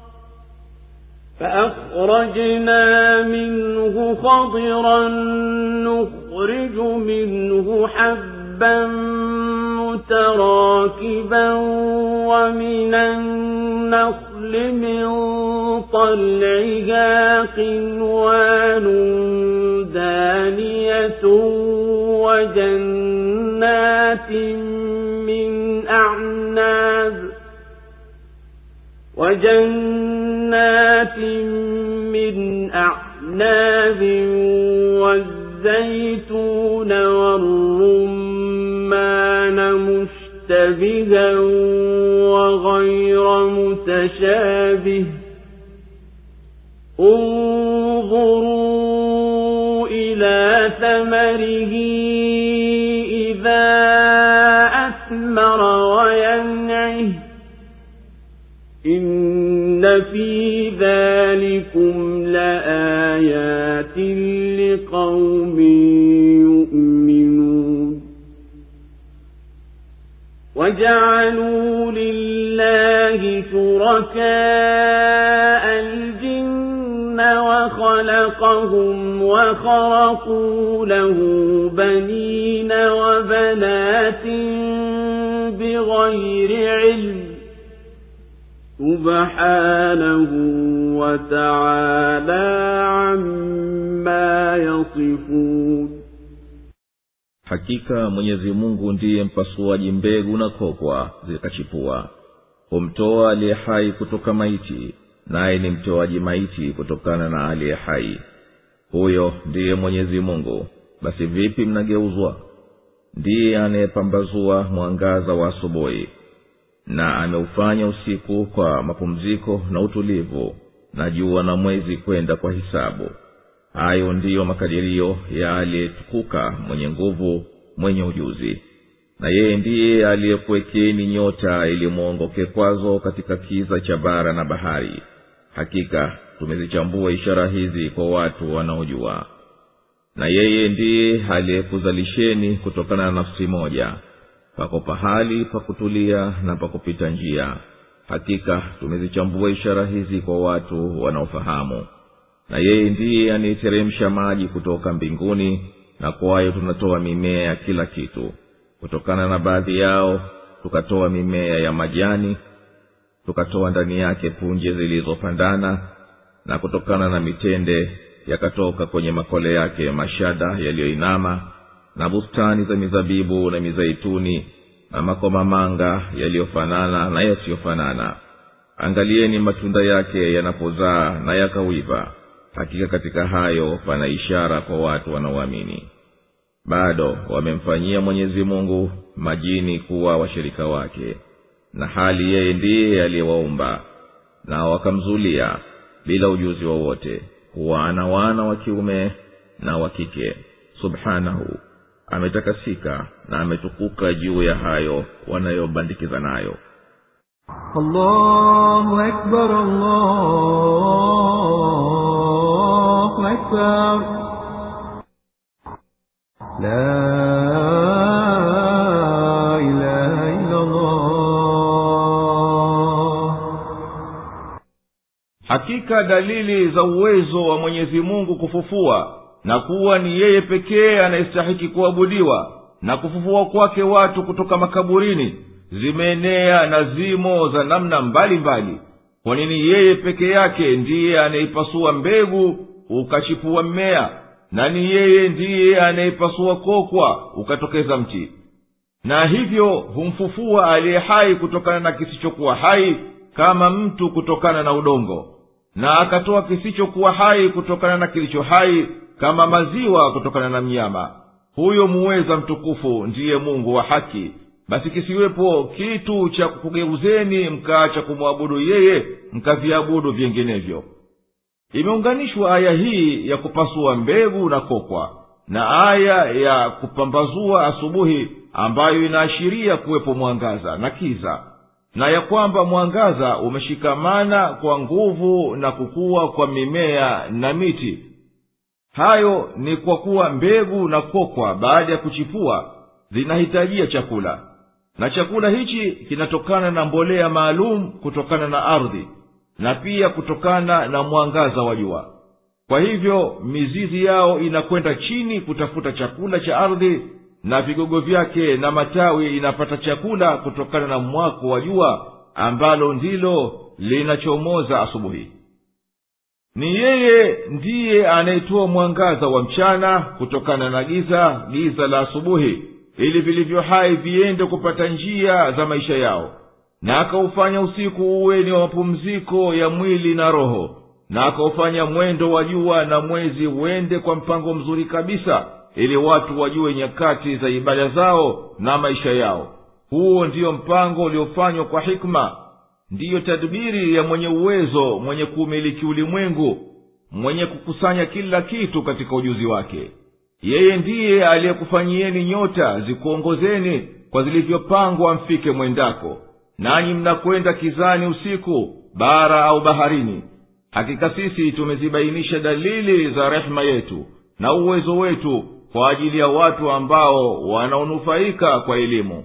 فأخرجنا منه خضرا نخرج منه حبا متراكبا ومن النخل من طلعها قنوان دانية وجنات من أعناب وجنات من أعناب والزيتون والرمان مشتبها وغير متشابه انظروا إلى ثمره إذا أثمر وينعه إن في ذلكم لآيات لقوم يؤمنون وجعلوا لله شركاء الجن وخلقهم وخرقوا له بنين وبنات بغير علم سبحانه وتعالى عما يصفون. Hakika Mwenyezi Mungu ndiye mpasuaji mbegu na kokwa zikachipua. Humtoa aliye hai kutoka maiti, naye ni mtoaji maiti kutokana na aliye hai. Huyo ndiye Mwenyezi Mungu, basi vipi mnageuzwa? Ndiye anayepambazua mwangaza wa asubuhi, na ameufanya usiku kwa mapumziko na utulivu, na jua na mwezi kwenda kwa hisabu. Hayo ndiyo makadirio ya aliyetukuka, mwenye nguvu, mwenye ujuzi. Na yeye ndiye aliyekuwekeni nyota ili muongoke kwazo katika kiza cha bara na bahari. Hakika tumezichambua ishara hizi kwa watu wanaojua. Na yeye ndiye aliyekuzalisheni kutokana na nafsi moja, pako pahali pa kutulia na pa kupita njia. Hakika tumezichambua ishara hizi kwa watu wanaofahamu. Na yeye ndiye anaiteremsha maji kutoka mbinguni, na kwayo tunatoa mimea ya kila kitu. Kutokana na baadhi yao tukatoa mimea ya majani, tukatoa ndani yake punje zilizopandana, na kutokana na mitende yakatoka kwenye makole yake mashada yaliyoinama, na bustani za mizabibu na mizaituni, na makomamanga yaliyofanana na yasiyofanana. Angalieni matunda yake yanapozaa na yakawiva. Hakika katika hayo pana ishara kwa watu wanaoamini. Bado wamemfanyia Mwenyezi Mungu majini kuwa washirika wake, na hali yeye ndiye aliyewaumba, na wakamzulia bila ujuzi wowote kuwa ana wana wa kiume na wa kike. Subhanahu, ametakasika na ametukuka juu ya hayo wanayobandikiza nayo. Allahu Akbar, Allahu Akbar. La ilaha illa Allah. Hakika dalili za uwezo wa Mwenyezi Mungu kufufua, na kuwa ni yeye pekee anayestahiki kuabudiwa, na kufufua kwake watu kutoka makaburini, zimeenea na zimo za namna mbalimbali. Kwa nini yeye peke yake ndiye anaipasua mbegu ukachipua mmea, na ni yeye ndiye anaipasua kokwa ukatokeza mti. Na hivyo humfufua aliye hai kutokana na kisichokuwa hai, kama mtu kutokana na udongo, na akatoa kisichokuwa hai kutokana na kilicho hai, kama maziwa kutokana na mnyama. Huyo muweza mtukufu ndiye Mungu wa haki. Basi kisiwepo kitu cha kukugeuzeni mkaacha kumwabudu yeye, mkaviabudu vinginevyo. Imeunganishwa aya hii ya kupasua mbegu na kokwa, na aya ya kupambazua asubuhi ambayo inaashiria kuwepo mwangaza na kiza, na ya kwamba mwangaza umeshikamana kwa nguvu na kukua kwa mimea na miti. Hayo ni kwa kuwa mbegu na kokwa baada ya kuchipua zinahitajia chakula, na chakula hichi kinatokana na mbolea maalum kutokana na ardhi, na pia kutokana na mwangaza wa jua. Kwa hivyo mizizi yao inakwenda chini kutafuta chakula cha ardhi, na vigogo vyake na matawi inapata chakula kutokana na mwako wa jua ambalo ndilo linachomoza asubuhi. Ni yeye ndiye anayetoa mwangaza wa mchana kutokana na giza giza la asubuhi, ili vilivyo hai viende kupata njia za maisha yao, na akaufanya usiku uwe ni wa mapumziko ya mwili na roho, na akaufanya mwendo wa jua na mwezi uende kwa mpango mzuri kabisa, ili watu wajue nyakati za ibada zao na maisha yao. Huo ndiyo mpango uliofanywa kwa hikma, ndiyo tadbiri ya mwenye uwezo, mwenye kumiliki ulimwengu, mwenye kukusanya kila kitu katika ujuzi wake. Yeye ndiye aliyekufanyieni nyota zikuongozeni kwa zilivyopangwa mfike mwendako, nanyi mnakwenda kizani usiku, bara au baharini. Hakika sisi tumezibainisha dalili za rehema yetu na uwezo wetu kwa ajili ya watu ambao wanaonufaika kwa elimu.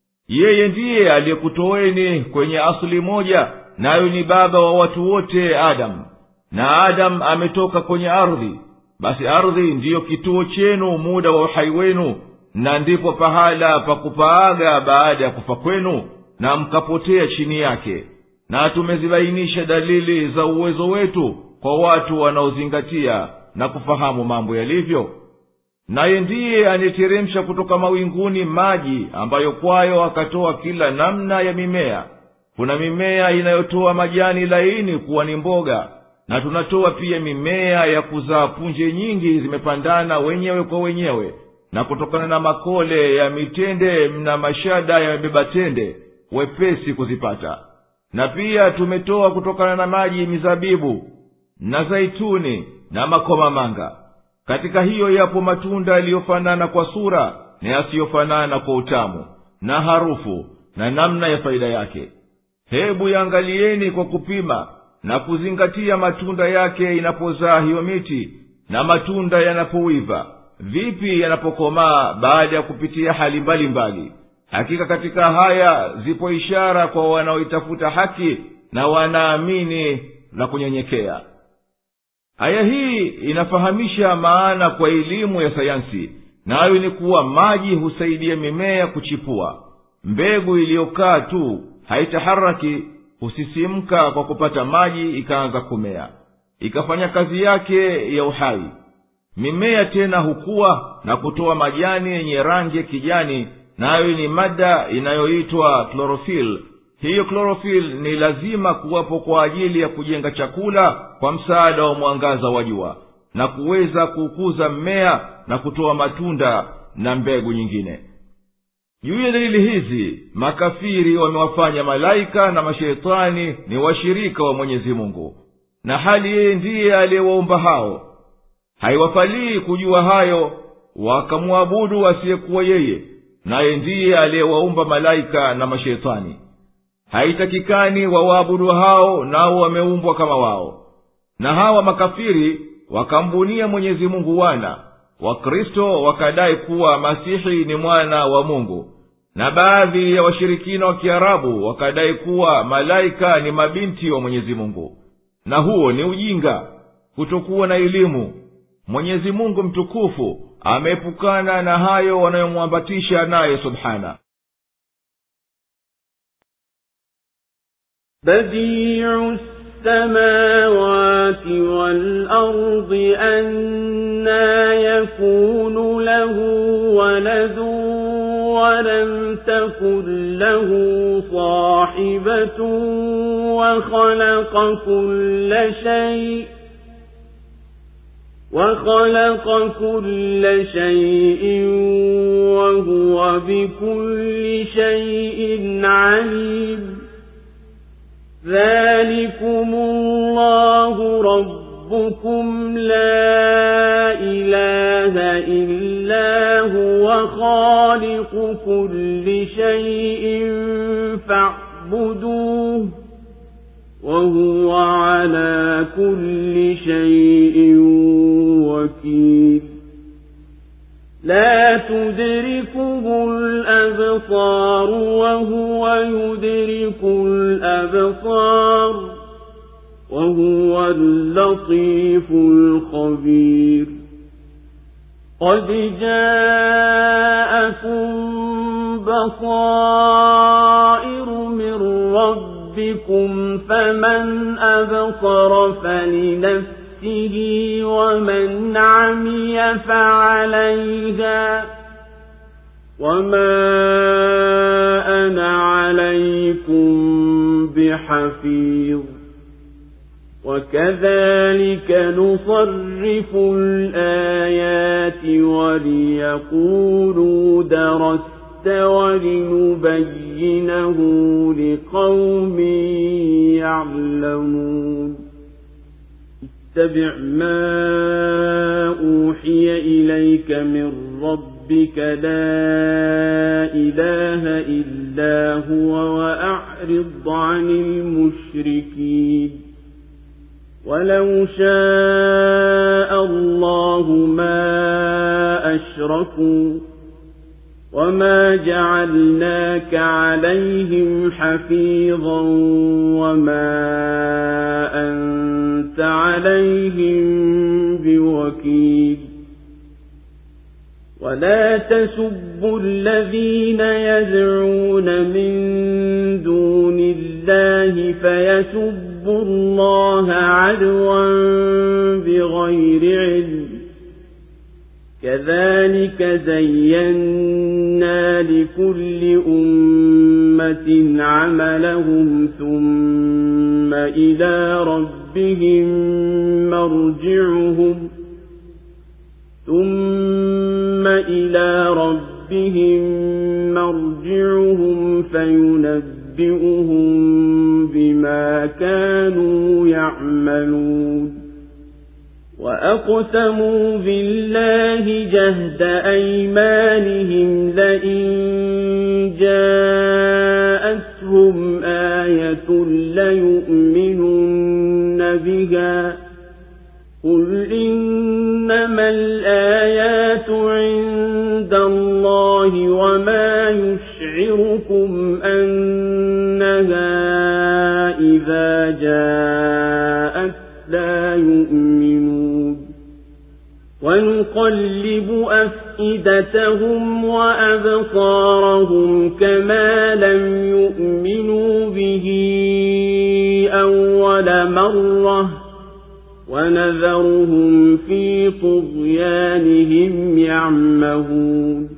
Yeye ndiye aliyekutoeni kwenye asili moja, nayo ni baba wa watu wote, Adam. Na Adam ametoka kwenye ardhi, basi ardhi ndiyo kituo chenu muda wa uhai wenu, na ndipo pahala pa kupaaga baada ya kufa kwenu, na mkapotea chini yake. Na tumezibainisha dalili za uwezo wetu kwa watu wanaozingatia na kufahamu mambo yalivyo. Naye ndiye anateremsha kutoka mawinguni maji ambayo kwayo akatoa kila namna ya mimea. Kuna mimea inayotoa majani laini kuwa ni mboga, na tunatoa pia mimea ya kuzaa punje nyingi zimepandana wenyewe kwa wenyewe, na kutokana na makole ya mitende na mashada ya mebeba tende wepesi kuzipata. Na pia tumetoa kutokana na maji mizabibu na zaituni na makomamanga. Katika hiyo yapo matunda yaliyofanana kwa sura na yasiyofanana kwa utamu na harufu na namna ya faida yake. Hebu yaangalieni kwa kupima na kuzingatia matunda yake inapozaa hiyo miti, na matunda yanapoiva vipi yanapokomaa baada ya kupitia hali mbalimbali mbali. Hakika katika haya zipo ishara kwa wanaoitafuta haki na wanaamini na kunyenyekea. Aya hii inafahamisha maana kwa elimu ya sayansi, nayo ni kuwa maji husaidia mimea kuchipua. Mbegu iliyokaa tu haitaharaki husisimka kwa kupata maji, ikaanza kumea, ikafanya kazi yake ya uhai. Mimea tena hukua na kutoa majani yenye rangi ya kijani, nayo ni mada inayoitwa chlorophyll. Hiyo chlorophyll ni lazima kuwapo kwa ajili ya kujenga chakula kwa msaada wa mwangaza wa jua, na kuweza kukuza mmea na kutoa matunda na mbegu nyingine. Juu ya dalili hizi, makafiri wamewafanya malaika na mashaitani ni washirika wa Mwenyezi Mungu, na hali yeye ndiye aliyewaumba hao. Haiwafalii kujua hayo wakamwabudu asiyekuwa yeye, naye ndiye aliyewaumba malaika na mashaitani. Haitakikani wawaabudu hao, nao wameumbwa kama wao. Na hawa makafiri wakambunia Mwenyezi Mungu wana. Wakristo wakadai kuwa Masihi ni mwana wa Mungu, na baadhi ya washirikina wa Kiarabu wakadai kuwa malaika ni mabinti wa Mwenyezi Mungu. Na huo ni ujinga, kutokuwa na elimu. Mwenyezi Mungu mtukufu ameepukana na hayo wanayomwambatisha naye subhana. Badi'us السماوات والأرض أنى يكون له ولد ولم تكن له صاحبة وخلق كل شيء وخلق كل شيء وهو بكل شيء عليم. ذلكم الله ربكم لا إله إلا هو خالق كل شيء فاعبدوه وهو على كل شيء وكيل لا تدركه الأبصار وهو يدرك الأبصار وهو اللطيف الخبير قد جاءكم بصائر من ربكم فمن أبصر فلنفسه ومن عمي فعليها وما أنا عليكم بحفيظ وكذلك نصرف الآيات وليقولوا درست ولنبينه لقوم يعلمون اتبع ما أوحي إليك من ربك لا إله إلا هو وأعرض عن المشركين ولو شاء الله ما أشركوا وما جعلناك عليهم حفيظا وما أنت عليهم بوكيل ولا تسبوا الذين يدعون من دون الله فيسبوا الله عدوا بغير علم كذلك زينا لكل أمة عملهم ثم إلى ربهم مرجعهم ثم إلى ربهم مرجعهم فينبئهم بما كانوا يعملون وأقسموا بالله جهد أيمانهم لئن جاءتهم آية ليؤمنن بها قل إنما الآيات عند الله وما يشعركم أنها إذا جاءت لا يؤمنون ونقلب أفئدتهم وأبصارهم كما لم يؤمنوا به أول مرة ونذرهم في طغيانهم يعمهون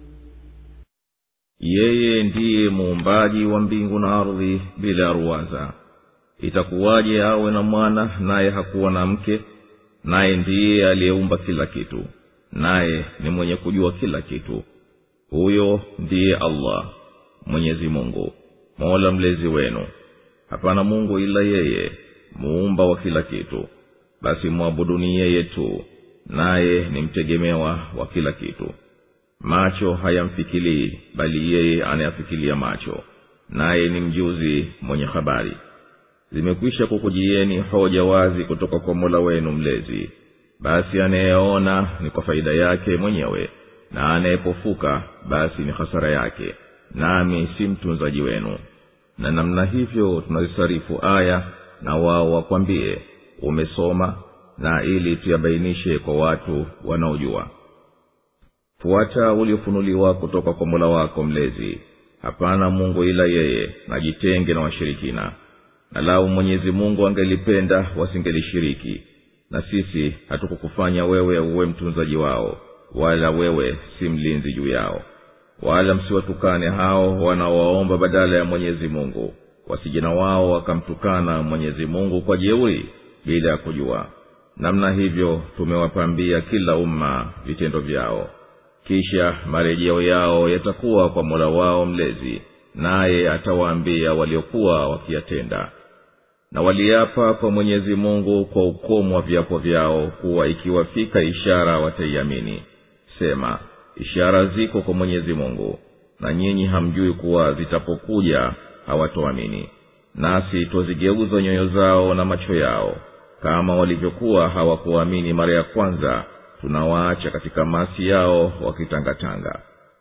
yeye ndiye muumbaji wa mbingu na ardhi bila ruwaza. Itakuwaje awe na mwana naye hakuwa na mke? Naye ndiye aliyeumba kila kitu, naye ni mwenye kujua kila kitu. Huyo ndiye Allah, Mwenyezi Mungu, Mola mlezi wenu. Hapana Mungu ila yeye, muumba wa kila kitu. Basi muabuduni yeye tu, naye ni mtegemewa wa kila kitu. Macho hayamfikilii, bali yeye anayafikilia macho, naye ni mjuzi mwenye habari. Zimekwisha kukujieni hoja wazi kutoka kwa Mola wenu mlezi. Basi anayeona ni kwa faida yake mwenyewe, na anayepofuka basi ni hasara yake, nami si mtunzaji wenu. Na namna hivyo tunazisarifu aya, na wao wakwambie umesoma, na ili tuyabainishe kwa watu wanaojua. Fuata uliofunuliwa kutoka kwa Mola wako mlezi. Hapana Mungu ila yeye, na jitenge na washirikina. Na lau Mwenyezi Mungu angelipenda wasingelishiriki, na sisi hatukukufanya wewe uwe mtunzaji wao, wala wewe si mlinzi juu yao. Wala msiwatukane hao wanaowaomba badala ya Mwenyezi Mungu, wasije na wao wakamtukana Mwenyezi Mungu kwa jeuri bila kujua. Namna hivyo tumewapambia kila umma vitendo vyao, kisha marejeo yao yatakuwa kwa Mola wao mlezi, naye atawaambia waliokuwa wakiyatenda. na waliapa kwa Mwenyezi Mungu kwa ukomo wa viapo vyao kuwa ikiwafika ishara wataiamini. Sema, ishara ziko kwa Mwenyezi Mungu, na nyinyi hamjui kuwa zitapokuja hawatoamini. Nasi tuzigeuza nyoyo zao na macho yao, kama walivyokuwa hawakuamini mara ya kwanza, tunawaacha katika maasi yao wakitangatanga.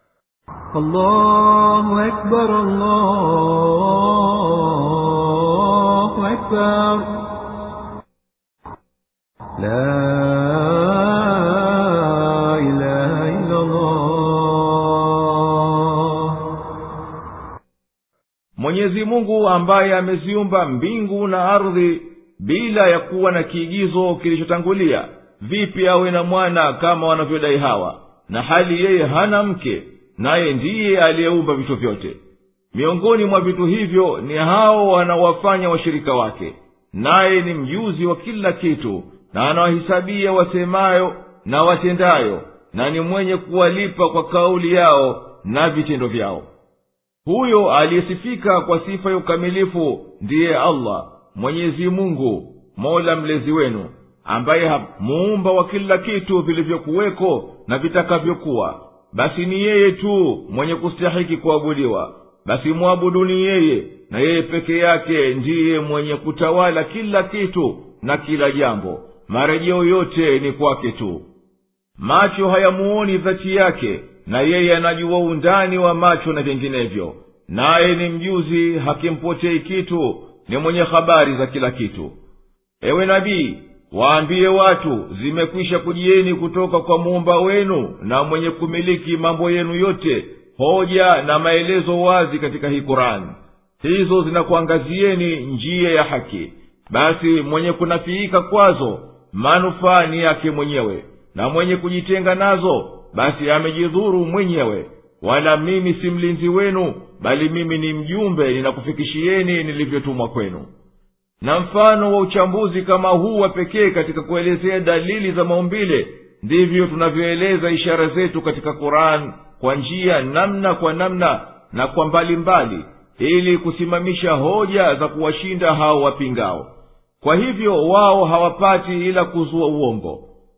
Allahu Akbar, Allahu Akbar. La ilaha illa Allah. Mwenyezi Mungu ambaye ameziumba mbingu na ardhi bila ya kuwa na kiigizo kilichotangulia, vipi awe na mwana kama wanavyodai hawa, na hali yeye hana mke, naye ndiye aliyeumba vitu vyote. Miongoni mwa vitu hivyo ni hao wanawafanya washirika wake, naye ni mjuzi wa kila kitu, na anawahisabia wasemayo na watendayo, na ni mwenye kuwalipa kwa kauli yao na vitendo vyao. Huyo aliyesifika kwa sifa ya ukamilifu ndiye Allah, Mwenyezi Mungu, Mola mlezi wenu, ambaye muumba wa kila kitu vilivyokuweko na vitakavyokuwa. Basi ni yeye tu mwenye kustahiki kuabudiwa, basi muabuduni yeye, na yeye peke yake ndiye mwenye kutawala kila kitu na kila jambo. Marejeo yote ni kwake tu. Macho hayamuoni dhati yake, na yeye anajua undani wa macho na vinginevyo. Naye ni mjuzi, hakimpotei kitu, ni mwenye habari za kila kitu. Ewe nabii, waambie watu, zimekwisha kujieni kutoka kwa muumba wenu na mwenye kumiliki mambo yenu yote hoja na maelezo wazi katika hii Qur'an. Hizo zinakuangazieni njia ya haki. Basi mwenye kunafiika kwazo manufaa ni yake mwenyewe, na mwenye kujitenga nazo basi amejidhuru mwenyewe. Wala mimi si mlinzi wenu, bali mimi ni mjumbe ninakufikishieni nilivyotumwa kwenu. Na mfano wa uchambuzi kama huu wa pekee katika kuelezea dalili za maumbile, ndivyo tunavyoeleza ishara zetu katika Qur'an kwa njia namna kwa namna na kwa mbali mbali, ili kusimamisha hoja za kuwashinda hao wapingao. Kwa hivyo wao hawapati ila kuzua uongo,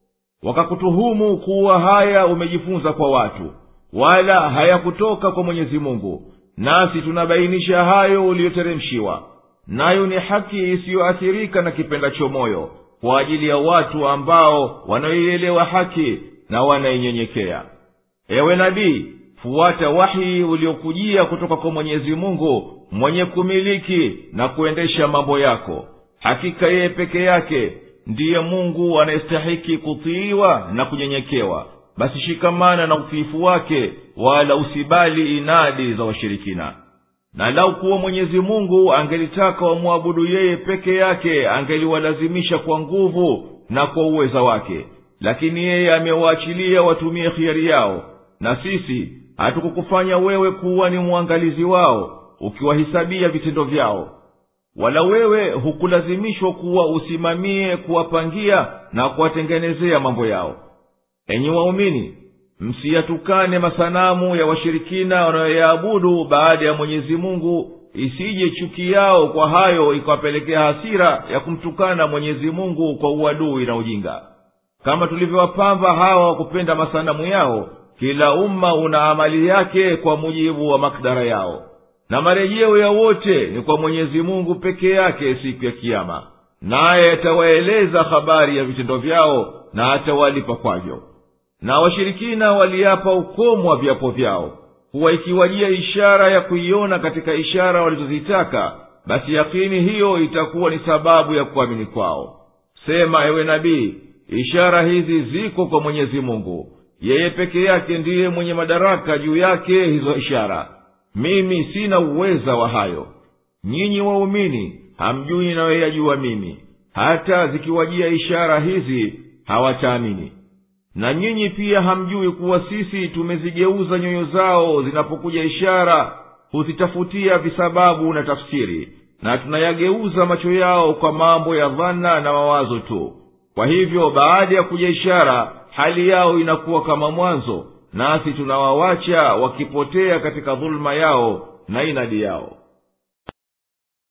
wakakutuhumu kuwa haya umejifunza kwa watu, wala hayakutoka kwa Mwenyezi Mungu. Nasi tunabainisha hayo uliyoteremshiwa, nayo ni haki isiyoathirika na kipendacho moyo, kwa ajili ya watu ambao wanaielewa haki na wanainyenyekea. Ewe nabii, fuata wahi uliokujia kutoka kwa Mwenyezi Mungu, mwenye kumiliki na kuendesha mambo yako. Hakika yeye peke yake ndiye Mungu anayestahiki kutiiwa na kunyenyekewa. Basi shikamana na utiifu wake, wala usibali inadi za washirikina. Na lau kuwa Mwenyezi Mungu angelitaka wamwabudu yeye peke yake, angeliwalazimisha kwa nguvu na kwa uweza wake. Lakini yeye amewaachilia watumie khiari yao, na sisi hatukukufanya wewe kuwa ni mwangalizi wao ukiwahisabia vitendo vyao. Wala wewe hukulazimishwa kuwa usimamie kuwapangia na kuwatengenezea mambo yao. Enyi waumini, msiyatukane masanamu ya washirikina wanayoyaabudu baada ya Mwenyezi Mungu, isije chuki yao kwa hayo ikawapelekea hasira ya kumtukana Mwenyezi Mungu kwa uadui na ujinga. Kama tulivyowapamba hawa kupenda masanamu yao, kila umma una amali yake kwa mujibu wa makdara yao, na marejeo ya wote ni kwa Mwenyezi Mungu peke yake siku ya Kiyama. Naye atawaeleza habari ya vitendo vyao na atawalipa kwavyo. Na washirikina waliapa ukomo wa viapo vyao, kuwa ikiwajia ishara ya kuiona katika ishara walizozitaka, basi yakini hiyo itakuwa ni sababu ya kuamini kwao. Sema, ewe nabii, ishara hizi ziko kwa Mwenyezi Mungu, yeye peke yake ndiye mwenye madaraka juu yake hizo ishara. Mimi sina uweza wa hayo. Nyinyi waumini hamjui ninayoyajua mimi. Hata zikiwajia ishara hizi hawataamini. Na nyinyi pia hamjui kuwa sisi tumezigeuza nyoyo zao zinapokuja ishara, huzitafutia visababu na tafsiri, na tunayageuza macho yao kwa mambo ya dhana na mawazo tu. Kwa hivyo baada ya kuja ishara, hali yao inakuwa kama mwanzo, nasi tunawawacha wakipotea katika dhulma yao na inadi yao.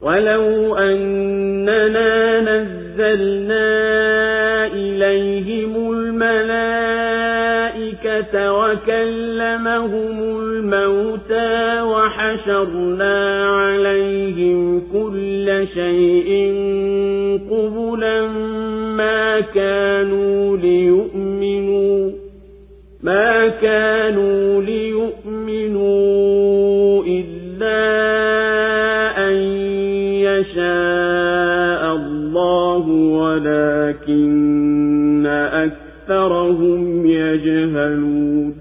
ولو أننا نزلنا إليهم الملائكة وكلمهم الموتى وحشرنا عليهم كل شيء قبلا ما كانوا ليؤمنوا ما كانوا ليؤمنوا إلا أن يشاء الله ولكن أكثرهم يجهلون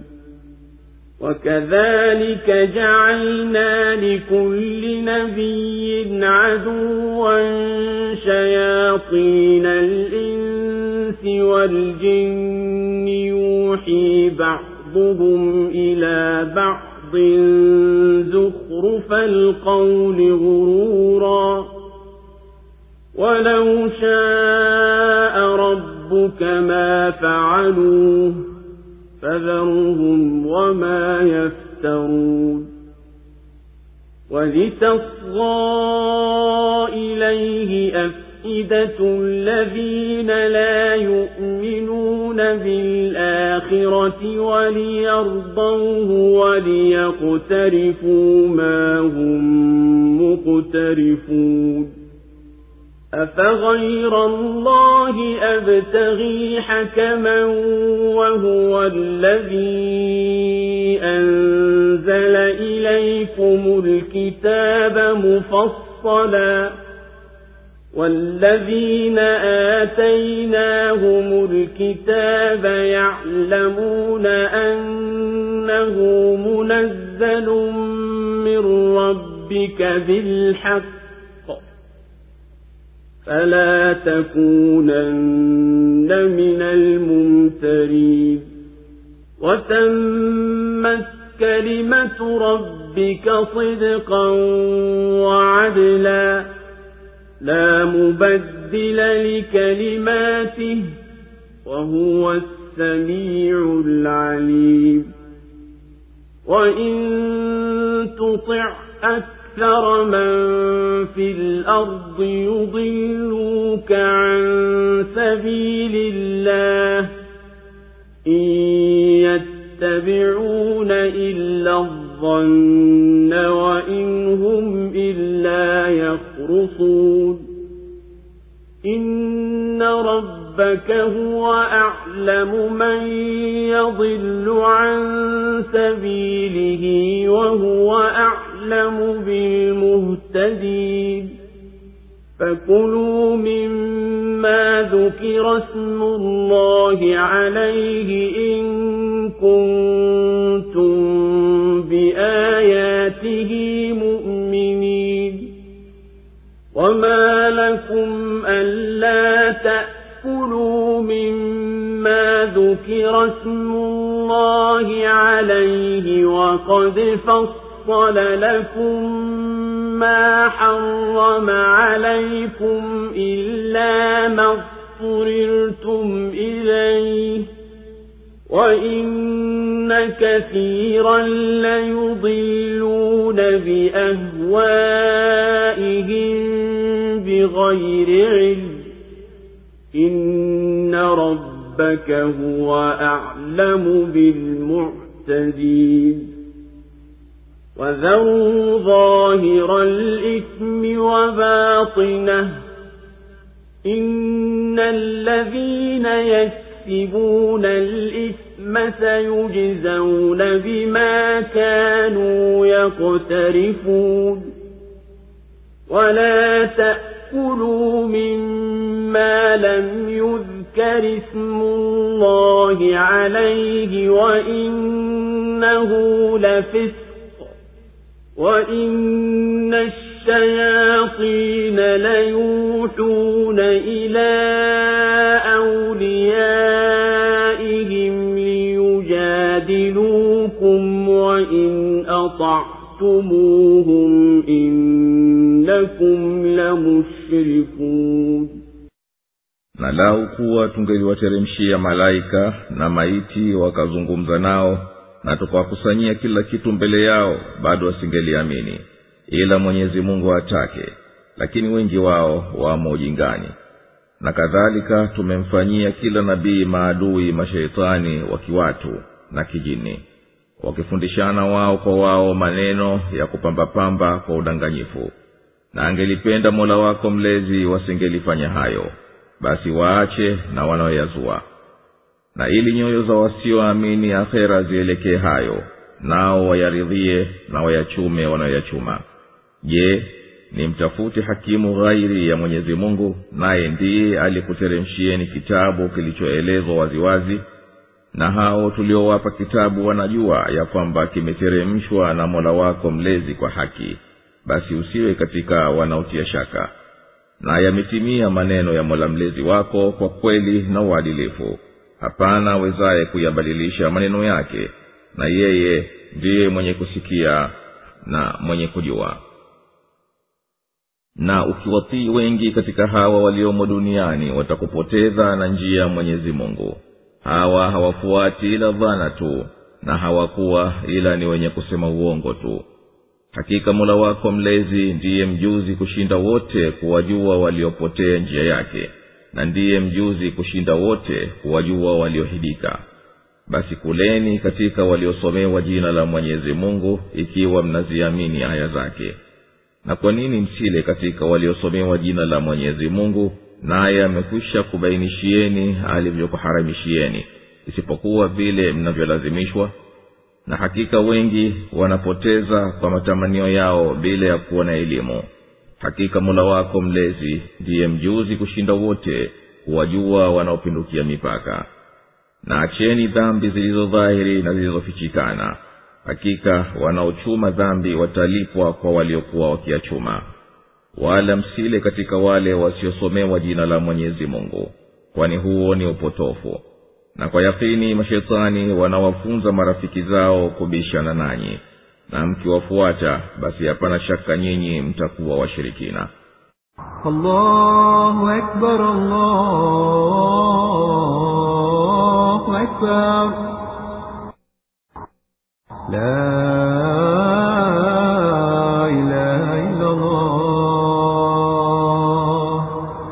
وكذلك جعلنا لكل نبي عدوا شياطين الإنس والجن يوحي بعضهم إلى بعض زخرف القول غرورا ولو شاء ربك ما فعلوه فذرهم وما يفترون ولتصغى إليه أفئدة الذين لا يؤمنون بالآخرة وليرضوه وليقترفوا ما هم مقترفون أفغير الله أبتغي حكما وهو الذي أنزل إليكم الكتاب مفصلا والذين آتيناهم الكتاب يعلمون أنه منزل من ربك بالحق فلا تكونن من الممترين وتمت كلمة ربك صدقا وعدلا لا مبدل لكلماته وهو السميع العليم وإن تطع أكثر من في الأرض يضلوك عن سبيل الله إن يتبعون إلا الظن وإن هم إلا يخرصون إن ربك هو أعلم من يضل عن سبيله وهو أعلم بالمهتدين فكلوا مما ذكر اسم الله عليه إن كنتم بآياته مؤمنين وما لكم ألا تأكلوا مما ذكر اسم الله عليه وقد فصل لكم ما حرم عليكم إلا ما اضطررتم إليه وإن كثيرا ليضلون بأهوائهم بغير علم إن ربك هو أعلم بالمعتدين وذروا ظاهر الإثم وباطنه إن الذين يكسبون الإثم سيجزون بما كانوا يقترفون ولا تأكلوا مما لم يذكر اسم الله عليه وإنه لفسق وإن الشياطين ليوحون إلى أوليائهم ليجادلوكم وإن أطعتموهم إنكم لمشركون. Na lau kuwa tungeliwateremshia malaika na maiti wakazungumza nao na tukawakusanyia kila kitu mbele yao bado wasingeliamini ila Mwenyezi Mungu atake lakini wengi wao wamo ujingani. Na kadhalika tumemfanyia kila nabii maadui mashaitani wa kiwatu na kijini, wakifundishana wao kwa wao maneno ya kupambapamba kwa udanganyifu. Na angelipenda Mola wako mlezi wasingelifanya hayo, basi waache na wanaoyazua. Na ili nyoyo za wasioamini akhera zielekee hayo, nao wayaridhie na wayachume wanayoyachuma. Je, ni mtafute hakimu ghairi ya Mwenyezi Mungu, naye ndiye alikuteremshieni kitabu kilichoelezwa waziwazi? Na hao tuliowapa kitabu wanajua ya kwamba kimeteremshwa na Mola wako mlezi kwa haki, basi usiwe katika wanaotia shaka. Na yametimia maneno ya Mola mlezi wako kwa kweli na uadilifu, hapana wezaye kuyabadilisha maneno yake, na yeye ndiye mwenye kusikia na mwenye kujua. Na ukiwatii wengi katika hawa waliomo duniani, watakupoteza na njia ya Mwenyezi Mungu. Hawa hawafuati ila dhana tu, na hawakuwa ila ni wenye kusema uongo tu. Hakika Mola wako mlezi ndiye mjuzi kushinda wote kuwajua waliopotea njia yake, na ndiye mjuzi kushinda wote kuwajua waliohidika. Basi kuleni katika waliosomewa jina la Mwenyezi Mungu, ikiwa mnaziamini aya zake. Na kwa nini msile katika waliosomewa jina la Mwenyezi Mungu, naye amekwisha kubainishieni alivyokuharamishieni, isipokuwa vile mnavyolazimishwa? Na hakika wengi wanapoteza kwa matamanio yao bila ya kuwa na elimu. Hakika Mola wako mlezi ndiye mjuzi kushinda wote kuwajua wanaopindukia mipaka. Na acheni dhambi zilizo dhahiri na zilizofichikana. Hakika wanaochuma dhambi watalipwa kwa waliokuwa wakiachuma. Wala msile katika wale wasiosomewa jina la Mwenyezi Mungu, kwani huo ni upotofu. Na kwa yakini mashetani wanawafunza marafiki zao kubishana nanyi, na mkiwafuata basi hapana shaka nyinyi mtakuwa washirikina. Allahu Akbar, Allahu Akbar. La ilaha illa Allah.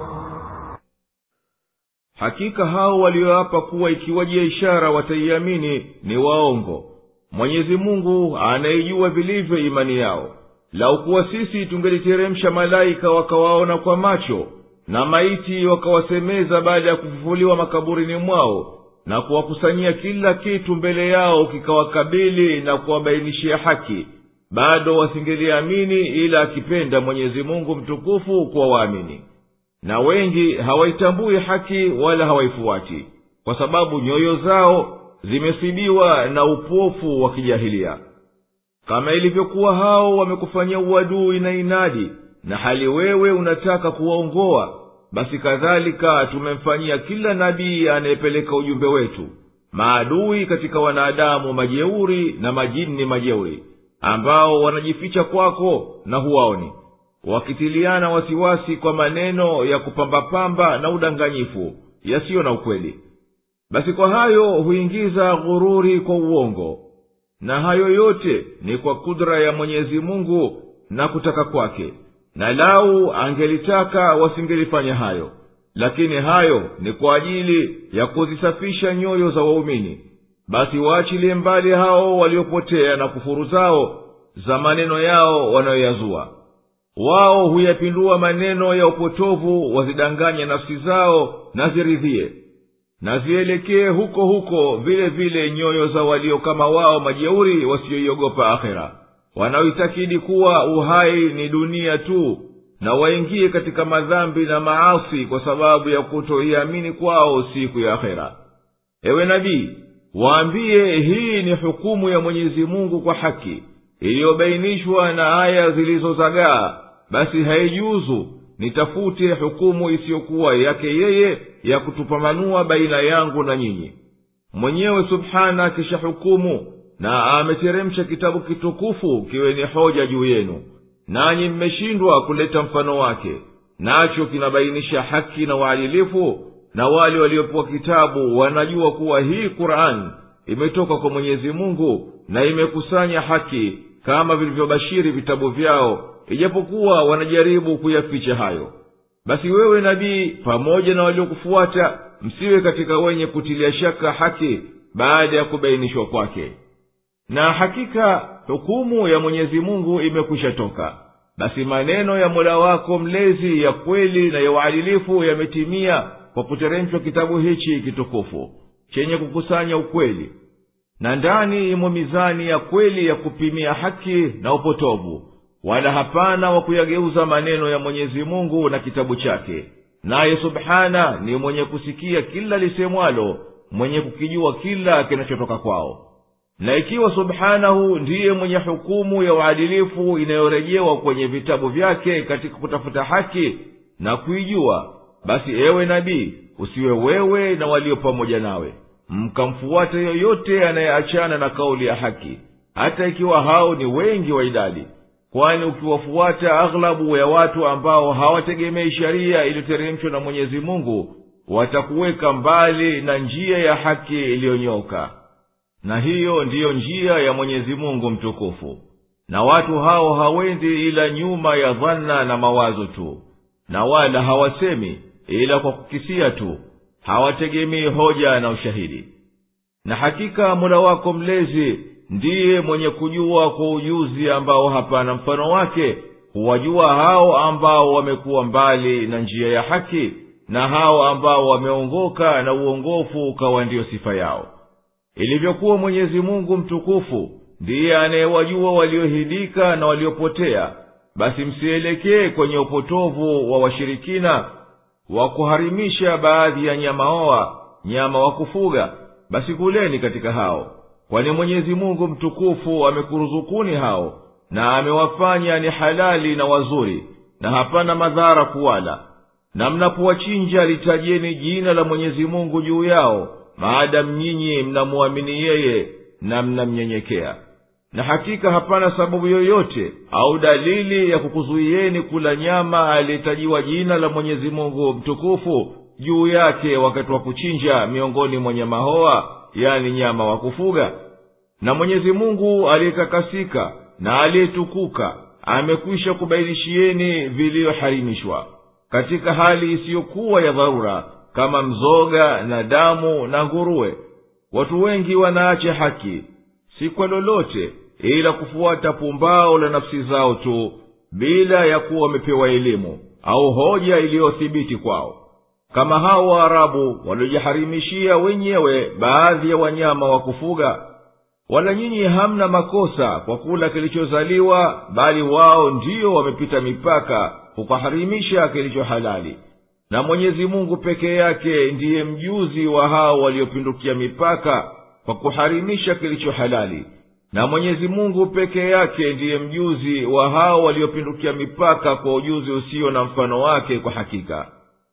Hakika hao walioapa kuwa ikiwajia ishara wataiamini ni waongo. Mwenyezi Mungu anaijua vilivyo imani yao. Lau kuwa sisi tungeliteremsha malaika wakawaona kwa macho, na maiti wakawasemeza baada ya kufufuliwa makaburini mwao, na kuwakusanyia kila kitu mbele yao kikawakabili na kuwabainishia haki, bado wasingeliamini ila akipenda Mwenyezi Mungu mtukufu kwa waamini. Na wengi hawaitambui haki wala hawaifuati, kwa sababu nyoyo zao zimesibiwa na upofu wa kijahilia. Kama ilivyokuwa hao wamekufanyia uadui na inadi, na hali wewe unataka kuwaongoa, basi kadhalika tumemfanyia kila nabii anayepeleka ujumbe wetu maadui katika wanadamu majeuri na majini majeuri, ambao wanajificha kwako na huwaoni, wakitiliana wasiwasi kwa maneno ya kupambapamba na udanganyifu yasiyo na ukweli. Basi kwa hayo huingiza ghururi kwa uongo, na hayo yote ni kwa kudra ya Mwenyezi Mungu na kutaka kwake. Na lau angelitaka wasingelifanya hayo, lakini hayo ni kwa ajili ya kuzisafisha nyoyo za waumini. Basi waachilie mbali hao waliopotea na kufuru zao za maneno yao wanayoyazua. Wao huyapindua maneno ya upotovu, wazidanganye nafsi zao na ziridhie, na zielekee huko huko vile vile nyoyo za walio kama wao majeuri wasioiogopa akhera, wanaoitakidi kuwa uhai ni dunia tu, na waingie katika madhambi na maasi kwa sababu ya kutoiamini kwao siku ya akhera. Ewe nabii, waambie hii ni hukumu ya Mwenyezi Mungu kwa haki, iliyobainishwa na aya zilizozagaa. Basi haijuzu nitafute hukumu isiyokuwa yake yeye ya kutupambanua baina yangu na nyinyi. Mwenyewe subhana kisha hukumu, na ameteremsha kitabu kitukufu kiwe ni hoja juu yenu, nanyi mmeshindwa kuleta mfano wake. Nacho kinabainisha haki na uadilifu, na wale waliopewa kitabu wanajua kuwa hii Qur'an imetoka kwa Mwenyezi Mungu na imekusanya haki kama vilivyobashiri vitabu vyao, ijapokuwa wanajaribu kuyaficha hayo. Basi wewe nabii pamoja na waliokufuata msiwe katika wenye kutilia shaka haki baada ya kubainishwa kwake. Na hakika hukumu ya Mwenyezi Mungu imekwisha toka. Basi maneno ya Mola wako mlezi ya kweli na ya uadilifu yametimia kwa kuteremshwa kitabu hichi kitukufu chenye kukusanya ukweli, na ndani imo mizani ya kweli ya kupimia haki na upotovu, wala hapana wa kuyageuza maneno ya Mwenyezi Mungu na kitabu chake. Naye subhana ni mwenye kusikia kila lisemwalo, mwenye kukijua kila kinachotoka kwao. Na ikiwa subhanahu ndiye mwenye hukumu ya uadilifu inayorejewa kwenye vitabu vyake katika kutafuta haki na kuijua, basi ewe nabii usiwe wewe na walio pamoja nawe mkamfuata yoyote anayeachana na kauli ya haki, hata ikiwa hao ni wengi wa idadi. Kwani ukiwafuata aghlabu ya watu ambao hawategemei sharia iliyoteremshwa na Mwenyezi Mungu, watakuweka mbali na njia ya haki iliyonyoka. Na hiyo ndiyo njia ya Mwenyezi Mungu mtukufu. Na watu hao hawendi ila nyuma ya dhanna na mawazo tu, na wala hawasemi ila kwa kukisia tu, hawategemei hoja na ushahidi. Na hakika Mola wako mlezi ndiye mwenye kujua kwa ujuzi ambao hapana mfano wake, huwajua hao ambao wamekuwa mbali na njia ya haki, na hao ambao wameongoka na uongofu ukawa ndiyo sifa yao. Ilivyokuwa Mwenyezi Mungu mtukufu ndiye anayewajua waliohidika na waliopotea, basi msielekee kwenye upotovu wa washirikina wa kuharimisha baadhi ya nyama oa, nyama wa kufuga. Basi kuleni katika hao, kwani Mwenyezi Mungu mtukufu amekuruzukuni hao na amewafanya ni halali na wazuri, na hapana madhara kuwala. Na mnapowachinja litajeni jina la Mwenyezi Mungu juu yao, maadamu nyinyi mnamuamini yeye na mnamnyenyekea. Na hakika hapana sababu yoyote au dalili ya kukuzuieni kula nyama aliyetajiwa jina la Mwenyezi Mungu mtukufu juu yake wakati wa kuchinja miongoni mwa nyama hoa, yani nyama wa kufuga. Na Mwenyezi Mungu aliyetakasika na aliyetukuka amekwisha kubainishieni vilivyoharimishwa katika hali isiyokuwa ya dharura, kama mzoga na damu na nguruwe. Watu wengi wanaacha haki, si kwa lolote ila kufuata pumbao la nafsi zao tu, bila ya kuwa wamepewa elimu au hoja iliyothibiti kwao. Kama hao Waarabu waliojiharimishia wenyewe baadhi ya wanyama wa kufuga. Wala nyinyi hamna makosa kwa kula kilichozaliwa, bali wao ndio wamepita mipaka kukaharimisha kilicho halali. Na Mwenyezi Mungu peke yake ndiye mjuzi wa hao waliopindukia mipaka kwa kuharimisha kilicho halali. Na Mwenyezi Mungu peke yake ndiye mjuzi wa hao waliopindukia mipaka kwa ujuzi usio na mfano wake. Kwa hakika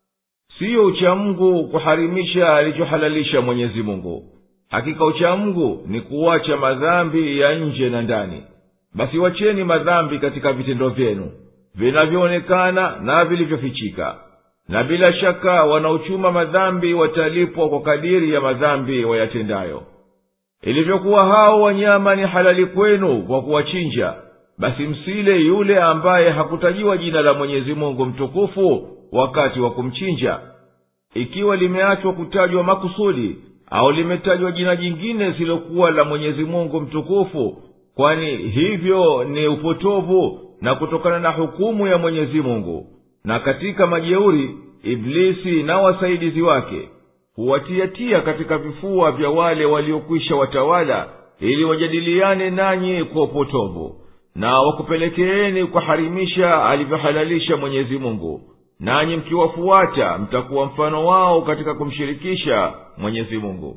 siyo uchamungu kuharimisha alichohalalisha Mwenyezi Mungu. Hakika uchamungu ni kuacha madhambi ya nje na ndani. Basi wacheni madhambi katika vitendo vyenu vinavyoonekana na vilivyofichika, na bila shaka wanaochuma madhambi watalipwa kwa kadiri ya madhambi wayatendayo. Ilivyokuwa hao wanyama ni halali kwenu kwa kuwachinja, basi msile yule ambaye hakutajiwa jina la Mwenyezi Mungu mtukufu wakati wa kumchinja. Ikiwa limeachwa kutajwa makusudi au limetajwa jina jingine silokuwa la Mwenyezi Mungu mtukufu, kwani hivyo ni upotovu na kutokana na hukumu ya Mwenyezi Mungu. Na katika majeuri Iblisi na wasaidizi wake huwatiatia katika vifua vya wale waliokwisha watawala, ili wajadiliane nanyi kwa upotovu na wakupelekeeni kuharimisha alivyohalalisha Mwenyezi Mungu. Nanyi mkiwafuata mtakuwa mfano wao katika kumshirikisha Mwenyezi Mungu.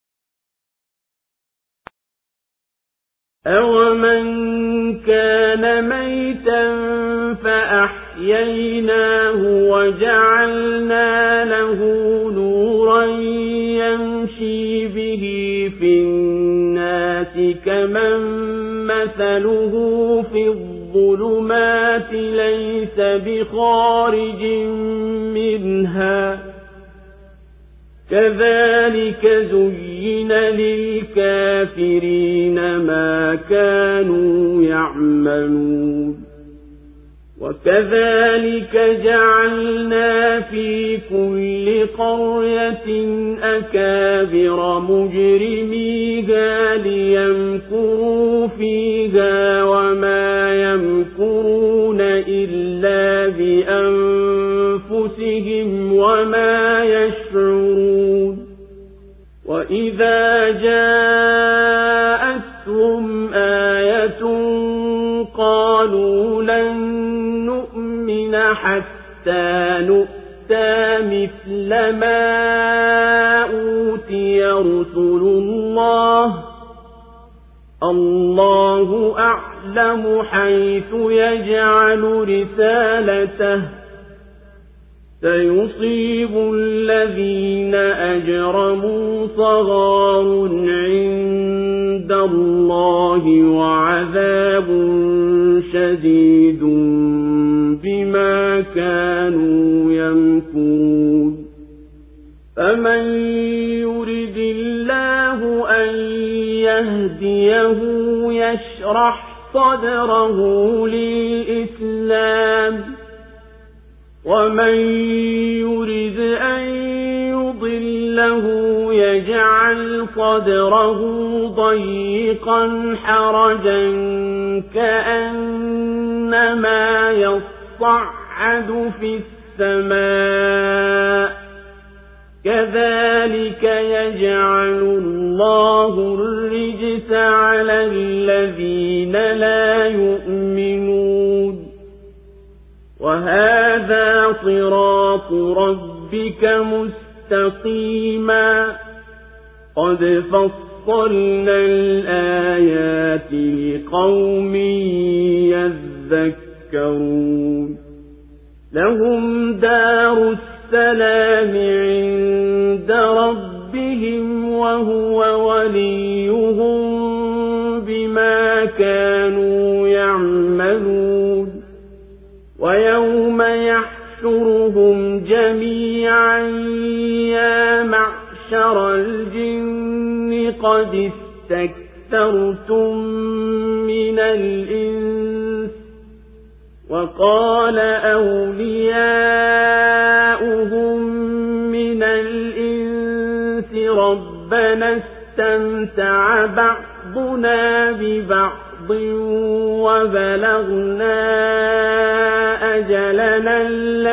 أَوَمَنْ كَانَ مَيْتًا فَأَحْيَيْنَاهُ وَجَعَلْنَا لَهُ نُورًا يَمْشِي بِهِ فِي النَّاسِ كَمَنْ مَثَلُهُ فِي الظُّلُمَاتِ لَيْسَ بِخَارِجٍ مِنْهَا كَذَلِكَ زُيِّنَ لِلْكَافِرِينَ مَا كَانُوا يَعْمَلُونَ وكذلك جعلنا في كل قرية أكابر مجرميها ليمكروا فيها وما يمكرون إلا بأنفسهم وما يشعرون وإذا جاءتهم آية قالوا لن نؤمن حتى نؤتى مثل ما أوتي رسل الله الله أعلم حيث يجعل رسالته سيصيب الذين أجرموا صغار عند الله وعذاب شديد بما كانوا يمكرون فمن يرد الله أن يهديه يشرح صدره للإسلام ومن يرد أن يضله يجعل صدره ضيقا حرجا كأنما يصعد في السماء كذلك يجعل الله الرجس على الذين لا يؤمنون وهذا صراط ربك مستقيما قد فصلنا الآيات لقوم يذكرون لهم دار السلام عند ربهم وهو وليهم بما كانوا يعملون ويوم يحشرهم جميعا يا معشر الجن قد استكثرتم من الإنس وقال أولياؤهم من الإنس ربنا استمتع بعضنا ببعض وبلغنا أجلنا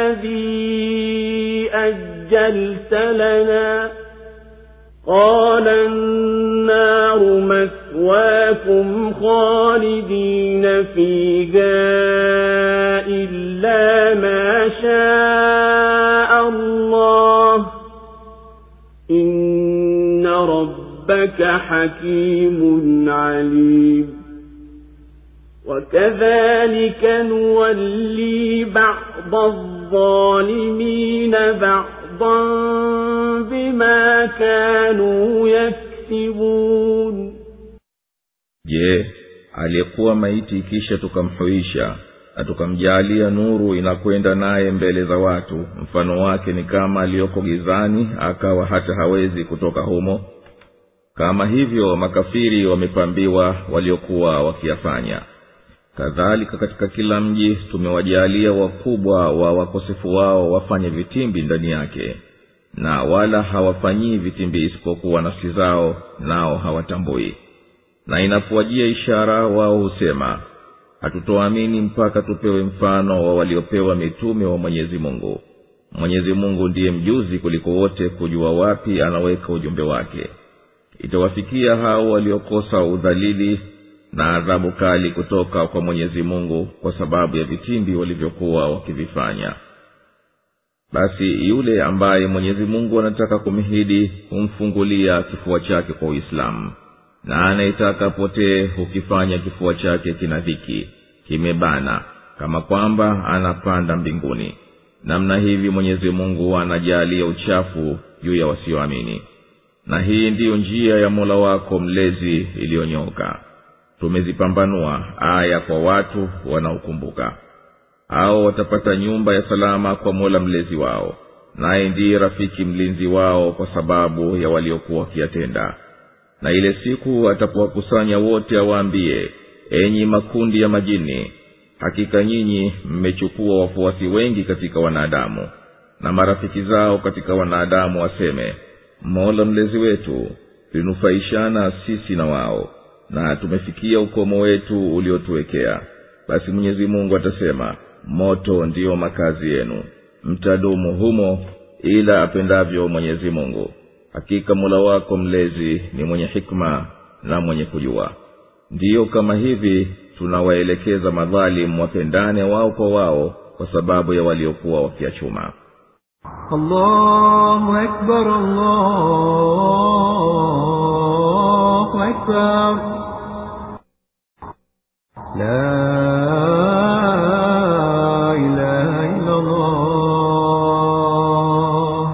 الذي أجلت لنا قال النار مثواكم خالدين فيها إلا ما شاء الله إن ربك حكيم عليم وكذلك نولي بعض الظالمين بعضا بما كانوا يكسبون. Je, aliyekuwa maiti kisha tukamhuisha na tukamjalia nuru inakwenda naye mbele za watu, mfano wake ni kama aliyoko gizani akawa hata hawezi kutoka humo? Kama hivyo makafiri wamepambiwa waliokuwa wakiyafanya. Kadhalika katika kila mji tumewajalia wakubwa wa wakosefu wao wafanye vitimbi ndani yake, na wala hawafanyii vitimbi isipokuwa nafsi zao, nao hawatambui. Na inapowajia ishara wao husema, hatutoamini mpaka tupewe mfano wa waliopewa mitume wa Mwenyezi Mungu. Mwenyezi Mungu ndiye mjuzi kuliko wote kujua wapi anaweka ujumbe wake. Itawafikia hao waliokosa udhalili na adhabu kali kutoka kwa Mwenyezi Mungu kwa sababu ya vitimbi walivyokuwa wakivifanya. Basi yule ambaye Mwenyezi Mungu anataka kumhidi humfungulia kifua chake kwa Uislamu, na anayetaka potee hukifanya kifua chake kina dhiki, kimebana, kama kwamba anapanda mbinguni. Namna hivi Mwenyezi Mungu anajalia uchafu juu ya wasioamini. Na hii ndiyo njia ya Mola wako mlezi iliyonyoka. Tumezipambanua aya kwa watu wanaokumbuka. Hao watapata nyumba ya salama kwa Mola mlezi wao, naye ndiye rafiki mlinzi wao kwa sababu ya waliokuwa wakiyatenda. Na ile siku atapowakusanya wote awaambie, enyi makundi ya majini, hakika nyinyi mmechukua wafuasi wengi katika wanadamu, na marafiki zao katika wanadamu waseme, Mola mlezi wetu, linufaishana sisi na wao, na tumefikia ukomo wetu uliotuwekea. Basi Mwenyezi Mungu atasema, moto ndiyo makazi yenu, mtadumu humo ila apendavyo Mwenyezi Mungu. Hakika Mola wako mlezi ni mwenye hikma na mwenye kujua. Ndiyo kama hivi tunawaelekeza madhalim wapendane wao kwa wao kwa sababu ya waliokuwa wakiachuma. Allahu Akbar, Allahu Akbar. La ilaha illa Allah.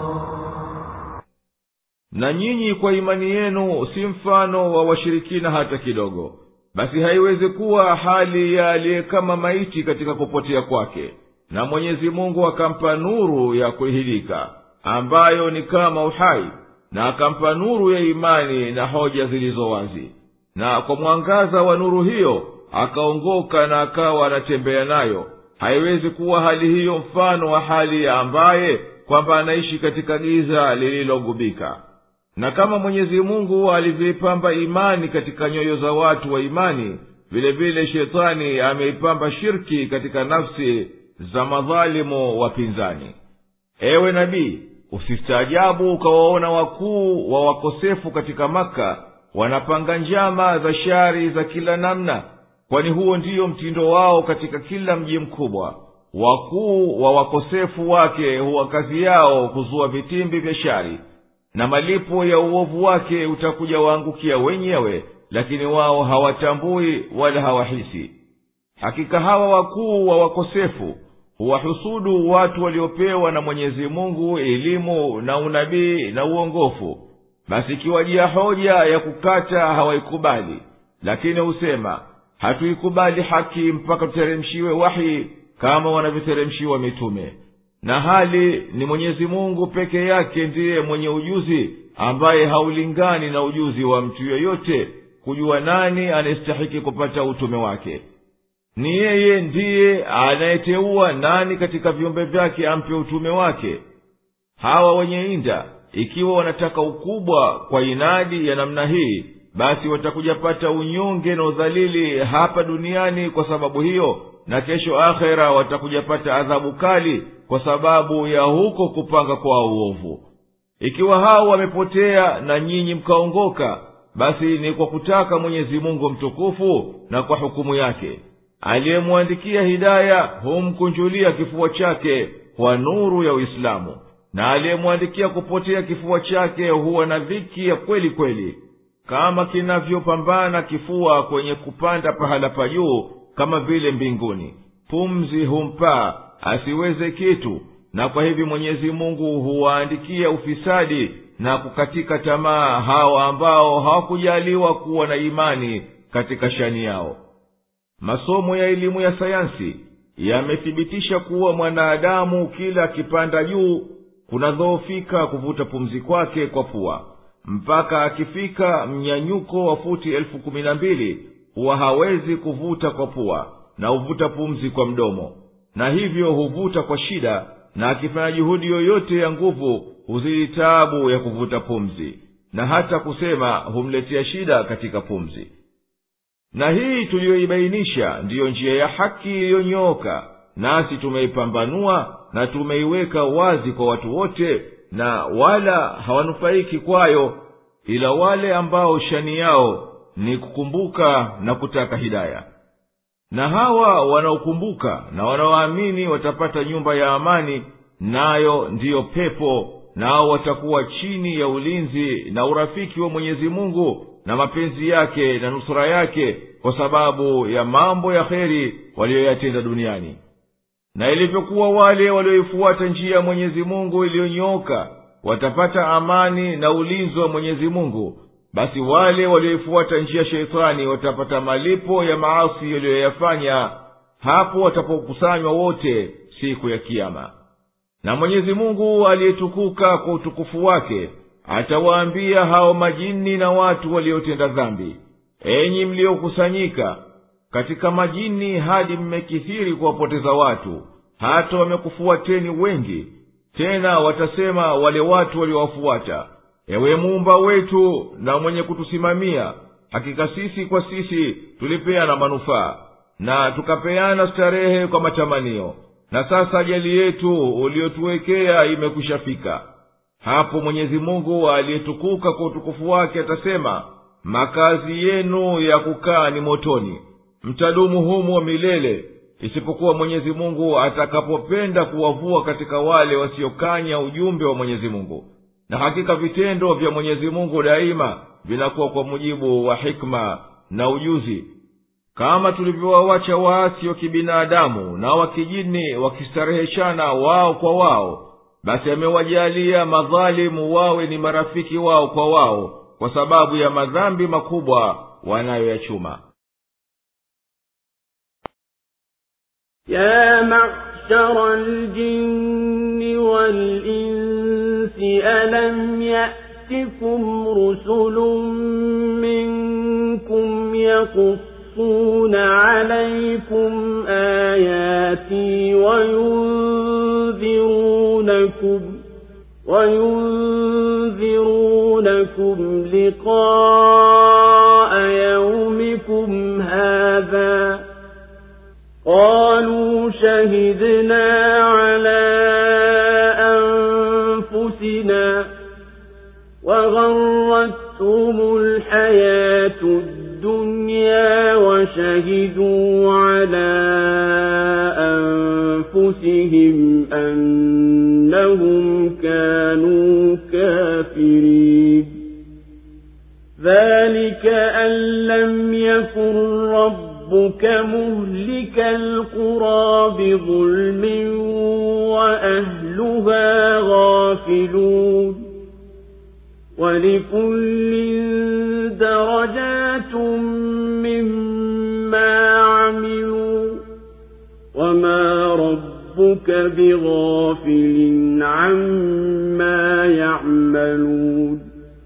Na nyinyi kwa imani yenu si mfano wa washirikina hata kidogo. Basi haiwezi kuwa hali ya aliye kama maiti katika kupotea kwake, na Mwenyezi Mungu akampa nuru ya kuhilika ambayo ni kama uhai, na akampa nuru ya imani na hoja zilizo wazi, na kwa mwangaza wa nuru hiyo akaongoka na akawa anatembea nayo. Haiwezi kuwa hali hiyo mfano wa hali ya ambaye kwamba anaishi katika giza lililogubika. Na kama Mwenyezi Mungu alivyoipamba imani katika nyoyo za watu wa imani, vile vile shetani ameipamba shirki katika nafsi za madhalimu wapinzani. Ewe nabii, usistaajabu ukawaona wakuu wa wakosefu katika Maka wanapanga njama za shari za kila namna, kwani huo ndiyo mtindo wao katika kila mji mkubwa. Wakuu wa wakosefu wake huwa kazi yao kuzua vitimbi vya shari, na malipo ya uovu wake utakuja waangukia wenyewe, lakini wao hawatambui wala hawahisi. Hakika hawa wakuu wa wakosefu huwahusudu watu waliopewa na Mwenyezi Mungu elimu na unabii na uongofu. Basi ikiwajia hoja ya kukata hawaikubali, lakini husema, hatuikubali haki mpaka tuteremshiwe wahi kama wanavyoteremshiwa mitume. Na hali ni Mwenyezi Mungu peke yake ndiye mwenye ujuzi, ambaye haulingani na ujuzi wa mtu yoyote kujua nani anastahiki kupata utume wake. Ni yeye ndiye anayeteua nani katika viumbe vyake ampe utume wake. Hawa wenye inda, ikiwa wanataka ukubwa kwa inadi ya namna hii, basi watakuja pata unyonge na udhalili hapa duniani kwa sababu hiyo, na kesho akhera watakuja pata adhabu kali kwa sababu ya huko kupanga kwa uovu. Ikiwa hao wamepotea na nyinyi mkaongoka, basi ni kwa kutaka Mwenyezi Mungu mtukufu na kwa hukumu yake. Aliyemwandikia hidaya humkunjulia kifua chake kwa nuru ya Uislamu, na aliyemwandikia kupotea kifua chake huwa na dhiki ya kweli kweli, kama kinavyopambana kifua kwenye kupanda pahala pa juu kama vile mbinguni. Pumzi humpa asiweze kitu, na kwa hivi Mwenyezi Mungu huwaandikia ufisadi na kukatika tamaa hao ambao hawakujaliwa kuwa na imani katika shani yao. Masomo ya elimu ya sayansi yamethibitisha kuwa mwanadamu kila akipanda juu kunadhoofika kuvuta pumzi kwake kwa pua, mpaka akifika mnyanyuko wa futi elfu kumi na mbili huwa hawezi kuvuta kwa pua na huvuta pumzi kwa mdomo, na hivyo huvuta kwa shida, na akifanya juhudi yoyote ya nguvu huzidi taabu ya kuvuta pumzi, na hata kusema humletea shida katika pumzi. Na hii tuliyoibainisha ndiyo njia ya haki iliyonyooka, nasi tumeipambanua na tumeiweka wazi kwa watu wote, na wala hawanufaiki kwayo ila wale ambao shani yao ni kukumbuka na kutaka hidaya. Na hawa wanaokumbuka na wanaoamini watapata nyumba ya amani, nayo ndiyo pepo, nao watakuwa chini ya ulinzi na urafiki wa Mwenyezi Mungu na mapenzi yake na nusura yake, kwa sababu ya mambo ya kheri walioyatenda duniani. Na ilivyokuwa wale walioifuata njia ya Mwenyezi Mungu iliyonyooka watapata amani na ulinzi wa Mwenyezi Mungu, basi wale walioifuata njia ya sheitani watapata malipo ya maasi walioyafanya hapo watapokusanywa wote siku ya Kiyama. Na Mwenyezi Mungu aliyetukuka kwa utukufu wake atawaambia hao majini na watu waliotenda dhambi, enyi mliokusanyika, katika majini hadi mmekithiri kuwapoteza watu, hata wamekufuateni wengi. Tena watasema wale watu waliowafuata, ewe muumba wetu na mwenye kutusimamia, hakika sisi kwa sisi tulipeana manufaa na tukapeana starehe kwa matamanio, na sasa ajali yetu uliotuwekea imekwishafika. Hapo Mwenyezi Mungu aliyetukuka kwa utukufu wake atasema, makazi yenu ya kukaa ni motoni, mtadumu humo milele, isipokuwa Mwenyezi Mungu atakapopenda kuwavua katika wale wasiokanya ujumbe wa Mwenyezi Mungu. Na hakika vitendo vya Mwenyezi Mungu daima vinakuwa kwa mujibu wa hikma na ujuzi. Kama tulivyowawacha waasi wa kibinadamu na wa kijini wakistareheshana wao kwa wao, basi amewajalia madhalimu wawe ni marafiki wao kwa wao, kwa sababu ya madhambi makubwa wanayoyachuma. يا معشر الجن والإنس ألم يأتكم رسل منكم يقصون عليكم آياتي وينذرونكم وينذرونكم لقاء يومكم هذا؟ قالوا شهدنا على أنفسنا وغرتهم الحياة الدنيا وشهدوا على أنفسهم أنهم كانوا كافرين. ذلك أن لم يكن رب ربك مهلك القرى بظلم وأهلها غافلون. ولكل درجات مما عملوا وما ربك بغافل عما يعملون.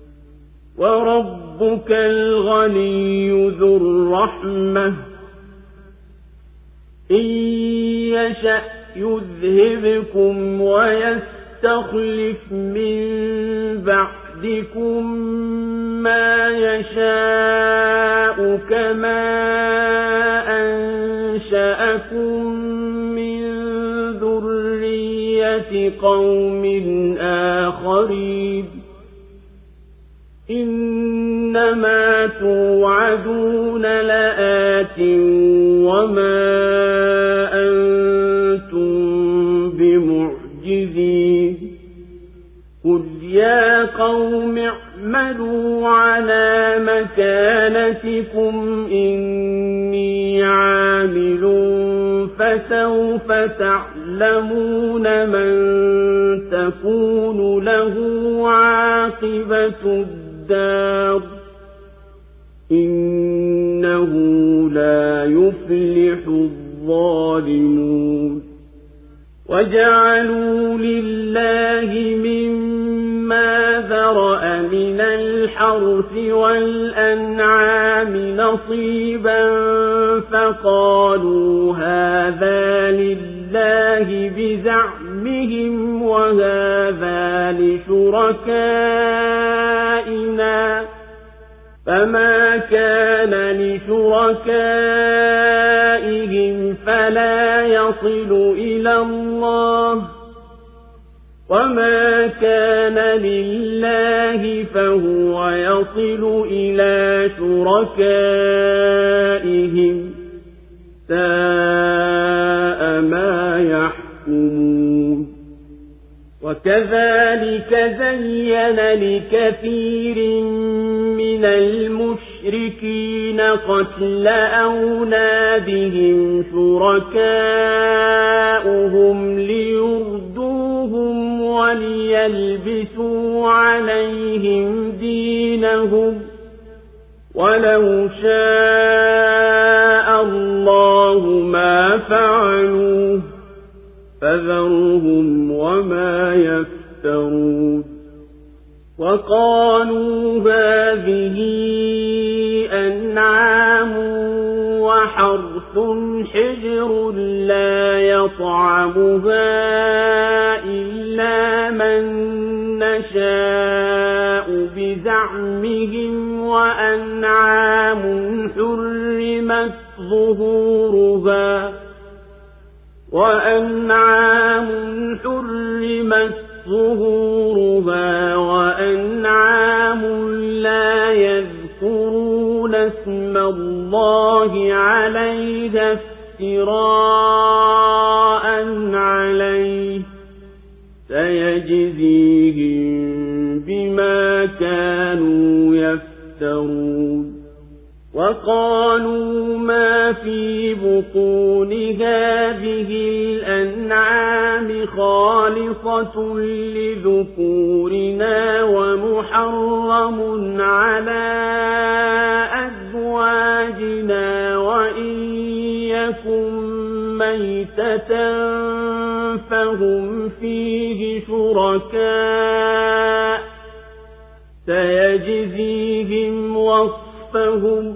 وربك الغني ذو الرحمة إن يشأ يذهبكم ويستخلف من بعدكم ما يشاء كما أنشأكم من ذرية قوم آخرين. إنما توعدون لآت وما أنتم بمعجزين. قل يا قوم اعملوا على مكانتكم إني عامل فسوف تعلمون من تكون له عاقبة الدار إنه لا يفلح الظالمون. وجعلوا لله مما ذرأ من الحرث والأنعام نصيبا فقالوا هذا لله بزعمهم وهذا لشركائنا فما كان لشركائهم فلا يصل إلى الله وما كان لله فهو يصل إلى شركائهم ساء ما يحكمون. وكذلك زين لكثير من المشركين قتل أولادهم شركاؤهم ليردوهم وليلبسوا عليهم دينهم ولو شاء الله ما فعلوه فذرهم وما يفترون. وقالوا هذه أنعام وحرث حجر لا يطعمها إلا من نشاء بزعمهم وأنعام حرمت ظهورها وأنعام حرمت ظهورها وأنعام لا يذكرون اسم الله عليها افتراء عليه سيجزيهم بما كانوا يفترون وقالوا ما في بطون هذه الأنعام خالصة لذكورنا ومحرم على أزواجنا وإن يكن ميتة فهم فيه شركاء سيجزيهم وصفهم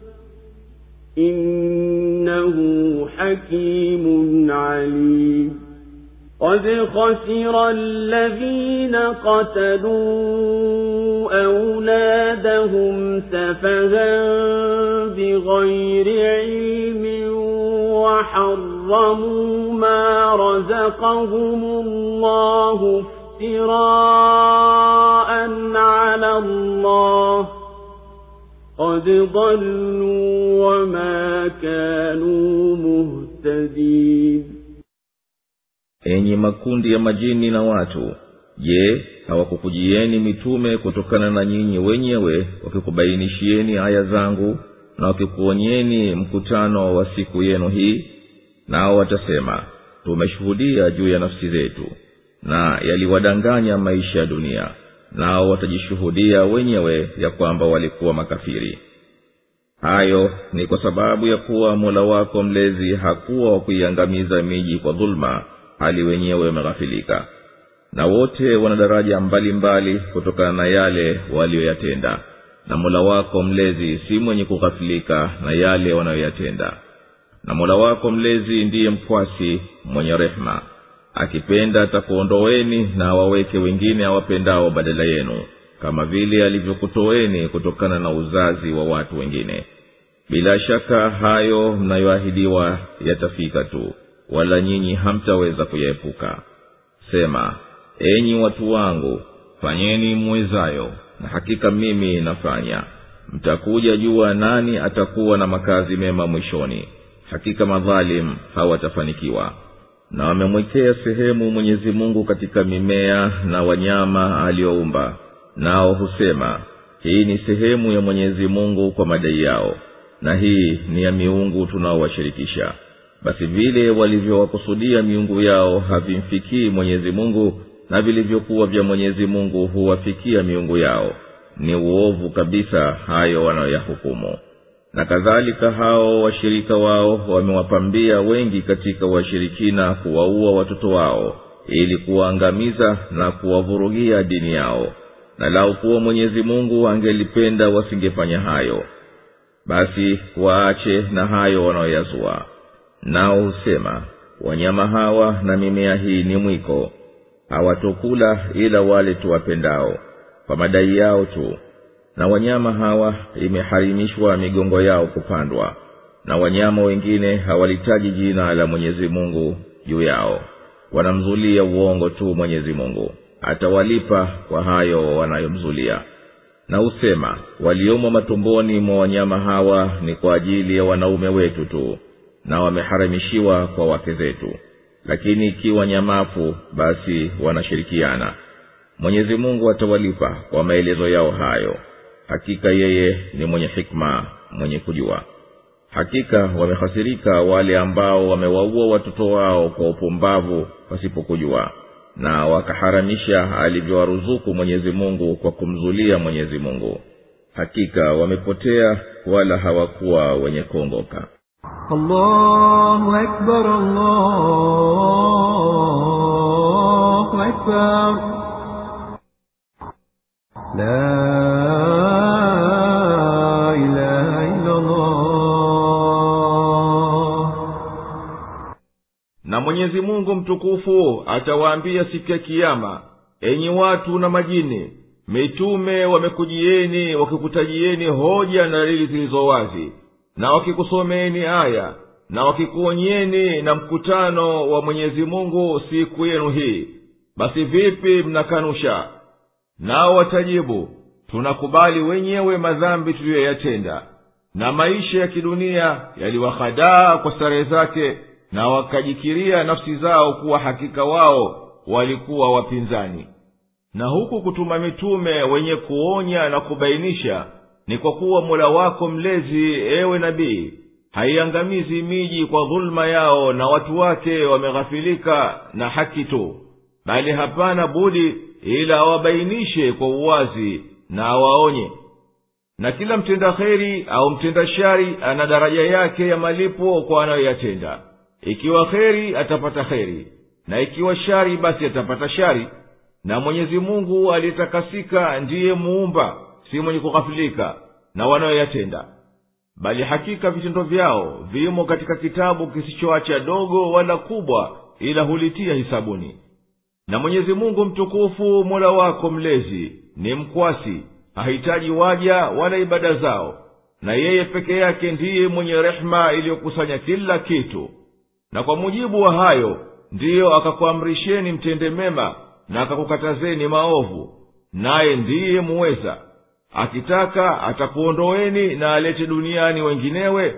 إنه حكيم عليم قد خسر الذين قتلوا أولادهم سفها بغير علم وحرموا ما رزقهم الله افتراء على الله قد ضلوا وما كانوا مهتدين. Enyi makundi ya majini na watu, je, hawakukujieni mitume kutokana na nyinyi wenyewe wakikubainishieni aya zangu na wakikuonyeni mkutano wa siku yenu hii? Nao watasema, tumeshuhudia juu ya nafsi zetu, na yaliwadanganya maisha ya dunia. Nao watajishuhudia wenyewe ya kwamba walikuwa makafiri. Hayo ni kwa sababu ya kuwa Mola wako mlezi hakuwa wa kuiangamiza miji kwa dhulma, hali wenyewe wameghafilika. Na wote wana daraja mbalimbali kutokana na yale walioyatenda, na Mola wako mlezi si mwenye kughafilika na yale wanayoyatenda. Na Mola wako mlezi ndiye mkwasi mwenye rehema, akipenda atakuondoeni na waweke wengine awapendao badala yenu, kama vile alivyokutoeni kutokana na uzazi wa watu wengine. Bila shaka hayo mnayoahidiwa yatafika tu, wala nyinyi hamtaweza kuyaepuka. Sema, enyi watu wangu, fanyeni mwezayo, na hakika mimi nafanya. Mtakuja jua nani atakuwa na makazi mema mwishoni. Hakika madhalim hawatafanikiwa. Na wamemwekea sehemu Mwenyezi Mungu katika mimea na wanyama alioumba, nao husema, hii ni sehemu ya Mwenyezi Mungu kwa madai yao, na hii ni ya miungu tunaowashirikisha. Basi vile walivyowakusudia miungu yao havimfikii Mwenyezi Mungu, na vilivyokuwa vya Mwenyezi Mungu huwafikia miungu yao. Ni uovu kabisa hayo wanayoyahukumu. Na kadhalika hao washirika wao wamewapambia wengi katika washirikina kuwaua watoto wao, ili kuwaangamiza na kuwavurugia dini yao. Na lau kuwa Mwenyezi Mungu angelipenda wasingefanya hayo. Basi waache na hayo wanaoyazua. Nao husema, wanyama hawa na mimea hii ni mwiko, hawatokula ila wale tuwapendao, kwa madai yao tu. Na wanyama hawa imeharimishwa migongo yao kupandwa, na wanyama wengine hawalitaji jina la Mwenyezi Mungu juu yao. Wanamzulia uongo tu Mwenyezi Mungu, atawalipa kwa hayo wanayomzulia. Na usema, waliomo matumboni mwa wanyama hawa ni kwa ajili ya wanaume wetu tu, na wameharamishiwa kwa wake zetu. Lakini ikiwa nyamafu, basi wanashirikiana. Mwenyezi Mungu atawalipa kwa maelezo yao hayo. Hakika yeye ni mwenye hikma, mwenye kujua. Hakika wamehasirika wale ambao wamewaua watoto wao kwa upumbavu pasipokujua, na wakaharamisha alivyowaruzuku Mwenyezi Mungu kwa kumzulia Mwenyezi Mungu. Hakika wamepotea wala hawakuwa wenye kuongoka. Allahu Akbar, Allahu Akbar. La ilaha illa Allah. Mwenyezi Mungu mtukufu atawaambia siku ya kiyama, enyi watu na majini, mitume wamekujieni wakikutajieni hoja na dalili zilizo wazi, na wakikusomeeni aya, na wakikuonyeni na mkutano wa Mwenyezi Mungu siku yenu hii, basi vipi mnakanusha? Nao watajibu, tunakubali wenyewe madhambi tuliyoyatenda, na maisha ya kidunia yaliwahadaa kwa starehe zake, na wakajikiria nafsi zao kuwa hakika wao walikuwa wapinzani. Na huku kutuma mitume wenye kuonya na kubainisha ni kwa kuwa Mola wako mlezi, ewe nabii, haiangamizi miji kwa dhulma yao na watu wake wameghafilika na haki tu, bali hapana budi ila awabainishe kwa uwazi na awaonye. Na kila mtenda kheri au mtenda shari ana daraja yake ya malipo kwa anayoyatenda. Ikiwa kheri atapata kheri, na ikiwa shari basi atapata shari. Na Mwenyezi Mungu aliyetakasika ndiye muumba, si mwenye kughafilika na wanayoyatenda. Bali hakika vitendo vyao vimo katika kitabu kisichoacha dogo wala kubwa, ila hulitia hisabuni. Na Mwenyezi Mungu mtukufu Mola wako mlezi ni mkwasi, hahitaji waja wala ibada zao, na yeye peke yake ndiye mwenye rehema iliyokusanya kila kitu. Na kwa mujibu wa hayo ndiyo akakuamrisheni mtende mema na akakukatazeni maovu, naye ndiye muweza. Akitaka atakuondoeni na alete duniani wenginewe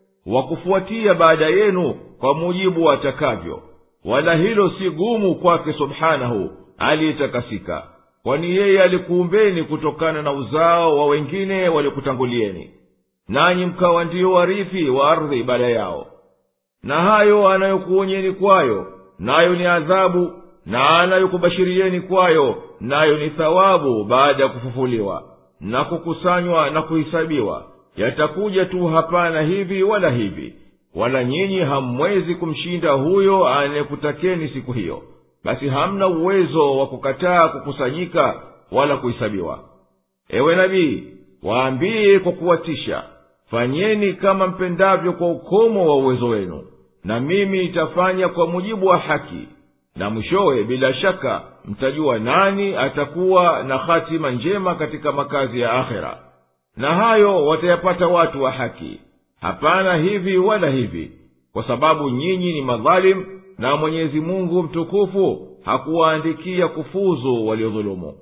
wakufuatia baada yenu kwa mujibu wa atakavyo, wala hilo si gumu kwake subhanahu aliyetakasika, kwani yeye alikuumbeni kutokana na uzao wa wengine waliokutangulieni, nanyi mkawa ndiyo warithi wa ardhi baada yao. Na hayo anayokuonyeni kwayo nayo ni adhabu, na anayokubashirieni kwayo nayo ni thawabu baada ya kufufuliwa na kukusanywa na kuhisabiwa. Yatakuja tu, hapana hivi wala hivi, wala nyinyi hamwezi kumshinda huyo anayekutakeni siku hiyo, basi hamna uwezo wa kukataa kukusanyika wala kuhisabiwa. Ewe nabii, waambie kwa kuwatisha, fanyeni kama mpendavyo kwa ukomo wa uwezo wenu, na mimi nitafanya kwa mujibu wa haki. Na mwishowe bila shaka mtajua nani atakuwa na hatima njema katika makazi ya akhera. Na hayo watayapata watu wa haki, hapana hivi wala hivi, kwa sababu nyinyi ni madhalim, na Mwenyezi Mungu mtukufu hakuwaandikia kufuzu waliodhulumu.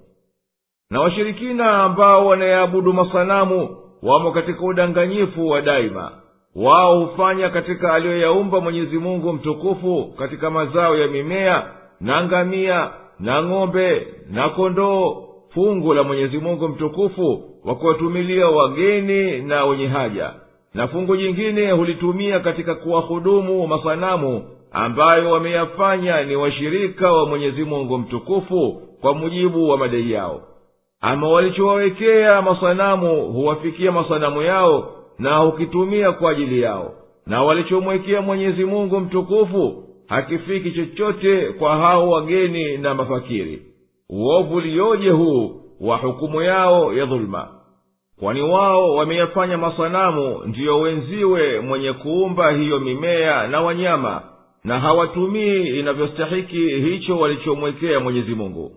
Na washirikina ambao wanayaabudu masanamu wamo katika udanganyifu wa daima. Wao hufanya katika aliyoyaumba Mwenyezi Mungu mtukufu katika mazao ya mimea na ngamia na ng'ombe na kondoo fungu la Mwenyezi Mungu mtukufu wa kuwatumilia wageni na wenye haja, na fungu jingine hulitumia katika kuwahudumu masanamu ambayo wameyafanya ni washirika wa Mwenyezi Mungu mtukufu kwa mujibu wa madai yao. Ama walichowawekea masanamu huwafikia masanamu yao na hukitumia kwa ajili yao, na walichomwekea Mwenyezi Mungu mtukufu hakifiki chochote kwa hao wageni na mafakiri. Uovu lioje huu wa hukumu yao ya dhulma! Kwani wao wameyafanya masanamu ndiyo wenziwe mwenye kuumba hiyo mimea na wanyama, na hawatumii inavyostahiki hicho walichomwekea Mwenyezi Mungu.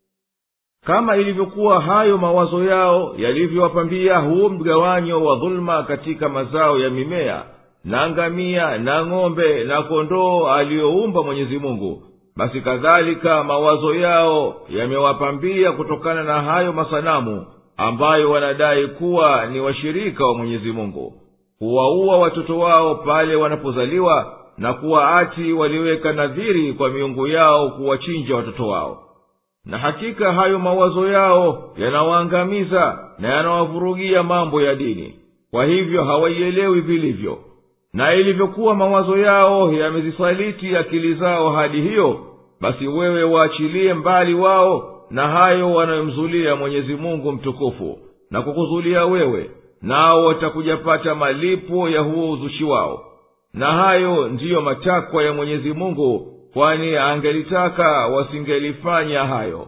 Kama ilivyokuwa hayo mawazo yao yalivyowapambia huo mgawanyo wa dhulma katika mazao ya mimea na ngamia na ng'ombe na kondoo aliyoumba Mwenyezi Mungu, basi kadhalika mawazo yao yamewapambia kutokana na hayo masanamu ambayo wanadai kuwa ni washirika wa Mwenyezi Mungu, huwaua watoto wao pale wanapozaliwa, na kuwa ati waliweka nadhiri kwa miungu yao kuwachinja watoto wao. Na hakika hayo mawazo yao yanawaangamiza na yanawavurugia mambo ya dini, kwa hivyo hawaielewi vilivyo. Na ilivyokuwa mawazo yao yamezisaliti akili zao hadi hiyo, basi wewe waachilie mbali wao na hayo wanayomzulia Mwenyezi Mungu mtukufu na kukuzulia wewe, nao watakujapata malipo ya huo uzushi wao. Na hayo ndiyo matakwa ya Mwenyezi Mungu, kwani angelitaka wasingelifanya hayo.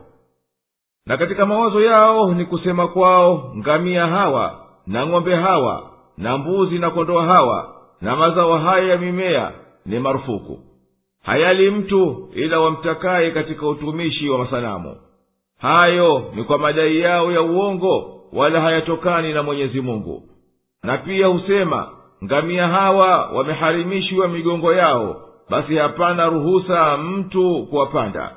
Na katika mawazo yao ni kusema kwao, ngamia hawa na ng'ombe hawa na mbuzi na kondoo hawa na mazao haya ya mimea ni marufuku. hayali mtu ila wamtakaye katika utumishi wa masanamu. Hayo ni kwa madai yao ya uongo, wala hayatokani na Mwenyezi Mungu. Na pia husema, ngamia hawa wameharimishwa migongo yao, basi hapana ruhusa mtu kuwapanda.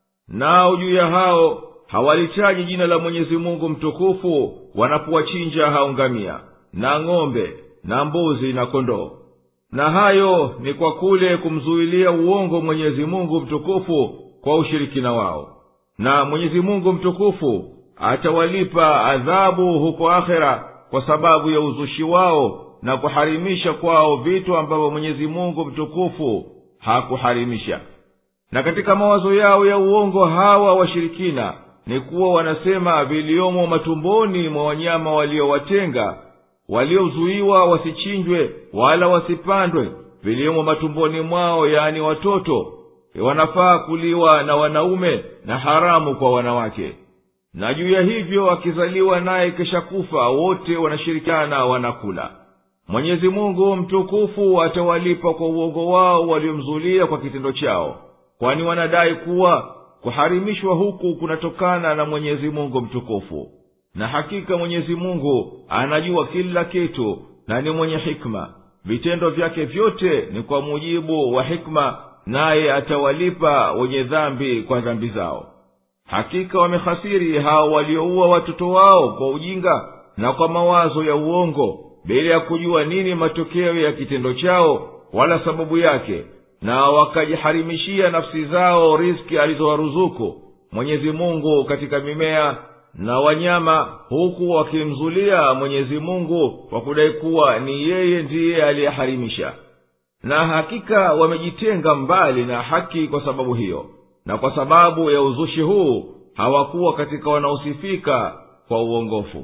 Nao juu ya hao hawalitaji jina la Mwenyezi Mungu mtukufu wanapowachinja hao ngamia na ng'ombe na mbuzi na kondoo. Na hayo ni kwa kule kumzuilia uongo Mwenyezi Mungu mtukufu kwa ushirikina wao. Na Mwenyezi Mungu mtukufu atawalipa adhabu huko akhera kwa sababu ya uzushi wao na kuharimisha kwao vitu ambavyo Mwenyezi Mungu mtukufu hakuharimisha. Na katika mawazo yao ya uongo hawa washirikina ni kuwa wanasema viliomo matumboni mwa wanyama waliowatenga, waliozuiwa wasichinjwe wala wasipandwe, viliomo matumboni mwao, yani watoto, wanafaa kuliwa na wanaume na haramu kwa wanawake. Na juu ya hivyo akizaliwa naye kisha kufa, wote wanashirikiana wanakula. Mwenyezi Mungu mtukufu atawalipa kwa uongo wao waliomzulia kwa kitendo chao, kwani wanadai kuwa kuharimishwa huku kunatokana na Mwenyezi Mungu mtukufu. Na hakika Mwenyezi Mungu anajua kila kitu na ni mwenye hikma. Vitendo vyake vyote ni kwa mujibu wa hikma, naye atawalipa wenye dhambi kwa dhambi zao. Hakika wamehasiri hao walioua watoto wao kwa ujinga na kwa mawazo ya uongo, bila ya kujua nini matokeo ya kitendo chao wala sababu yake, na wakajiharimishia nafsi zao riziki alizowaruzuku Mwenyezi Mungu katika mimea na wanyama, huku wakimzulia Mwenyezi Mungu kwa kudai kuwa ni yeye ndiye aliyeharimisha. Na hakika wamejitenga mbali na haki kwa sababu hiyo, na kwa sababu ya uzushi huu hawakuwa katika wanaosifika kwa uongofu.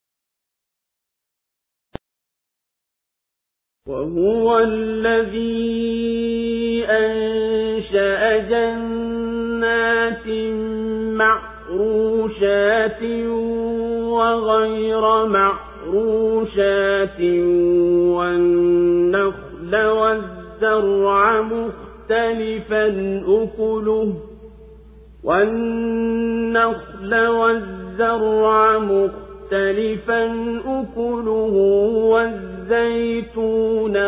وهو الذي أنشأ جنات معروشات وغير معروشات والنخل والزرع مختلفا أكله والنخل والزرع مختلفا أكله والزيتون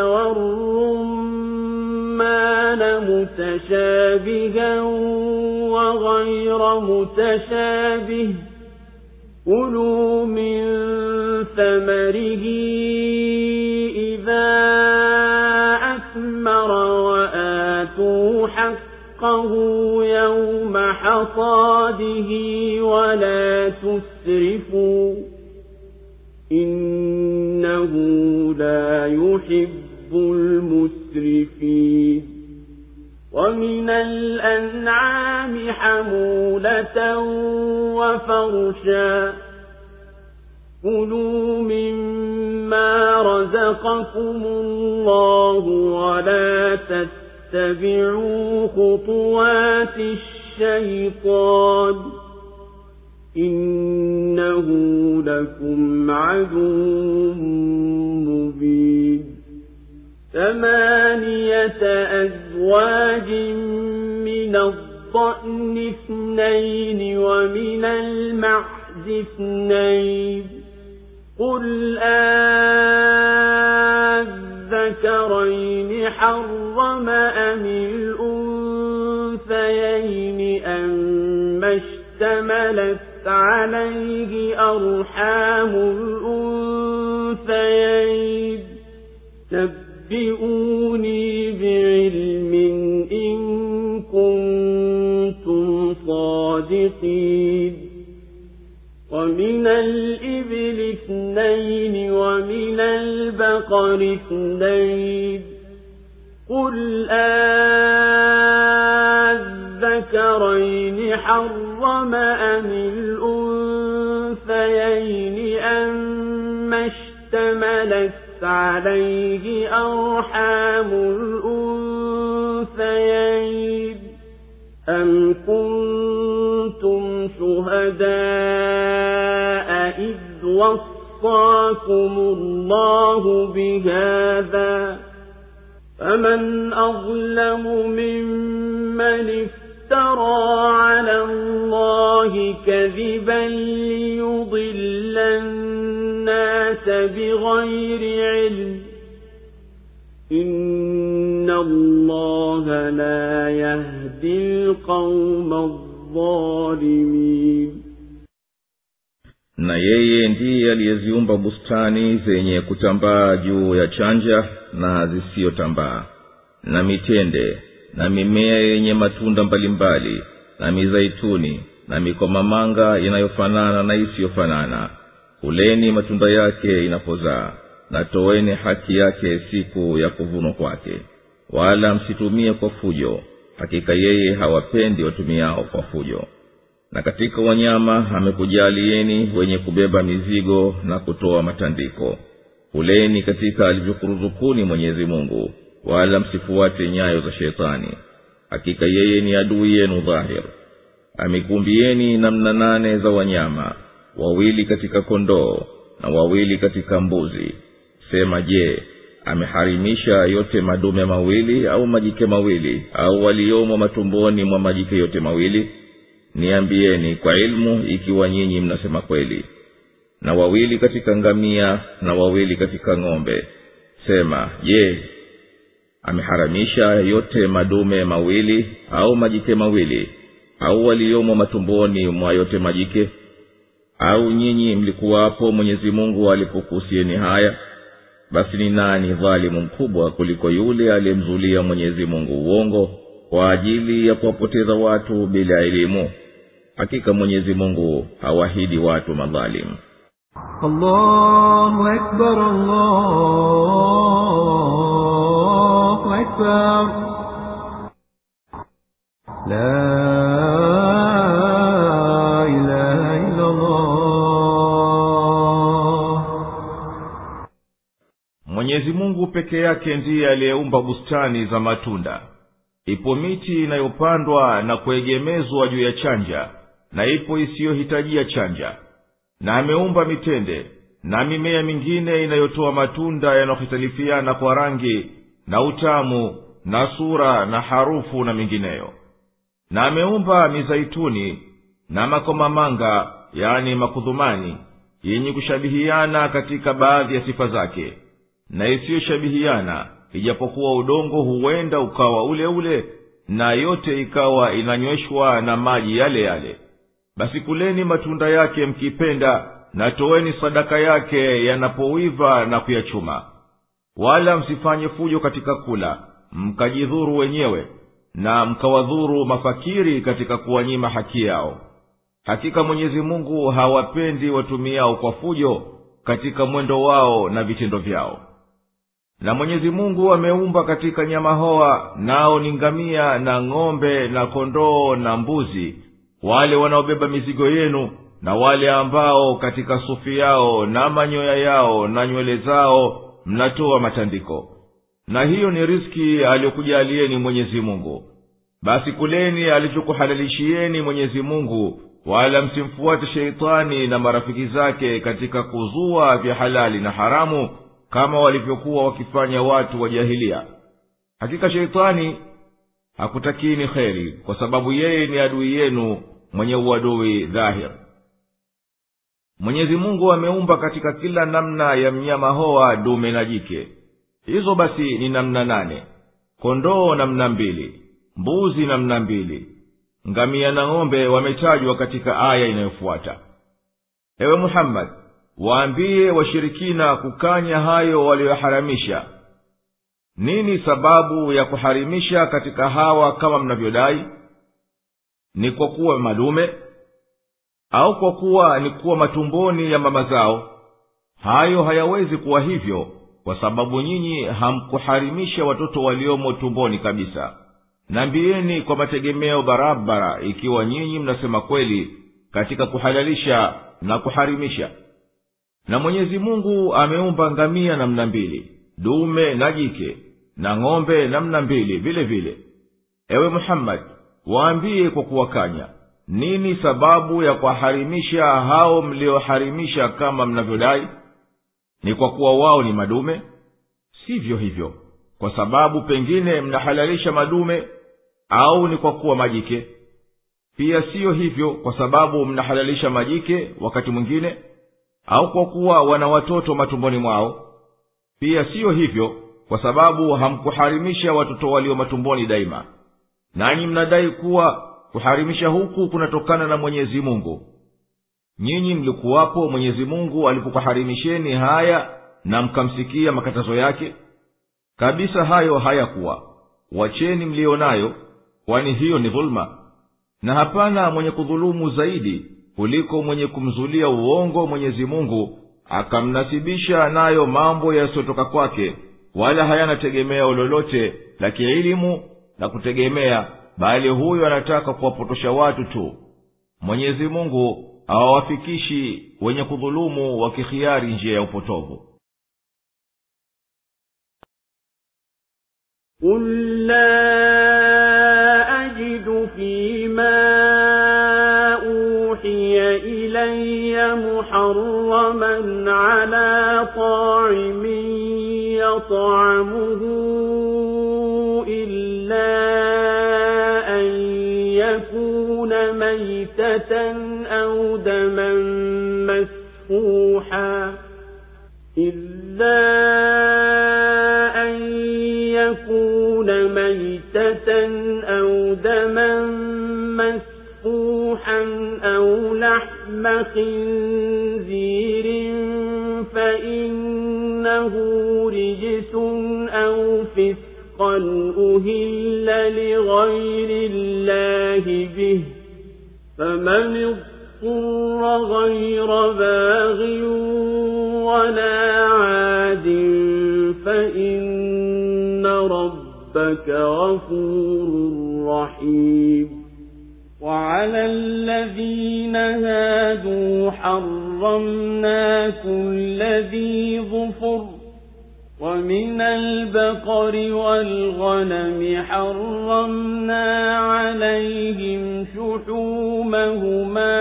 والرمان متشابها وغير متشابه كلوا من ثمره إذا أثمر وآتوا حقه يوم حصاده ولا تسرفوا إنه لا يحب المسرفين. ومن الأنعام حمولة وفرشا كلوا مما رزقكم الله ولا تتبعوا خطوات الشيطان إنه لكم عدو مبين. ثمانية أزواج من الضأن اثنين ومن المعز اثنين قل أذكرين حرم أم الأنثيين أما اشتملت عليه أرحام الأنثيين نبئوني بعلم إن كنتم صادقين. ومن الإبل اثنين ومن البقر اثنين قل أذكرين حرم أم الأنثيين أما اشتملت عليه أرحام الأنثيين أم كنتم شهداء إذ وصاكم الله بهذا فمن أظلم ممن افترى على الله كذبا ليضل الناس بغير علم إن الله لا يهدي القوم الظالمين. Na yeye ndiye aliyeziumba bustani zenye kutambaa juu ya chanja na zisiyotambaa, na mitende na mimea yenye matunda mbalimbali, na mizaituni na mikomamanga inayofanana na isiyofanana. Kuleni matunda yake inapozaa, na toeni haki yake siku ya kuvunwa kwake, wala msitumie kwa fujo, hakika yeye hawapendi watumiao kwa fujo. Na katika wanyama amekujalieni wenye kubeba mizigo na kutoa matandiko. Kuleni katika alivyokuruzukuni Mwenyezi Mungu, wala msifuate nyayo za shetani, hakika yeye ni adui yenu dhahir. Amekumbieni namna nane za wanyama, wawili katika kondoo na wawili katika mbuzi. Sema, je, ameharimisha yote madume mawili au majike mawili, au waliomo matumboni mwa majike yote mawili? Niambieni kwa ilmu ikiwa nyinyi mnasema kweli. Na wawili katika ngamia na wawili katika ng'ombe. Sema, je, ameharamisha yote madume mawili au majike mawili, au waliomo matumboni mwa yote majike? Au nyinyi mlikuwapo Mwenyezi Mungu alipokuhusieni haya? Basi ni nani dhalimu mkubwa kuliko yule aliyemzulia Mwenyezi Mungu uongo kwa ajili ya kuwapoteza watu bila elimu? Hakika Mwenyezi Mungu hawahidi watu madhalimu. Allahu Akbar, Allahu Akbar. La ilaha illa Allah. Mwenyezi Mungu peke yake ndiye aliyeumba bustani za matunda. Ipo miti inayopandwa na kuegemezwa juu ya chanja, na ipo isiyohitajia chanja. Na ameumba mitende na mimea mingine inayotoa matunda yanayohitalifiana kwa rangi na utamu na sura na harufu na mingineyo. Na ameumba mizaituni na makomamanga, yani makudhumani, yenye kushabihiana katika baadhi ya sifa zake, na isiyoshabihiana, ijapokuwa udongo huenda ukawa ule ule, na yote ikawa inanyweshwa na maji yale yale. Basi kuleni matunda yake mkipenda, na toeni sadaka yake yanapoiva na kuyachuma. Wala msifanye fujo katika kula, mkajidhuru wenyewe, na mkawadhuru mafakiri katika kuwanyima haki yao. Hakika Mwenyezi Mungu hawapendi watumiao kwa fujo katika mwendo wao na vitendo vyao. Na Mwenyezi Mungu ameumba katika nyama hoa, nao ni ngamia na ng'ombe na kondoo na mbuzi, wale wanaobeba mizigo yenu, na wale ambao katika sufi yao na manyoya yao na nywele zao mnatoa matandiko. Na hiyo ni riziki aliyokujalieni Mwenyezi Mungu. Basi kuleni alichokuhalalishieni Mwenyezi Mungu, wala msimfuate sheitani na marafiki zake katika kuzua vya halali na haramu, kama walivyokuwa wakifanya watu wa jahilia. Hakika sheitani hakutakini kheri, kwa sababu yeye ni adui yenu mwenye uadui dhahir. Mwenyezi Mungu ameumba katika kila namna ya mnyama hoa dume na jike. Hizo basi ni namna nane: kondoo namna mbili, mbuzi namna mbili, ngamia na ng'ombe wametajwa katika aya inayofuata. Ewe Muhammad, waambie washirikina kukanya hayo walioharamisha. Nini sababu ya kuharimisha katika hawa kama mnavyodai? Ni kwa kuwa madume, au kwa kuwa ni kuwa matumboni ya mama zao? Hayo hayawezi kuwa hivyo, kwa sababu nyinyi hamkuharimisha watoto waliomo tumboni kabisa. Naambieni kwa mategemeo barabara ikiwa nyinyi mnasema kweli katika kuhalalisha na kuharimisha. Na Mwenyezi Mungu ameumba ngamia namna mbili, dume na jike, na ng'ombe namna mbili vile vile. Ewe Muhammad, waambie kwa kuwakanya, nini sababu ya kuharimisha hao mlioharimisha kama mnavyodai? Ni kwa kuwa wao ni madume? Sivyo hivyo. kwa sababu pengine mnahalalisha madume, au ni kwa kuwa majike? Pia siyo hivyo kwa sababu mnahalalisha majike wakati mwingine, au kwa kuwa wana watoto matumboni mwao. Pia siyo hivyo kwa sababu hamkuharimisha watoto walio matumboni daima. Nanyi mnadai kuwa kuharimisha huku kunatokana na Mwenyezi Mungu. Nyinyi mlikuwapo Mwenyezi Mungu alipokuharimisheni haya na mkamsikia makatazo yake? Kabisa hayo hayakuwa. Wacheni mlionayo, kwani hiyo ni dhulma. Na hapana mwenye kudhulumu zaidi kuliko mwenye kumzulia uongo Mwenyezi Mungu akamnasibisha nayo mambo yasiyotoka kwake, wala hayana tegemeo lolote la kielimu na kutegemea, bali huyo anataka kuwapotosha watu tu. Mwenyezi Mungu hawawafikishi wenye kudhulumu wakikhiari njia ya upotovu. قُل لَّا أَجِدُ فِيمَا أُوحِيَ إِلَيَّ مُحَرَّمًا عَلَىٰ طَاعِمٍ يَطْعَمُهُ إِلَّا أَن يَكُونَ مَيْتَةً أَوْ دَمًا مَّسْفُوحًا إِلَّا أَن يَكُونَ مَيْتَةً أَوْ دَمًا مسفوحا أو لحم خنزير فإنه رجس أو فسقا أهل لغير الله به فمن اضطر غير باغ ولا عاد فإن ربك غفور رحيم. وعلى الذين هادوا حرمنا كل ذي ظفر ومن البقر والغنم حرمنا عليهم شحومهما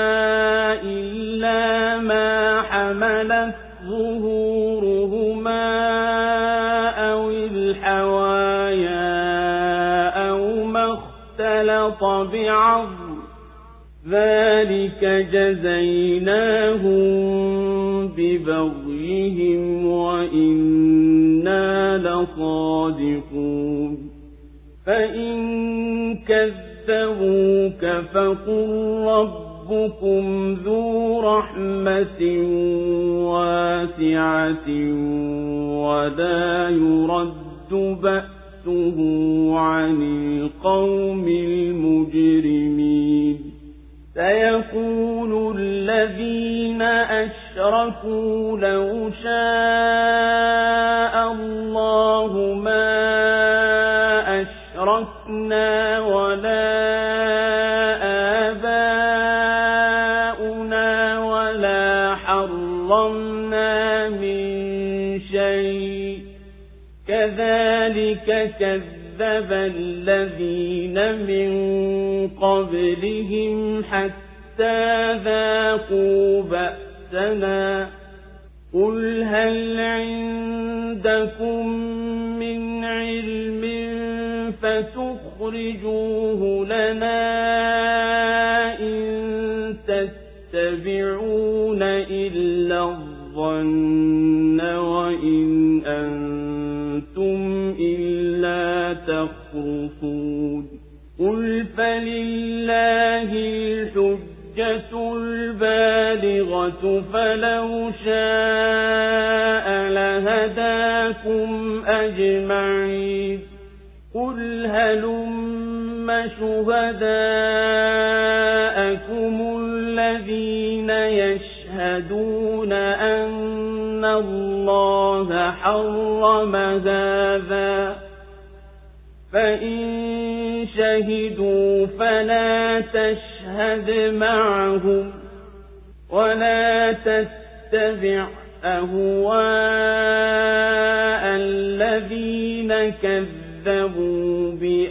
إلا ما حملت ظهورهما أو الحوايا أو ما اختلط بعظم ذلك جزيناهم ببغيهم وإنا لصادقون. فإن كذبوك فقل ربكم ذو رحمة واسعة ولا يرد بأسه عن القوم المجرمين. سيقول الذين أشركوا لو شاء الله ما أشركنا ولا آباؤنا ولا حرمنا من شيء كذلك كذب الذين من قبلهم حتى ذاقوا بأسنا. قل هل عندكم من علم فتخرجوه لنا إن تتبعون إلا الظن وإن أنتم إلا تخرصون. قل فلله الحجة البالغة فلو شاء لهداكم أجمعين. قل هلم شهداءكم الذين يشهدون أن الله حرم هذا فإن شهدوا فلا تشهد معهم ولا تتبع أهواء الذين كذبوا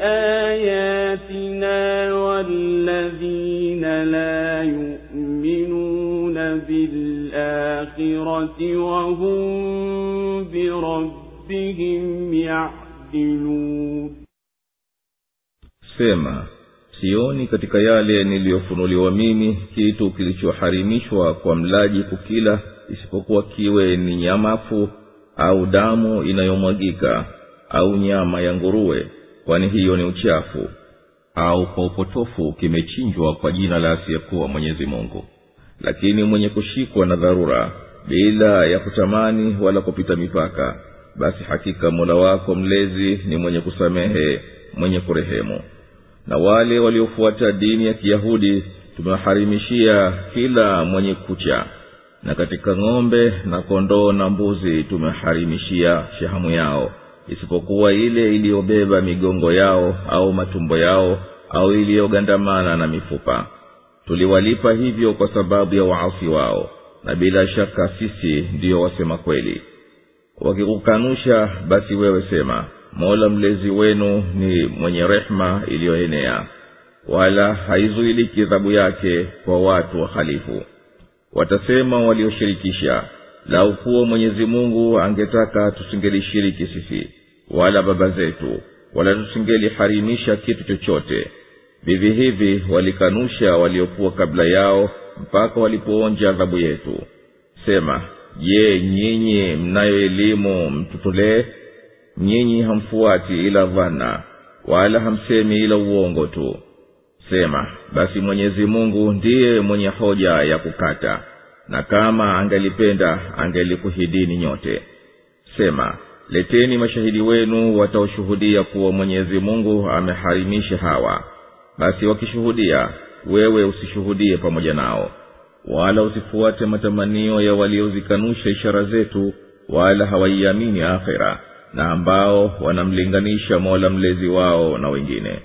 بآياتنا والذين لا يؤمنون بالآخرة وهم بربهم ربهم يعدلون. Sema, sioni katika yale niliyofunuliwa mimi kitu kilichoharimishwa kwa mlaji kukila isipokuwa kiwe ni nyamafu au damu inayomwagika au nyama ya nguruwe, kwani hiyo ni uchafu, au kwa upotofu kimechinjwa kwa jina la asiyekuwa Mwenyezi Mungu. Lakini mwenye kushikwa na dharura bila ya kutamani wala kupita mipaka, basi hakika Mola wako mlezi ni mwenye kusamehe, mwenye kurehemu. Na wale waliofuata dini ya Kiyahudi tumewaharimishia kila mwenye kucha, na katika ng'ombe na kondoo na mbuzi tumeharimishia shahamu yao, isipokuwa ile iliyobeba migongo yao au matumbo yao au iliyogandamana na mifupa. Tuliwalipa hivyo kwa sababu ya waasi wao, na bila shaka sisi ndiyo wasema kweli. Wakikukanusha, basi wewe sema, Mola mlezi wenu ni mwenye rehema iliyoenea, wala haizuiliki adhabu yake kwa watu wahalifu. Watasema walioshirikisha, lau kuwa Mwenyezi Mungu angetaka tusingelishiriki sisi wala baba zetu, wala tusingeliharimisha kitu chochote. Vivi hivi walikanusha waliokuwa kabla yao mpaka walipoonja adhabu yetu. Sema, je, nyinyi mnayo elimu mtutolee? Nyinyi hamfuati ila dhana, wala hamsemi ila uongo tu. Sema, basi Mwenyezi Mungu ndiye mwenye hoja ya kukata, na kama angelipenda angelikuhidini nyote. Sema, leteni mashahidi wenu wataoshuhudia kuwa Mwenyezi Mungu ameharimisha hawa. Basi wakishuhudia, wewe usishuhudie pamoja nao, wala usifuate matamanio ya waliozikanusha ishara zetu, wala hawaiamini akhera, na ambao wanamlinganisha Mola mlezi wao na wengine.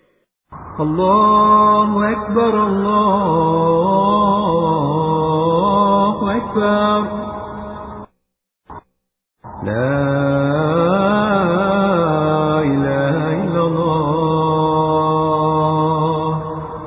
Allahu Akbar, Allahu Akbar. La ilaha illa Allah.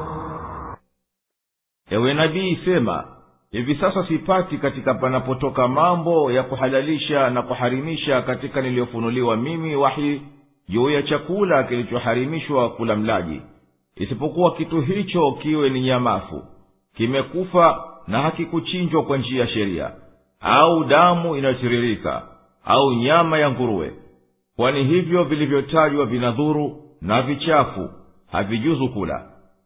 Ewe nabii, sema, hivi sasa sipati katika panapotoka mambo ya kuhalalisha na kuharimisha katika niliyofunuliwa mimi wahi juu ya chakula kilichoharimishwa kula mlaji, isipokuwa kitu hicho kiwe ni nyamafu, kimekufa na hakikuchinjwa kwa njia ya sheria, au damu inayotiririka, au nyama ya nguruwe, kwani hivyo vilivyotajwa vinadhuru na vichafu, havijuzu kula.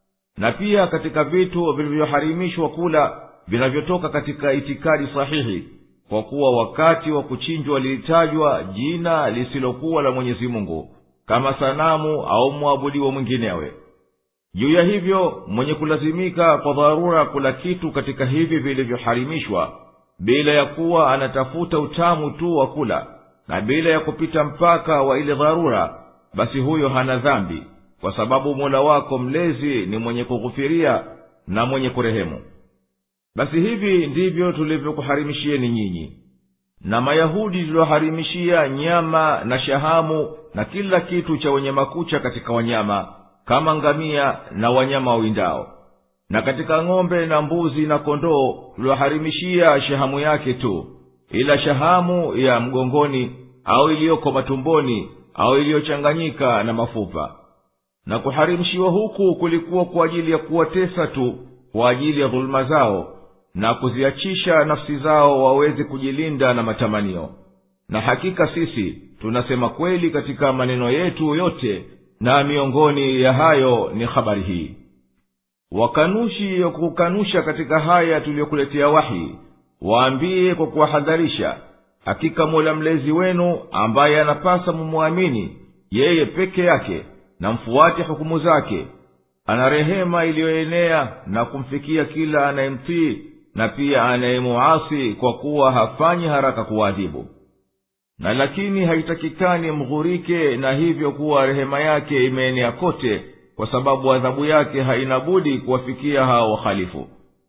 Na pia katika vitu vilivyoharimishwa kula vinavyotoka katika itikadi sahihi, kwa kuwa wakati wa kuchinjwa lilitajwa jina lisilokuwa la Mwenyezi Mungu, kama sanamu au muabudiwa mwinginewe. Juu ya hivyo, mwenye kulazimika kwa dharura kula kitu katika hivi vilivyoharimishwa, bila ya kuwa anatafuta utamu tu wa kula, na bila ya kupita mpaka wa ile dharura, basi huyo hana dhambi, kwa sababu Mola wako mlezi ni mwenye kughufiria na mwenye kurehemu. Basi hivi ndivyo tulivyokuharimishieni nyinyi. Na Mayahudi tulioharimishia nyama na shahamu na kila kitu cha wenye makucha katika wanyama, kama ngamia na wanyama wawindao. Na katika ng'ombe na mbuzi na kondoo tulioharimishia shahamu yake tu, ila shahamu ya mgongoni au iliyoko matumboni au iliyochanganyika na mafupa. Na kuharimishiwa huku kulikuwa kwa ajili ya kuwatesa tu, kwa ajili ya dhuluma zao, na kuziachisha nafsi zao waweze kujilinda na matamanio. Na hakika sisi tunasema kweli katika maneno yetu yote, na miongoni ya hayo ni habari hii. Wakanushi ya kukanusha katika haya tuliyokuletea wahi, waambie kwa kuwahadharisha, hakika Mola mlezi wenu ambaye anapasa mumuamini yeye peke yake na mfuate hukumu zake, ana rehema iliyoenea na kumfikia kila anayemtii, na pia anayemuasi, kwa kuwa hafanyi haraka kuadhibu. Na lakini haitakikani mghurike na hivyo kuwa rehema yake imeenea kote, kwa sababu adhabu yake haina budi kuwafikia hao wahalifu.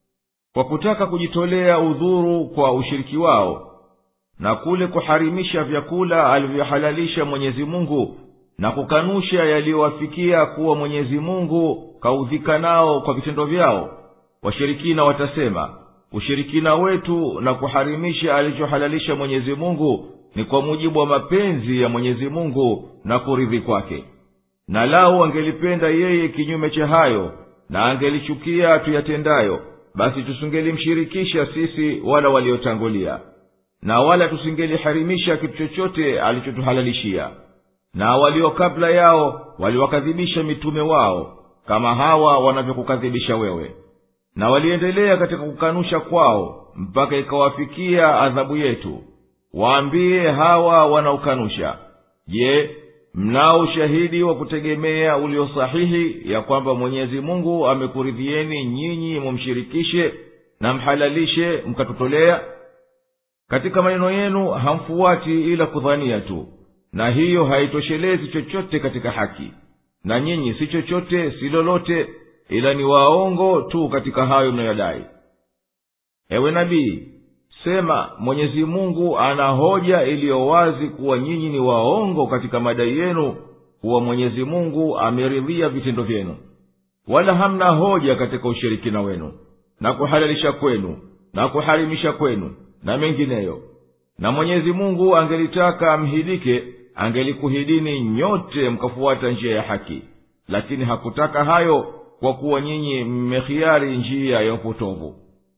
Kwa kutaka kujitolea udhuru kwa ushiriki wao, na kule kuharimisha vyakula alivyohalalisha Mwenyezi Mungu, na kukanusha yaliyowafikia kuwa Mwenyezi Mungu kaudhika nao kwa vitendo vyao, washirikina watasema, ushirikina wetu na kuharimisha alichohalalisha Mwenyezi Mungu ni kwa mujibu wa mapenzi ya Mwenyezi Mungu na kuridhi kwake. Na lao angelipenda yeye kinyume cha hayo na angelichukia tuyatendayo, basi tusingelimshirikisha sisi wala waliotangulia, na wala tusingeliharimisha kitu chochote alichotuhalalishia. Na walio kabla yao waliwakadhibisha mitume wao kama hawa wanavyokukadhibisha wewe, na waliendelea katika kukanusha kwao mpaka ikawafikia adhabu yetu. Waambie hawa wanaokanusha, je, mnao ushahidi wa kutegemea ulio sahihi ya kwamba Mwenyezi Mungu amekuridhieni nyinyi mumshirikishe na mhalalishe mkatutolea? Katika maneno yenu hamfuati ila kudhania tu, na hiyo haitoshelezi chochote katika haki, na nyinyi si chochote si lolote ila ni waongo tu katika hayo mnayodai. Ewe nabii, sema Mwenyezi Mungu ana hoja iliyo wazi kuwa nyinyi ni waongo katika madai yenu kuwa Mwenyezi Mungu ameridhia vitendo vyenu, wala hamna hoja katika ushirikina wenu na kuhalalisha kwenu na kuharimisha kwenu na mengineyo. Na Mwenyezi Mungu angelitaka amhidike, angelikuhidini nyote mkafuata njia ya haki, lakini hakutaka hayo kwa kuwa nyinyi mmekhiari njia ya upotovu.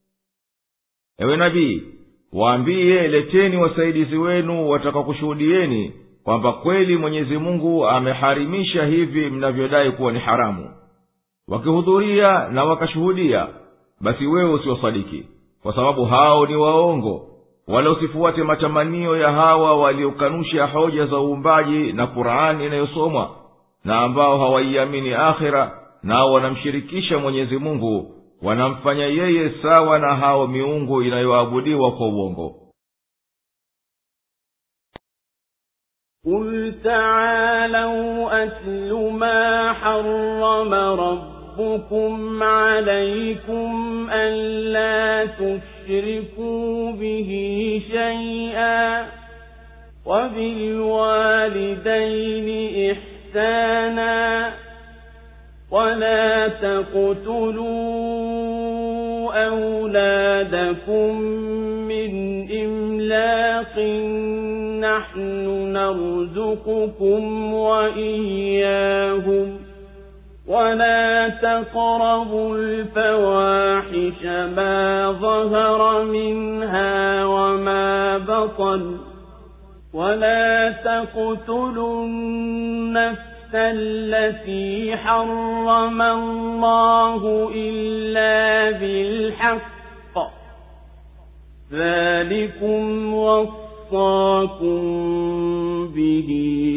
Ewe nabii, waambie, leteni wasaidizi wenu watakaokushuhudieni kwamba kweli Mwenyezi Mungu ameharimisha hivi mnavyodai kuwa ni haramu. Wakihudhuria na wakashuhudia, basi wewe usiwasadiki, kwa sababu hao ni waongo. Wala usifuate matamanio ya hawa waliokanusha hoja za uumbaji na Qur'ani inayosomwa, na ambao hawaiamini akhira, nao wanamshirikisha Mwenyezi Mungu, wanamfanya yeye sawa na hao miungu inayoabudiwa kwa uongo. قل تعالوا أتل ما حرم ربكم عليكم ألا تشركوا به شيئا وبالوالدين إحسانا ولا تقتلوا أولادكم من إملاق نحن نرزقكم وإياهم ولا تقربوا الفواحش ما ظهر منها وما بطن ولا تقتلوا النفس التي حرم الله إلا بالحق ذلكم وصاكم به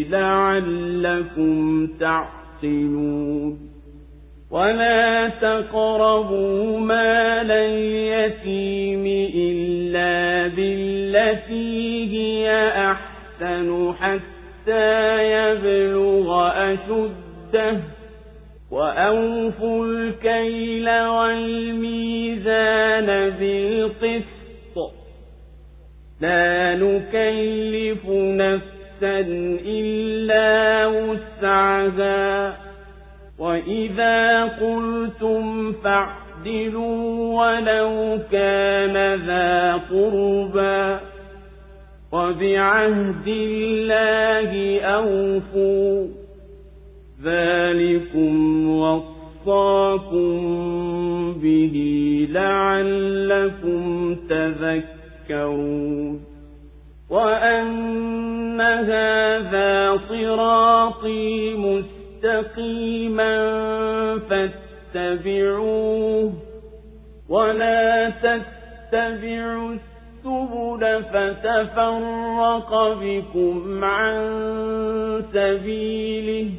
لعلكم تعقلون ولا تقربوا مال اليتيم إلا بالتي هي أحسن حتى يبلغ أشده وأوفوا الكيل والميزان بالقسط لا نكلف نفسا إلا وسعها وإذا قلتم فاعدلوا ولو كان ذا قربى وبعهد الله أوفوا ذلكم وصاكم به لعلكم تذكرون وأن هذا صراطي مستقيما فاتبعوه ولا تتبعوا السبل فتفرق بكم عن سبيله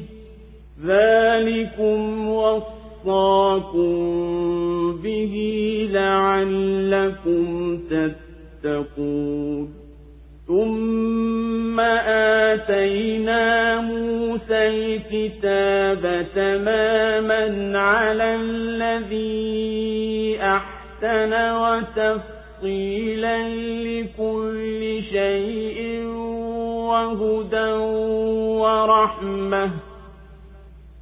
ذلكم وصاكم به لعلكم تتقون ثم آتينا موسى الكتاب تماما على الذي أحسن وتفصيلا لكل شيء وهدى ورحمة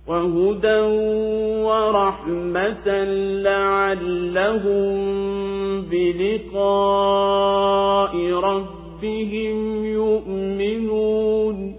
وهدى ورحمة لعلهم بلقاء ربهم يؤمنون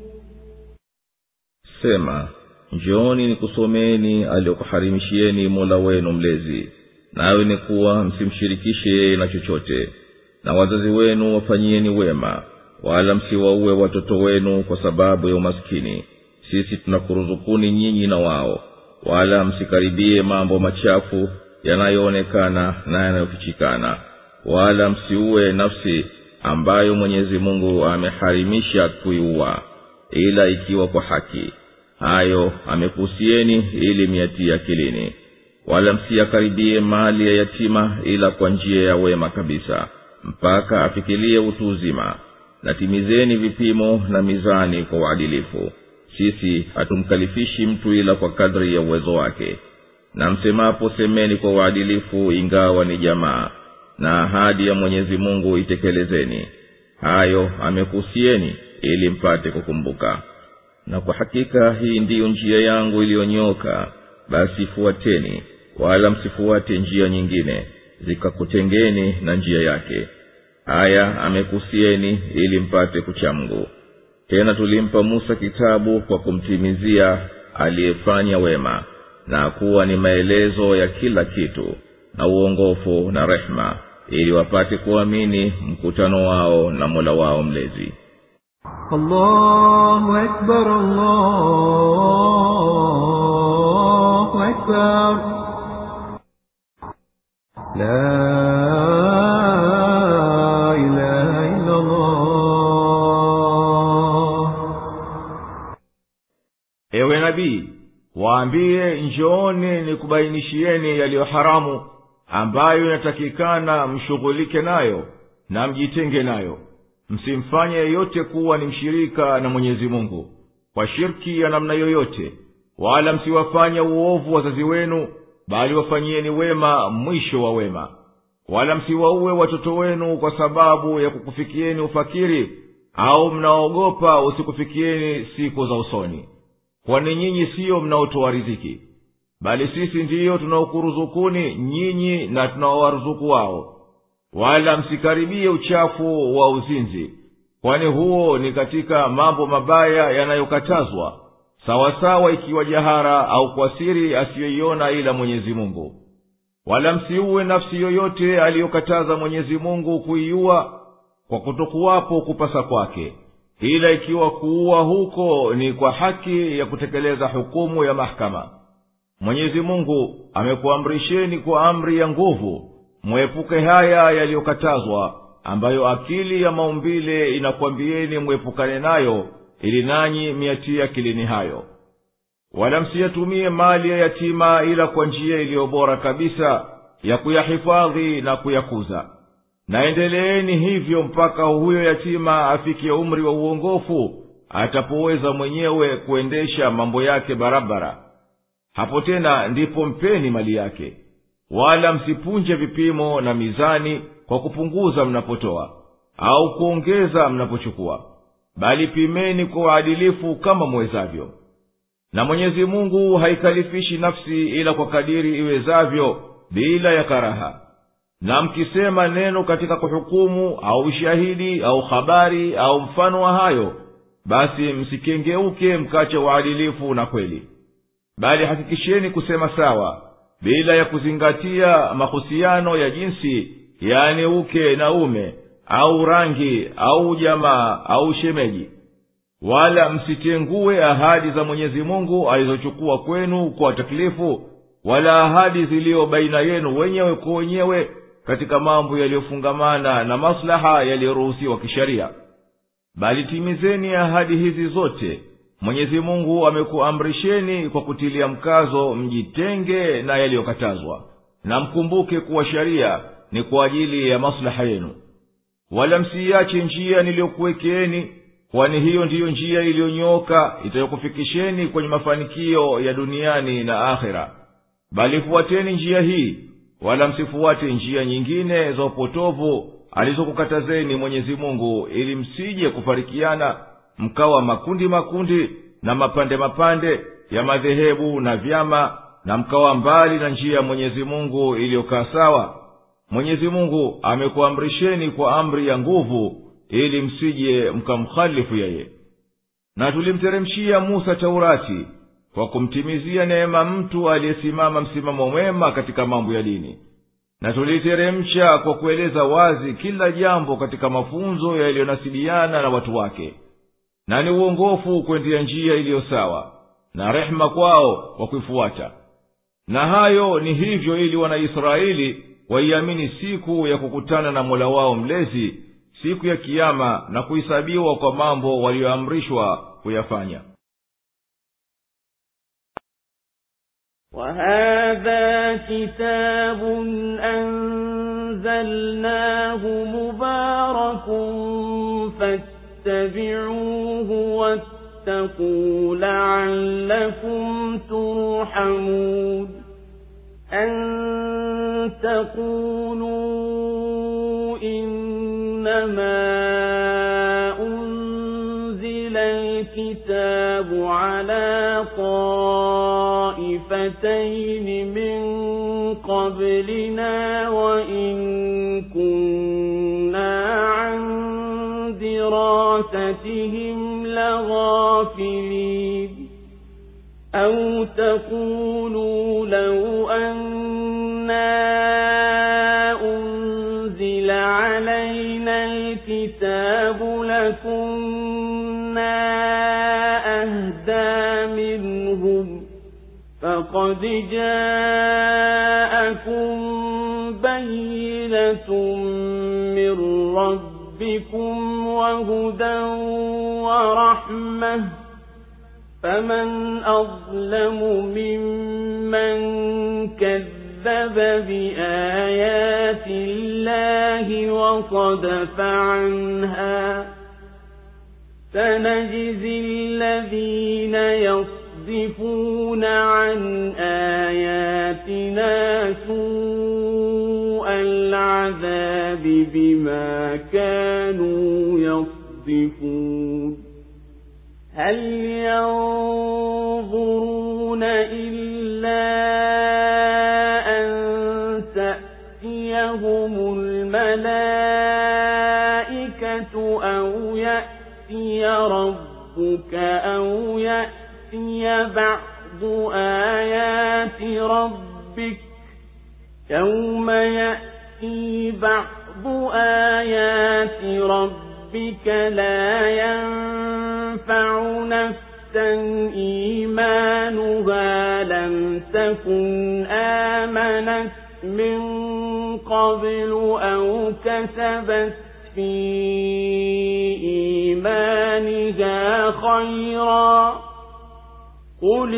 sema njooni nikusomeni aliyokuharimishieni Mola wenu mlezi, nawe ni kuwa msimshirikishe yeye na chochote, na wazazi wenu wafanyieni wema, wala msiwaue watoto wenu kwa sababu ya umaskini. Sisi tunakuruzukuni nyinyi na wao, wala msikaribie mambo machafu yanayoonekana na yanayofichikana, wala msiue nafsi ambayo Mwenyezi Mungu ameharimisha kuiua ila ikiwa kwa haki. Hayo amekuhusieni ili miatie akilini. Wala msiyakaribie mali ya yatima ila kwa njia ya wema kabisa, mpaka afikilie utu uzima. Na timizeni vipimo na mizani kwa uadilifu. Sisi hatumkalifishi mtu ila kwa kadri ya uwezo wake. Na msemapo semeni kwa uadilifu ingawa ni jamaa, na ahadi ya Mwenyezi Mungu itekelezeni. Hayo amekuhusieni ili mpate kukumbuka. Na kwa hakika hii ndiyo njia yangu iliyonyoka, basi fuateni, wala msifuate njia nyingine zikakutengeni na njia yake. Haya amekuhusieni ili mpate kucha Mungu. Tena tulimpa Musa kitabu kwa kumtimizia aliyefanya wema, na kuwa ni maelezo ya kila kitu na uongofu na rehma, ili wapate kuamini mkutano wao na Mola wao mlezi. Allahu Akbar, Allahu Akbar. La ilaha illa Allah. Ewe nabii, waambie njooni nikubainishieni yaliyo haramu ambayo inatakikana mshughulike nayo na mjitenge nayo. Msimfanye yeyote kuwa ni mshirika na Mwenyezi Mungu kwa shirki ya namna yoyote, wala msiwafanye uovu wazazi wenu, bali wafanyieni wema mwisho wa wema. Wala msiwaue watoto wenu kwa sababu ya kukufikieni ufakiri, au mnaogopa usikufikieni siku za usoni. Kwani nyinyi siyo mnaotoa riziki, bali sisi ndiyo tunaokuruzukuni nyinyi na tunaowaruzuku wao. Wala msikaribie uchafu wa uzinzi, kwani huo ni katika mambo mabaya yanayokatazwa, sawa sawa ikiwa jahara au kwa siri asiyoiona ila Mwenyezi Mungu. Wala msiue nafsi yoyote aliyokataza Mwenyezi Mungu kuiua kwa kutokuwapo kupasa kwake, ila ikiwa kuua huko ni kwa haki ya kutekeleza hukumu ya mahakama. Mwenyezi Mungu amekuamrisheni kwa amri ya nguvu mwepuke haya yaliyokatazwa, ambayo akili ya maumbile inakwambieni mwepukane nayo, ili nanyi miatie akilini hayo. Wala msiyatumie mali ya yatima ila kwa njia iliyo bora kabisa ya kuyahifadhi na kuyakuza. Naendeleeni hivyo mpaka huyo yatima afikie umri wa uongofu, atapoweza mwenyewe kuendesha mambo yake barabara. Hapo tena ndipo mpeni mali yake. Wala msipunje vipimo na mizani kwa kupunguza mnapotoa au kuongeza mnapochukua, bali pimeni kwa uadilifu kama mwezavyo. Na Mwenyezi Mungu haikalifishi nafsi ila kwa kadiri iwezavyo bila ya karaha. Na mkisema neno katika kuhukumu au ushahidi au habari au mfano wa hayo, basi msikengeuke mkacha uadilifu na kweli, bali hakikisheni kusema sawa bila ya kuzingatia mahusiano ya jinsi, yani uke na ume, au rangi, au jamaa, au shemeji. Wala msitengue ahadi za Mwenyezi Mungu alizochukua kwenu kwa taklifu, wala ahadi zilio baina yenu wenyewe kwa wenyewe katika mambo yaliyofungamana na maslaha yaliyoruhusiwa kisheria. Bali timizeni ahadi hizi zote. Mwenyezi Mungu amekuamrisheni kwa kutilia mkazo mjitenge na yaliyokatazwa, na mkumbuke kuwa sharia ni kwa ajili ya maslaha yenu. Wala msiache njia niliyokuwekeeni, kwani hiyo ndiyo njia iliyonyooka itayokufikisheni kwenye mafanikio ya duniani na akhera. Bali fuateni njia hii, wala msifuate njia nyingine za upotovu alizokukatazeni Mwenyezi Mungu, ili msije kufarikiana mkawa makundi makundi na mapande mapande ya madhehebu na vyama, na mkawa mbali na njia ya Mwenyezi Mungu iliyokaa sawa. mwenyezi mungu amekuamrisheni kwa amri ya nguvu ili msije mkamkhalifu yeye. Na tulimteremshia musa taurati kwa kumtimizia neema mtu aliyesimama msimamo mwema katika mambo ya dini, na tuliteremsha kwa kueleza wazi kila jambo katika mafunzo yaliyonasibiana na watu wake, na ni uongofu kwendea njia iliyo sawa na rehema kwao kwa kuifuata. Na hayo ni hivyo ili wanaisraeli waiamini siku ya kukutana na Mola wao mlezi, siku ya kiyama, na kuhesabiwa kwa mambo walioamrishwa kuyafanya. وَهَذَا كِتَابٌ أَنزَلْنَاهُ مُبَارَكٌ فَاتَّبِعُوهُ وَاتَّقُوا لَعَلَّكُمْ تُرْحَمُونَ. أَن تَقُولُوا إِنَّمَا أُنزِلَ الْكِتَابُ عَلَى طَائِفَتَيْنِ مِنْ قَبْلِنَا وَإِنْ كُنَّا عَنْ دِرَاسَتِهِمْ لَغَافِلِينَ. أَوْ تَقُولُوا لَوْ أَنَّا أُنزِلَ عَلَيْنَا الْكِتَابُ لَكُنَّا أَهْدَى مِنْهُمْ. فَقَدْ جَاءَكُمْ بَيِّنَةٌ مِّن رَّبِّكُمْ وَهُدًى وَرَحْمَةٌ، فَمَنْ أَظْلَمُ مِمَّنْ كَذَّبَ بِآيَاتِ اللَّهِ وَصَدَفَ عَنْهَا. سَنَجْزِي الَّذِينَ يَصْدِفُونَ عَنْ آيَاتِنَا سُوءَ الْعَذَابِ بِمَا كَانُوا يَصْدِفُونَ. هَلْ يَنظُرُونَ إِلَّا أَن تَأْتِيَهُمُ الْمَلَائِكَةُ أَوْ يَأْتِيَ رَبُّكَ أَوْ يَأْتِيَ بَعْضُ آيَاتِ رَبِّكَ. يَوْمَ يَأْتِي بَعْضُ آيَاتِ رَبِّكَ لَا يَنفَعُ نَفْسًا إِيمَانُهَا لَمْ تَكُنْ آمَنَتْ مِنْ قَبْلُ أَوْ كَسَبَتْ فِي إِيمَانِهَا خَيْرًا. قُلِ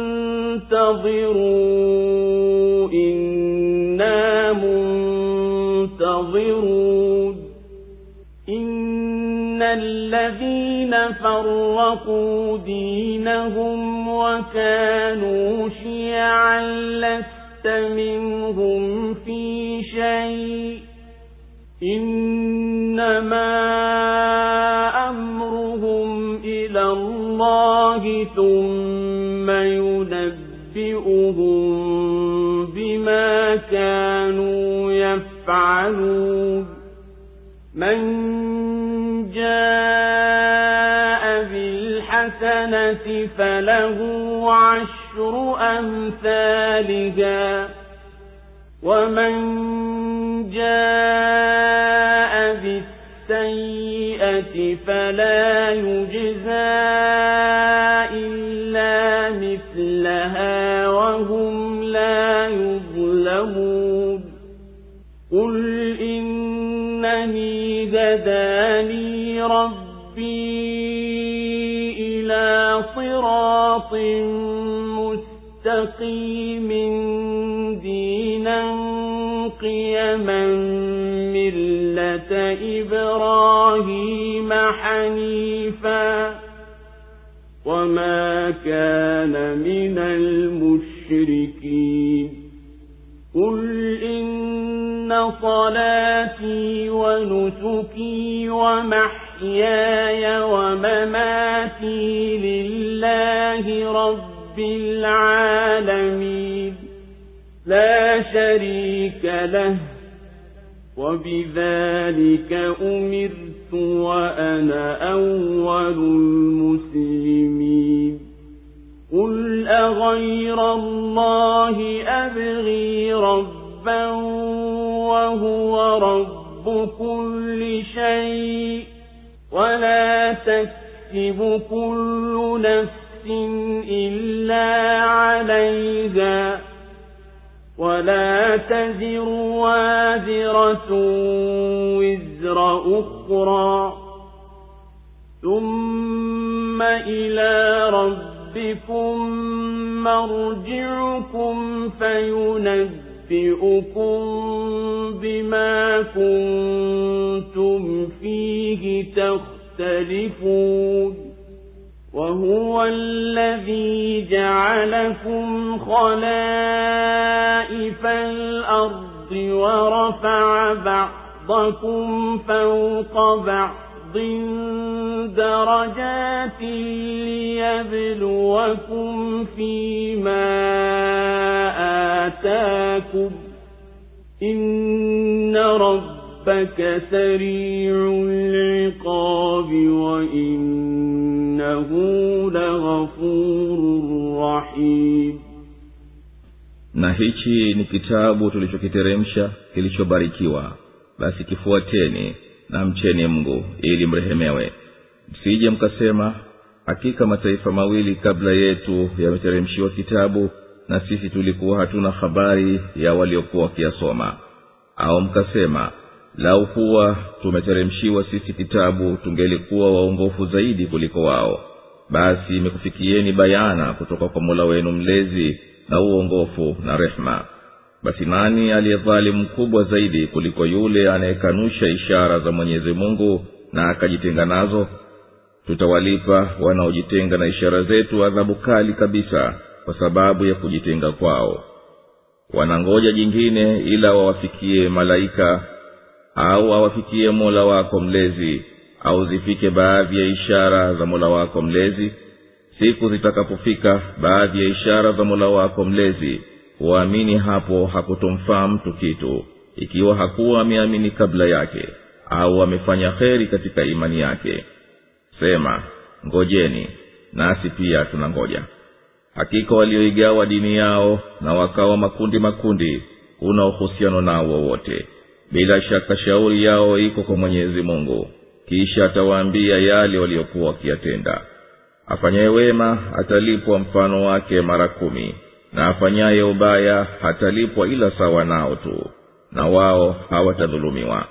انتَظِرُوا إِنَّا مُنتَظِرُونَ. إِنَّ الَّذِينَ فَرَّقُوا دِينَهُمْ وَكَانُوا شِيَعًا لَّسْتَ مِنْهُمْ فِي شَيْءٍ، إِنَّمَا أَمْرُهُمْ إِلَى اللَّهِ ثُمَّ يُنَبِّئُهُم بِمَا كَانُوا يَفْعَلُونَ. مَنْ جَاءَ بِالْحَسَنَةِ فَلَهُ عَشْرُ أَمْثَالِهَا، وَمَنْ جَاءَ بِالسَّيِّئَةِ فَلَا يُجْزَى إِلَّا مِثْلَهَا وَهُمْ لَا يُظْلَمُونَ. قُلْ إِنَّنِي هَدَانِي رَبِّي إِلَى صِرَاطٍ مُسْتَقِيمٍ دِينًا قِيَمًا مِلَّةَ إِبْرَاهِيمَ حَنِيفًا وَمَا كَانَ مِنَ الْمُشْرِكِينَ. قُلْ إِنَّ صَلَاتِي وَنُسُكِي وَمَحْيَايَ وَمَمَاتِي لِلَّهِ رَبِّ الْعَالَمِينَ، لَا شَرِيكَ لَهُ، وبذلك أمرت وأنا أول المسلمين قل أغير الله أبغي ربا وهو رب كل شيء ولا تكسب كل نفس إلا عليها ولا تزر وازرة وزر أخرى ثم إلى ربكم مرجعكم فينبئكم بما كنتم فيه تختلفون وهو الذي جعلكم خلائف الأرض ورفع بعضكم فوق بعض درجات ليبلوكم فيما آتاكم إن ربك سريع العقاب وإنه لغفور رحيم. Na hichi ni kitabu tulichokiteremsha kilichobarikiwa, basi kifuateni na mcheni Mungu ili mrehemewe. Msije mkasema hakika mataifa mawili kabla yetu yameteremshiwa kitabu na sisi tulikuwa hatuna habari ya waliokuwa wakiasoma, au mkasema lau kuwa tumeteremshiwa sisi kitabu tungelikuwa waongofu zaidi kuliko wao. Basi imekufikieni bayana kutoka kwa Mola wenu mlezi na uongofu na rehma. Basi nani aliyedhalimu mkubwa zaidi kuliko yule anayekanusha ishara za Mwenyezi Mungu na akajitenga nazo? Tutawalipa wanaojitenga na ishara zetu adhabu kali kabisa kwa sababu ya kujitenga kwao. Wanangoja jingine ila wawafikie malaika au awafikie Mola wako mlezi au zifike baadhi ya ishara za Mola wako mlezi? Siku zitakapofika baadhi ya ishara za Mola wako mlezi, waamini hapo hakutomfaa mtu kitu ikiwa hakuwa ameamini kabla yake au amefanya kheri katika imani yake. Sema, ngojeni nasi pia tunangoja. Hakika walioigawa dini yao na wakawa makundi makundi, una uhusiano nao wote. Bila shaka shauri yao iko kwa Mwenyezi Mungu, kisha atawaambia yale waliokuwa wakiyatenda. Afanyaye wema atalipwa mfano wake mara kumi, na afanyaye ubaya hatalipwa ila sawa nao tu, na wao hawatadhulumiwa.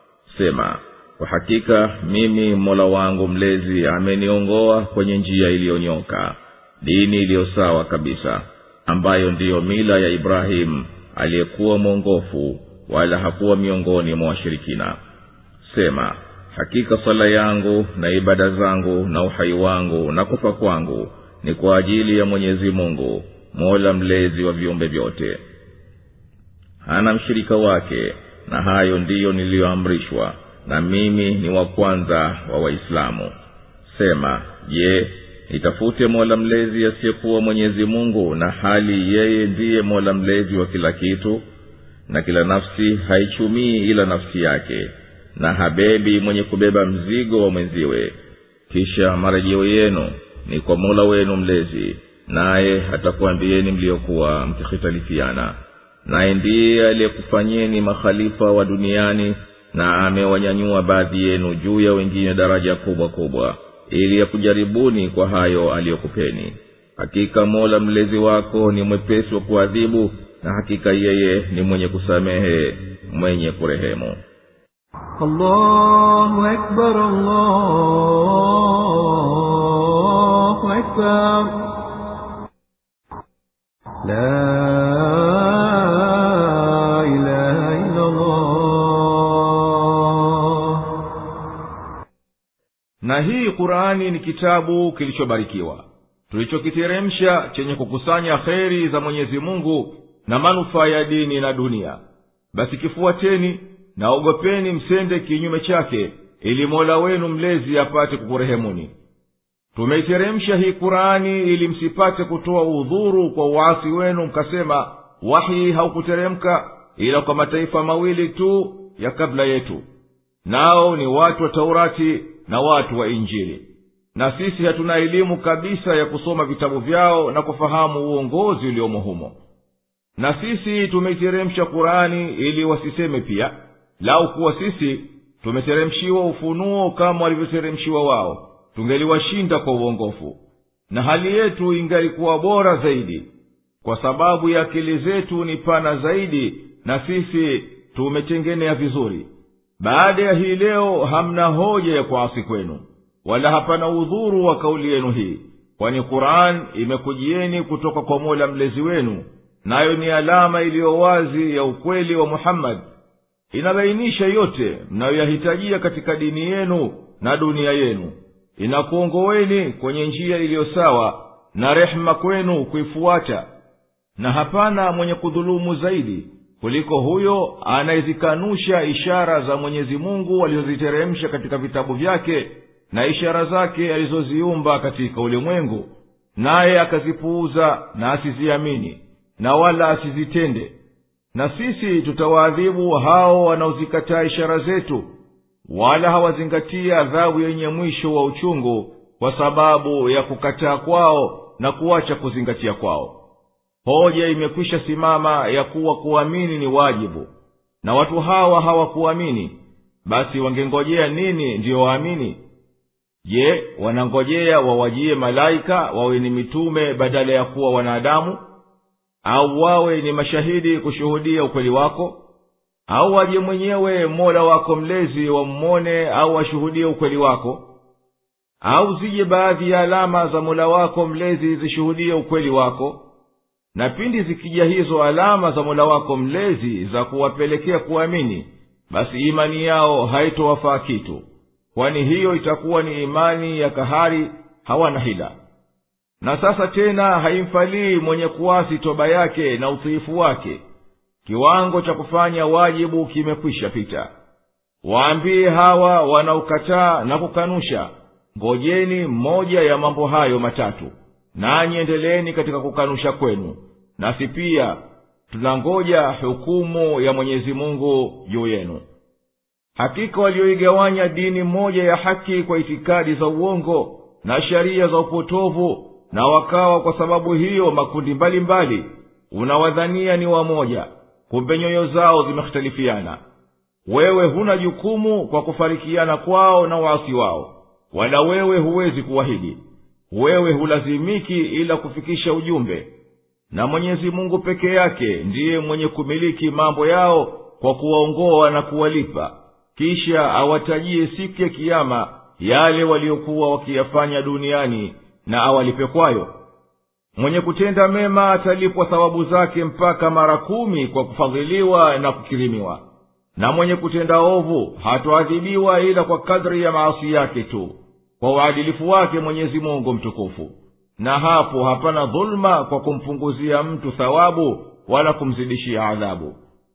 Sema, kwa hakika mimi Mola wangu mlezi ameniongoa kwenye njia iliyonyoka, dini iliyo sawa kabisa, ambayo ndiyo mila ya Ibrahim aliyekuwa mwongofu, wala hakuwa miongoni mwa washirikina. Sema, hakika sala yangu na ibada zangu na uhai wangu na kufa kwangu ni kwa ajili ya Mwenyezi Mungu, Mola mlezi wa viumbe vyote. Hana mshirika wake, na hayo ndiyo niliyoamrishwa, na mimi ni wa kwanza wa Waislamu. Sema, je, nitafute Mola mlezi asiyekuwa Mwenyezi Mungu na hali yeye ndiye Mola mlezi wa kila kitu? Na kila nafsi haichumii ila nafsi yake, na habebi mwenye kubeba mzigo wa mwenziwe. Kisha marejeo yenu ni kwa Mola wenu mlezi, naye atakuambieni mliokuwa mkikhitalifiana. Naye ndiye aliyekufanyeni makhalifa wa duniani, na amewanyanyua baadhi yenu juu ya wengine daraja kubwa kubwa, ili yakujaribuni kwa hayo aliyokupeni. Hakika Mola mlezi wako ni mwepesi wa kuadhibu, na hakika yeye ni mwenye kusamehe, mwenye kurehemu. Allahu Akbar, Allahu Akbar. La ilaha illa Allah. Na hii Qur'ani ni kitabu kilichobarikiwa tulichokiteremsha, chenye kukusanya kheri za Mwenyezi Mungu na manufaa ya dini na dunia. Basi kifuateni na ogopeni msende kinyume chake, ili Mola wenu mlezi apate kukurehemuni. Tumeiteremsha hii Qur'ani ili msipate kutoa udhuru kwa uasi wenu mkasema wahi haukuteremka ila kwa mataifa mawili tu, ya kabla yetu, nao ni watu wa Taurati na watu wa Injili. Na sisi hatuna elimu kabisa ya kusoma vitabu vyao na kufahamu uongozi uliomo humo. Na sisi tumeiteremsha Qur'ani ili wasiseme pia, lau kuwa sisi tumeteremshiwa ufunuo kama walivyoteremshiwa wao, tungeliwashinda kwa uongofu, na hali yetu ingalikuwa bora zaidi, kwa sababu ya akili zetu ni pana zaidi, na sisi tumetengenea vizuri. Baada ya hii leo hamna hoja ya kuasi kwenu, wala hapana udhuru wa kauli yenu hii, kwani Qur'an imekujieni kutoka kwa Mola mlezi wenu, nayo ni alama iliyo wazi ya ukweli wa Muhammad. Inabainisha yote mnayoyahitajia katika dini yenu na dunia yenu, inakuongoeni kwenye njia iliyo sawa, na rehema kwenu kuifuata. Na hapana mwenye kudhulumu zaidi kuliko huyo anayezikanusha ishara za Mwenyezi Mungu alizoziteremsha katika vitabu vyake na ishara zake alizoziumba katika ulimwengu, naye akazipuuza na asiziamini na wala asizitende. Na sisi tutawaadhibu hao wanaozikataa ishara zetu, wala hawazingatia adhabu yenye mwisho wa uchungu kwa sababu ya kukataa kwao na kuacha kuzingatia kwao. Hoja imekwisha simama ya kuwa kuamini ni wajibu, na watu hawa hawakuamini, basi wangengojea nini ndio waamini? Je, wanangojea wawajie malaika wawe ni mitume badala ya kuwa wanadamu? Au wawe ni mashahidi kushuhudia ukweli wako? Au waje mwenyewe Mola wako mlezi wammone au washuhudie ukweli wako? Au zije baadhi ya alama za Mola wako mlezi zishuhudie ukweli wako? Na pindi zikija hizo alama za Mola wako mlezi za kuwapelekea kuamini, basi imani yao haitowafaa kitu, kwani hiyo itakuwa ni imani ya kahari, hawana hila. Na sasa tena haimfalii mwenye kuasi toba yake na utiifu wake, kiwango cha kufanya wajibu kimekwisha pita. Waambie hawa wanaokataa na kukanusha, ngojeni mmoja ya mambo hayo matatu, nanyi endeleeni katika kukanusha kwenu, nasi pia tunangoja hukumu ya Mwenyezi Mungu juu yenu. Hakika walioigawanya dini moja ya haki kwa itikadi za uongo na sharia za upotovu, na wakawa kwa sababu hiyo makundi mbalimbali, unawadhania ni wamoja, kumbe nyoyo zao zimekhtalifiana. Wewe huna jukumu kwa kufarikiana kwao na waasi wao, wala wewe huwezi kuwahidi. Wewe hulazimiki ila kufikisha ujumbe, na Mwenyezi Mungu peke yake ndiye mwenye kumiliki mambo yao kwa kuwaongoa na kuwalipa, kisha awatajie siku ya Kiyama yale waliokuwa wakiyafanya duniani na awalipe kwayo. Mwenye kutenda mema atalipwa thawabu zake mpaka mara kumi kwa kufadhiliwa na kukirimiwa, na mwenye kutenda ovu hatoadhibiwa ila kwa kadri ya maasi yake tu, kwa uadilifu wake Mwenyezi Mungu mtukufu. Na hapo hapana dhulma kwa kumpunguzia mtu thawabu wala kumzidishia adhabu.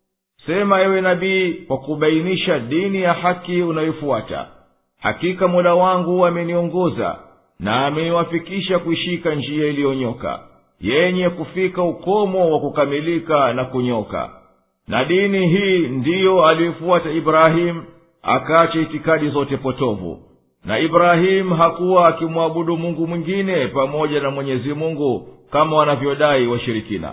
Sema ewe nabii, kwa kubainisha dini ya haki unayofuata, hakika Mola wangu ameniongoza na ameniwafikisha kuishika njia iliyonyoka, yenye kufika ukomo wa kukamilika na kunyoka. Na dini hii ndiyo aliyofuata Ibrahim, akaacha itikadi zote potovu. Na Ibrahim hakuwa akimwabudu Mungu mwingine pamoja na Mwenyezi Mungu kama wanavyodai washirikina.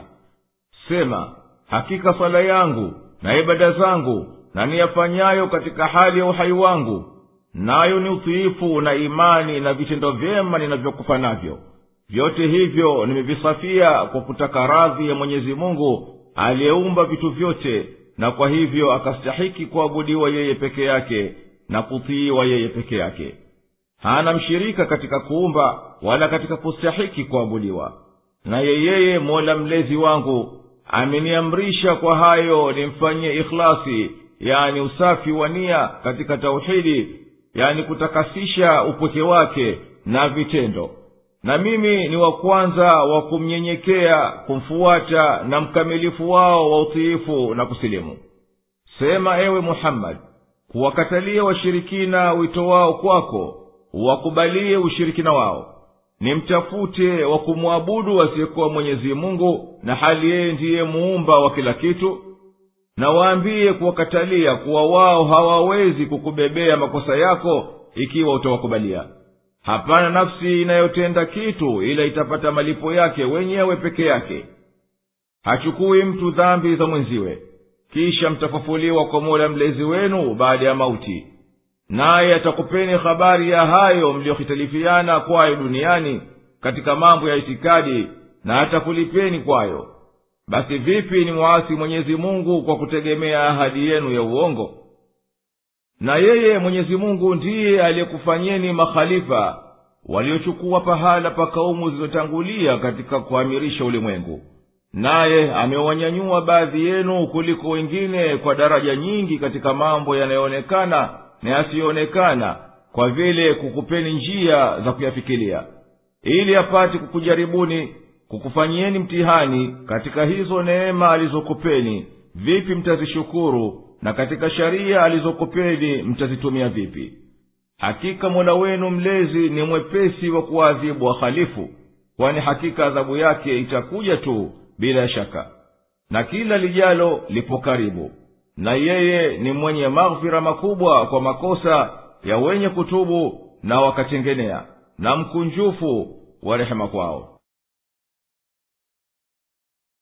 Sema, hakika sala yangu na ibada zangu na niyafanyayo katika hali ya uhai wangu, nayo ni utiifu na imani na vitendo vyema ninavyokufa navyo, vyote hivyo nimevisafia kwa kutaka radhi ya Mwenyezi Mungu aliyeumba vitu vyote, na kwa hivyo akastahiki kuabudiwa yeye peke yake na kutiiwa yeye peke yake. Hana mshirika katika kuumba wala katika kustahiki kuabudiwa. Na yeye Mola mlezi wangu ameniamrisha kwa hayo nimfanyie ikhlasi, yani usafi wa nia katika tauhidi, yani kutakasisha upweke wake na vitendo. Na mimi ni wa kwanza wa kumnyenyekea, kumfuata na mkamilifu wao wa utiifu na kusilimu. Sema ewe Muhammad, kuwakatalia washirikina wito wao kwako, uwakubalie ushirikina wao. Nimtafute wa kumwabudu asiyekuwa Mwenyezi Mungu, na hali yeye ndiye muumba wa kila kitu. na waambie kuwakatalia kuwa wao hawawezi kukubebea makosa yako ikiwa utawakubalia. Hapana nafsi inayotenda kitu ila itapata malipo yake wenyewe peke yake. Hachukui mtu dhambi za mwenziwe, kisha mtafufuliwa kwa Mola mlezi wenu baada ya mauti, naye atakupeni habari ya hayo mliokhitalifiana kwayo duniani katika mambo ya itikadi, na atakulipeni kwayo. Basi vipi ni muasi Mwenyezi Mungu kwa kutegemea ahadi yenu ya uongo? Na yeye Mwenyezi Mungu ndiye aliyekufanyeni makhalifa waliochukua pahala pa kaumu zilizotangulia katika kuamirisha ulimwengu, naye amewanyanyua baadhi yenu kuliko wengine kwa daraja nyingi katika mambo yanayoonekana na yasiyoonekana, kwa vile kukupeni njia za kuyafikiria, ili apate kukujaribuni, kukufanyieni mtihani katika hizo neema alizokupeni vipi mtazishukuru, na katika sharia alizokupeni mtazitumia vipi. Hakika Mola wenu mlezi ni mwepesi wa kuadhibu wahalifu, kwani hakika adhabu yake itakuja tu bila shaka, na kila lijalo lipo karibu. Na yeye ni mwenye maghfira makubwa kwa makosa ya wenye kutubu na wakatengenea, na mkunjufu wa rehema kwao.